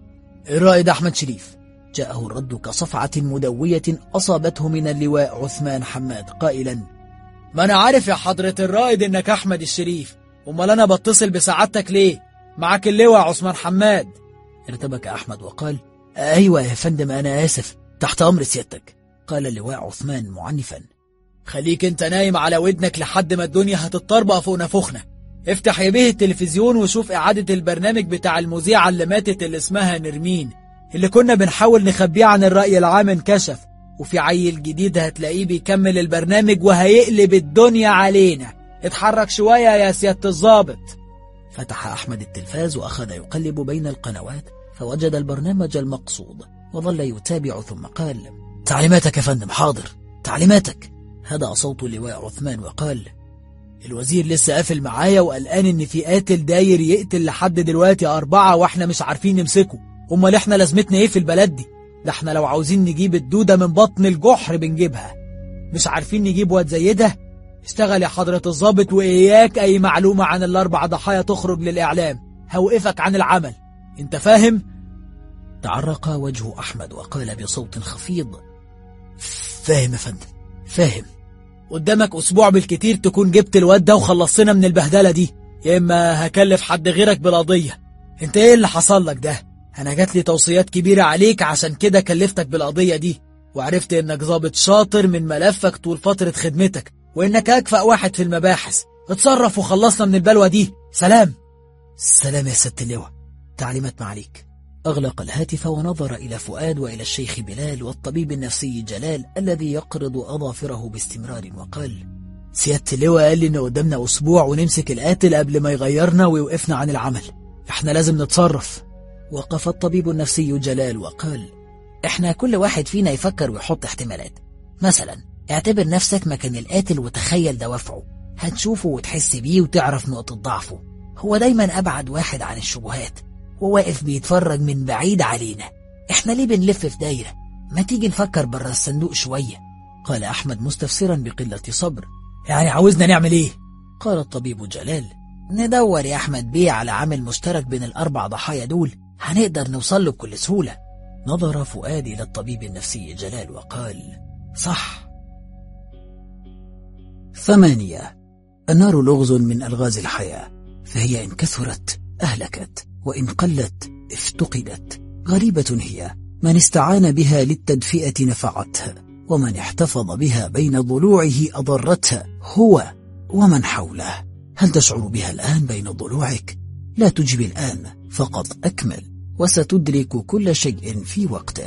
الرائد أحمد شريف. جاءه الرد كصفعة مدوية أصابته من اللواء عثمان حماد قائلا: ما أنا عارف يا حضرة الرائد إنك أحمد الشريف، أمال أنا بتصل بسعادتك ليه؟ معك اللواء عثمان حماد. ارتبك أحمد وقال: أيوة يا فندم، أنا آسف، تحت أمر سيادتك. قال اللواء عثمان معنفا: خليك انت نايم على ودنك لحد ما الدنيا هتتطربق فوق نفوخنا. افتح يا بيه التلفزيون وشوف إعادة البرنامج بتاع المذيعة اللي ماتت اللي اسمها نرمين، اللي كنا بنحاول نخبيه عن الرأي العام انكشف، وفي عيل جديد هتلاقيه بيكمل البرنامج وهيقلب الدنيا علينا. اتحرك شوية يا سيادة الضابط. فتح أحمد التلفاز وأخذ يقلب بين القنوات فوجد البرنامج المقصود وظل يتابع، ثم قال: تعليماتك يا فندم. حاضر، تعليماتك. هدأ صوت اللواء عثمان وقال: الوزير لسه قافل معايا وقلقان ان في قاتل داير يقتل لحد دلوقتي 4 واحنا مش عارفين نمسكه. امال احنا لازمتنا ايه في البلد دي؟ ده احنا لو عاوزين نجيب الدودة من بطن الجحر بنجيبها. مش عارفين نجيب واد زي ده؟ اشتغل يا حضرة الضابط، واياك اي معلومة عن ال4 ضحايا تخرج للاعلام، هوقفك عن العمل، انت فاهم؟ تعرق وجه أحمد وقال بصوت خفيض: فاهم يا فندم، فاهم. قدامك أسبوع بالكتير تكون جبت الواد ده وخلصنا من البهدلة دي، يا إما هكلف حد غيرك بالقضية. انت ايه اللي حصل لك ده؟ انا جات لي توصيات كبيرة عليك، عشان كده كلفتك بالقضية دي، وعرفت انك ضابط شاطر من ملفك طول فترة خدمتك، وانك اكفأ واحد في المباحث. اتصرف وخلصنا من البلوة دي. سلام. سلام يا سيادة اللواء، تعليمات معليك. أغلق الهاتف ونظر إلى فؤاد وإلى الشيخ بلال والطبيب النفسي جلال الذي يقرض أظافره باستمرار وقال: سيادة اللواء قال لي إن قدامنا أسبوع ونمسك القاتل قبل ما يغيرنا ويوقفنا عن العمل، احنا لازم نتصرف. وقف الطبيب النفسي جلال وقال: احنا كل واحد فينا يفكر ويحط احتمالات. مثلا اعتبر نفسك مكان القاتل وتخيل دوافعه، هتشوفه وتحس بيه وتعرف نقطة ضعفه. هو دايما أبعد واحد عن الشبهات، وواقف بيتفرج من بعيد علينا. احنا ليه بنلف في دايرة؟ ما تيجي نفكر بره الصندوق شوية. قال أحمد مستفسرا بقلة صبر: يعني عاوزنا نعمل ايه؟ قال الطبيب جلال: ندور يا أحمد بيه على عامل مشترك بين ال4 ضحايا دول، هنقدر نوصل له بكل سهولة. نظر فؤاد إلى الطبيب النفسي جلال وقال: صح. 8. النار لغز من ألغاز الحياة، فهي إن كثرت أهلكت، وإن قلت افتقدت. غريبة هي من استعان بها للتدفئة نفعته، ومن احتفظ بها بين ضلوعه أضرته هو ومن حوله. هل تشعر بها الآن بين ضلوعك؟ لا تجب الآن، فقط أكمل وستدرك كل شيء في وقته.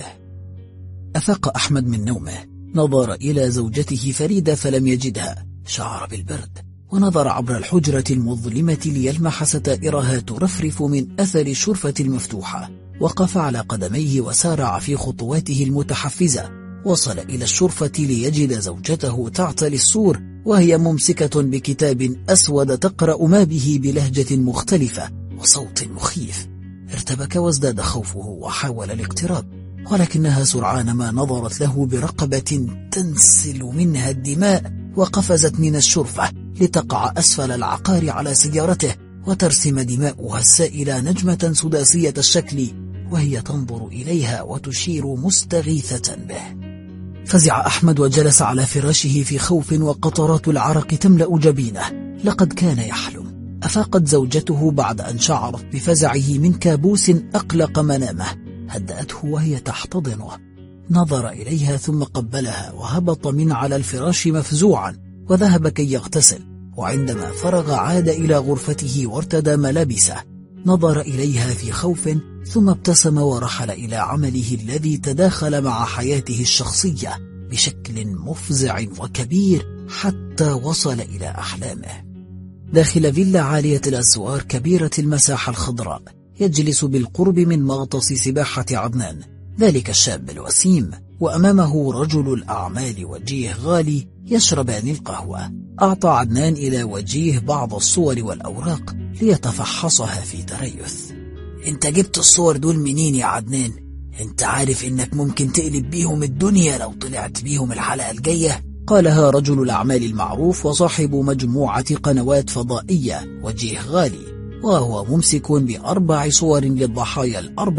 أفاق أحمد من نومه، نظر إلى زوجته فريدة فلم يجدها، شعر بالبرد، ونظر عبر الحجرة المظلمة ليلمح ستائرها ترفرف من أثر الشرفة المفتوحة. وقف على قدميه وسارع في خطواته المتحفزة. وصل إلى الشرفة ليجد زوجته تعتلي السور، وهي ممسكة بكتاب أسود تقرأ ما به بلهجة مختلفة وصوت مخيف. ارتبك وازداد خوفه وحاول الاقتراب، ولكنها سرعان ما نظرت له برقبة تنسل منها الدماء، وقفزت من الشرفة لتقع أسفل العقار على سيارته، وترسم دماؤها السائلة نجمة سداسية الشكل، وهي تنظر إليها وتشير مستغيثة به. فزع أحمد وجلس على فراشه في خوف، وقطرات العرق تملأ جبينه. لقد كان يحلم. أفاقت زوجته بعد أن شعرت بفزعه من كابوس أقلق منامه. هدأته وهي تحتضنه، نظر إليها ثم قبلها، وهبط من على الفراش مفزوعا وذهب كي يغتسل. وعندما فرغ عاد إلى غرفته وارتدى ملابسه. نظر إليها في خوف ثم ابتسم ورحل إلى عمله الذي تداخل مع حياته الشخصية بشكل مفزع وكبير حتى وصل إلى أحلامه. داخل فيلا عالية الأسوار كبيرة المساحة الخضراء، يجلس بالقرب من مغطس سباحة عدنان، ذلك الشاب الوسيم، وأمامه رجل الأعمال وجيه غالي يشربان القهوة. أعطى عدنان إلى وجيه بعض الصور والأوراق ليتفحصها في تريث. انت جبت الصور دول منين يا عدنان؟ انت عارف انك ممكن تقلب بيهم الدنيا لو طلعت بيهم الحلقة الجاية؟ قالها رجل الأعمال المعروف وصاحب مجموعة قنوات فضائية وجيه غالي، وهو ممسك ب4 صور للضحايا ال4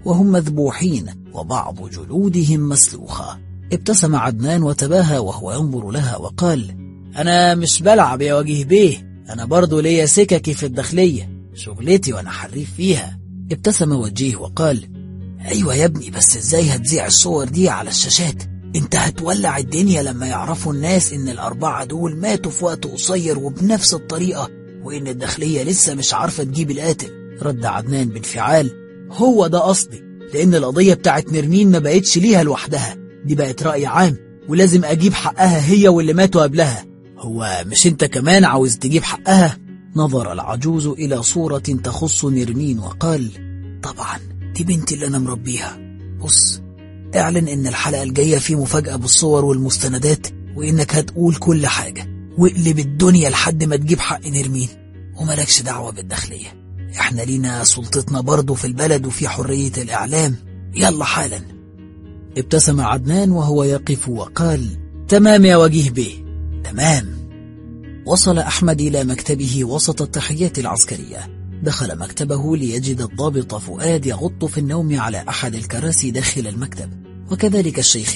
وهم مذبوحين وبعض جلودهم مسلوخة. ابتسم عدنان وتباهى وهو ينظر لها وقال: أنا مش بلعب يا وجيه بيه، أنا برضو ليا سككي في الداخلية، شغلتي وأنا حريف فيها. ابتسم وجيه وقال: أيوة يا ابني، بس إزاي هتذيع الصور دي على الشاشات؟ انت هتولع الدنيا لما يعرفوا الناس إن ال4 دول ماتوا في وقت قصير وبنفس الطريقة، وإن الداخلية لسه مش عارفة تجيب القاتل. رد عدنان بانفعال: هو ده قصدي، لأن القضية بتاعت نرمين ما بقتش ليها لوحدها، دي بقت رأي عام ولازم أجيب حقها هي واللي ماتوا قبلها. هو مش انت كمان عاوز تجيب حقها؟ نظر العجوز إلى صورة تخص نرمين وقال: طبعا دي بنتي اللي أنا مربيها. بص، اعلن إن الحلقة الجاية في مفاجأة بالصور والمستندات، وإنك هتقول كل حاجة، واقلب الدنيا لحد ما تجيب حق نرمين، وملكش دعوة بالداخلية. احنا لينا سلطتنا برضو في البلد وفي حرية الإعلام. يلا حالا. ابتسم عدنان وهو يقف وقال: تمام يا وجيه بيه، تمام. وصل أحمد إلى مكتبه وسط التحيات العسكرية. دخل مكتبه ليجد الضابط فؤاد يغط في النوم على أحد الكراسي داخل المكتب، وكذلك الشيخ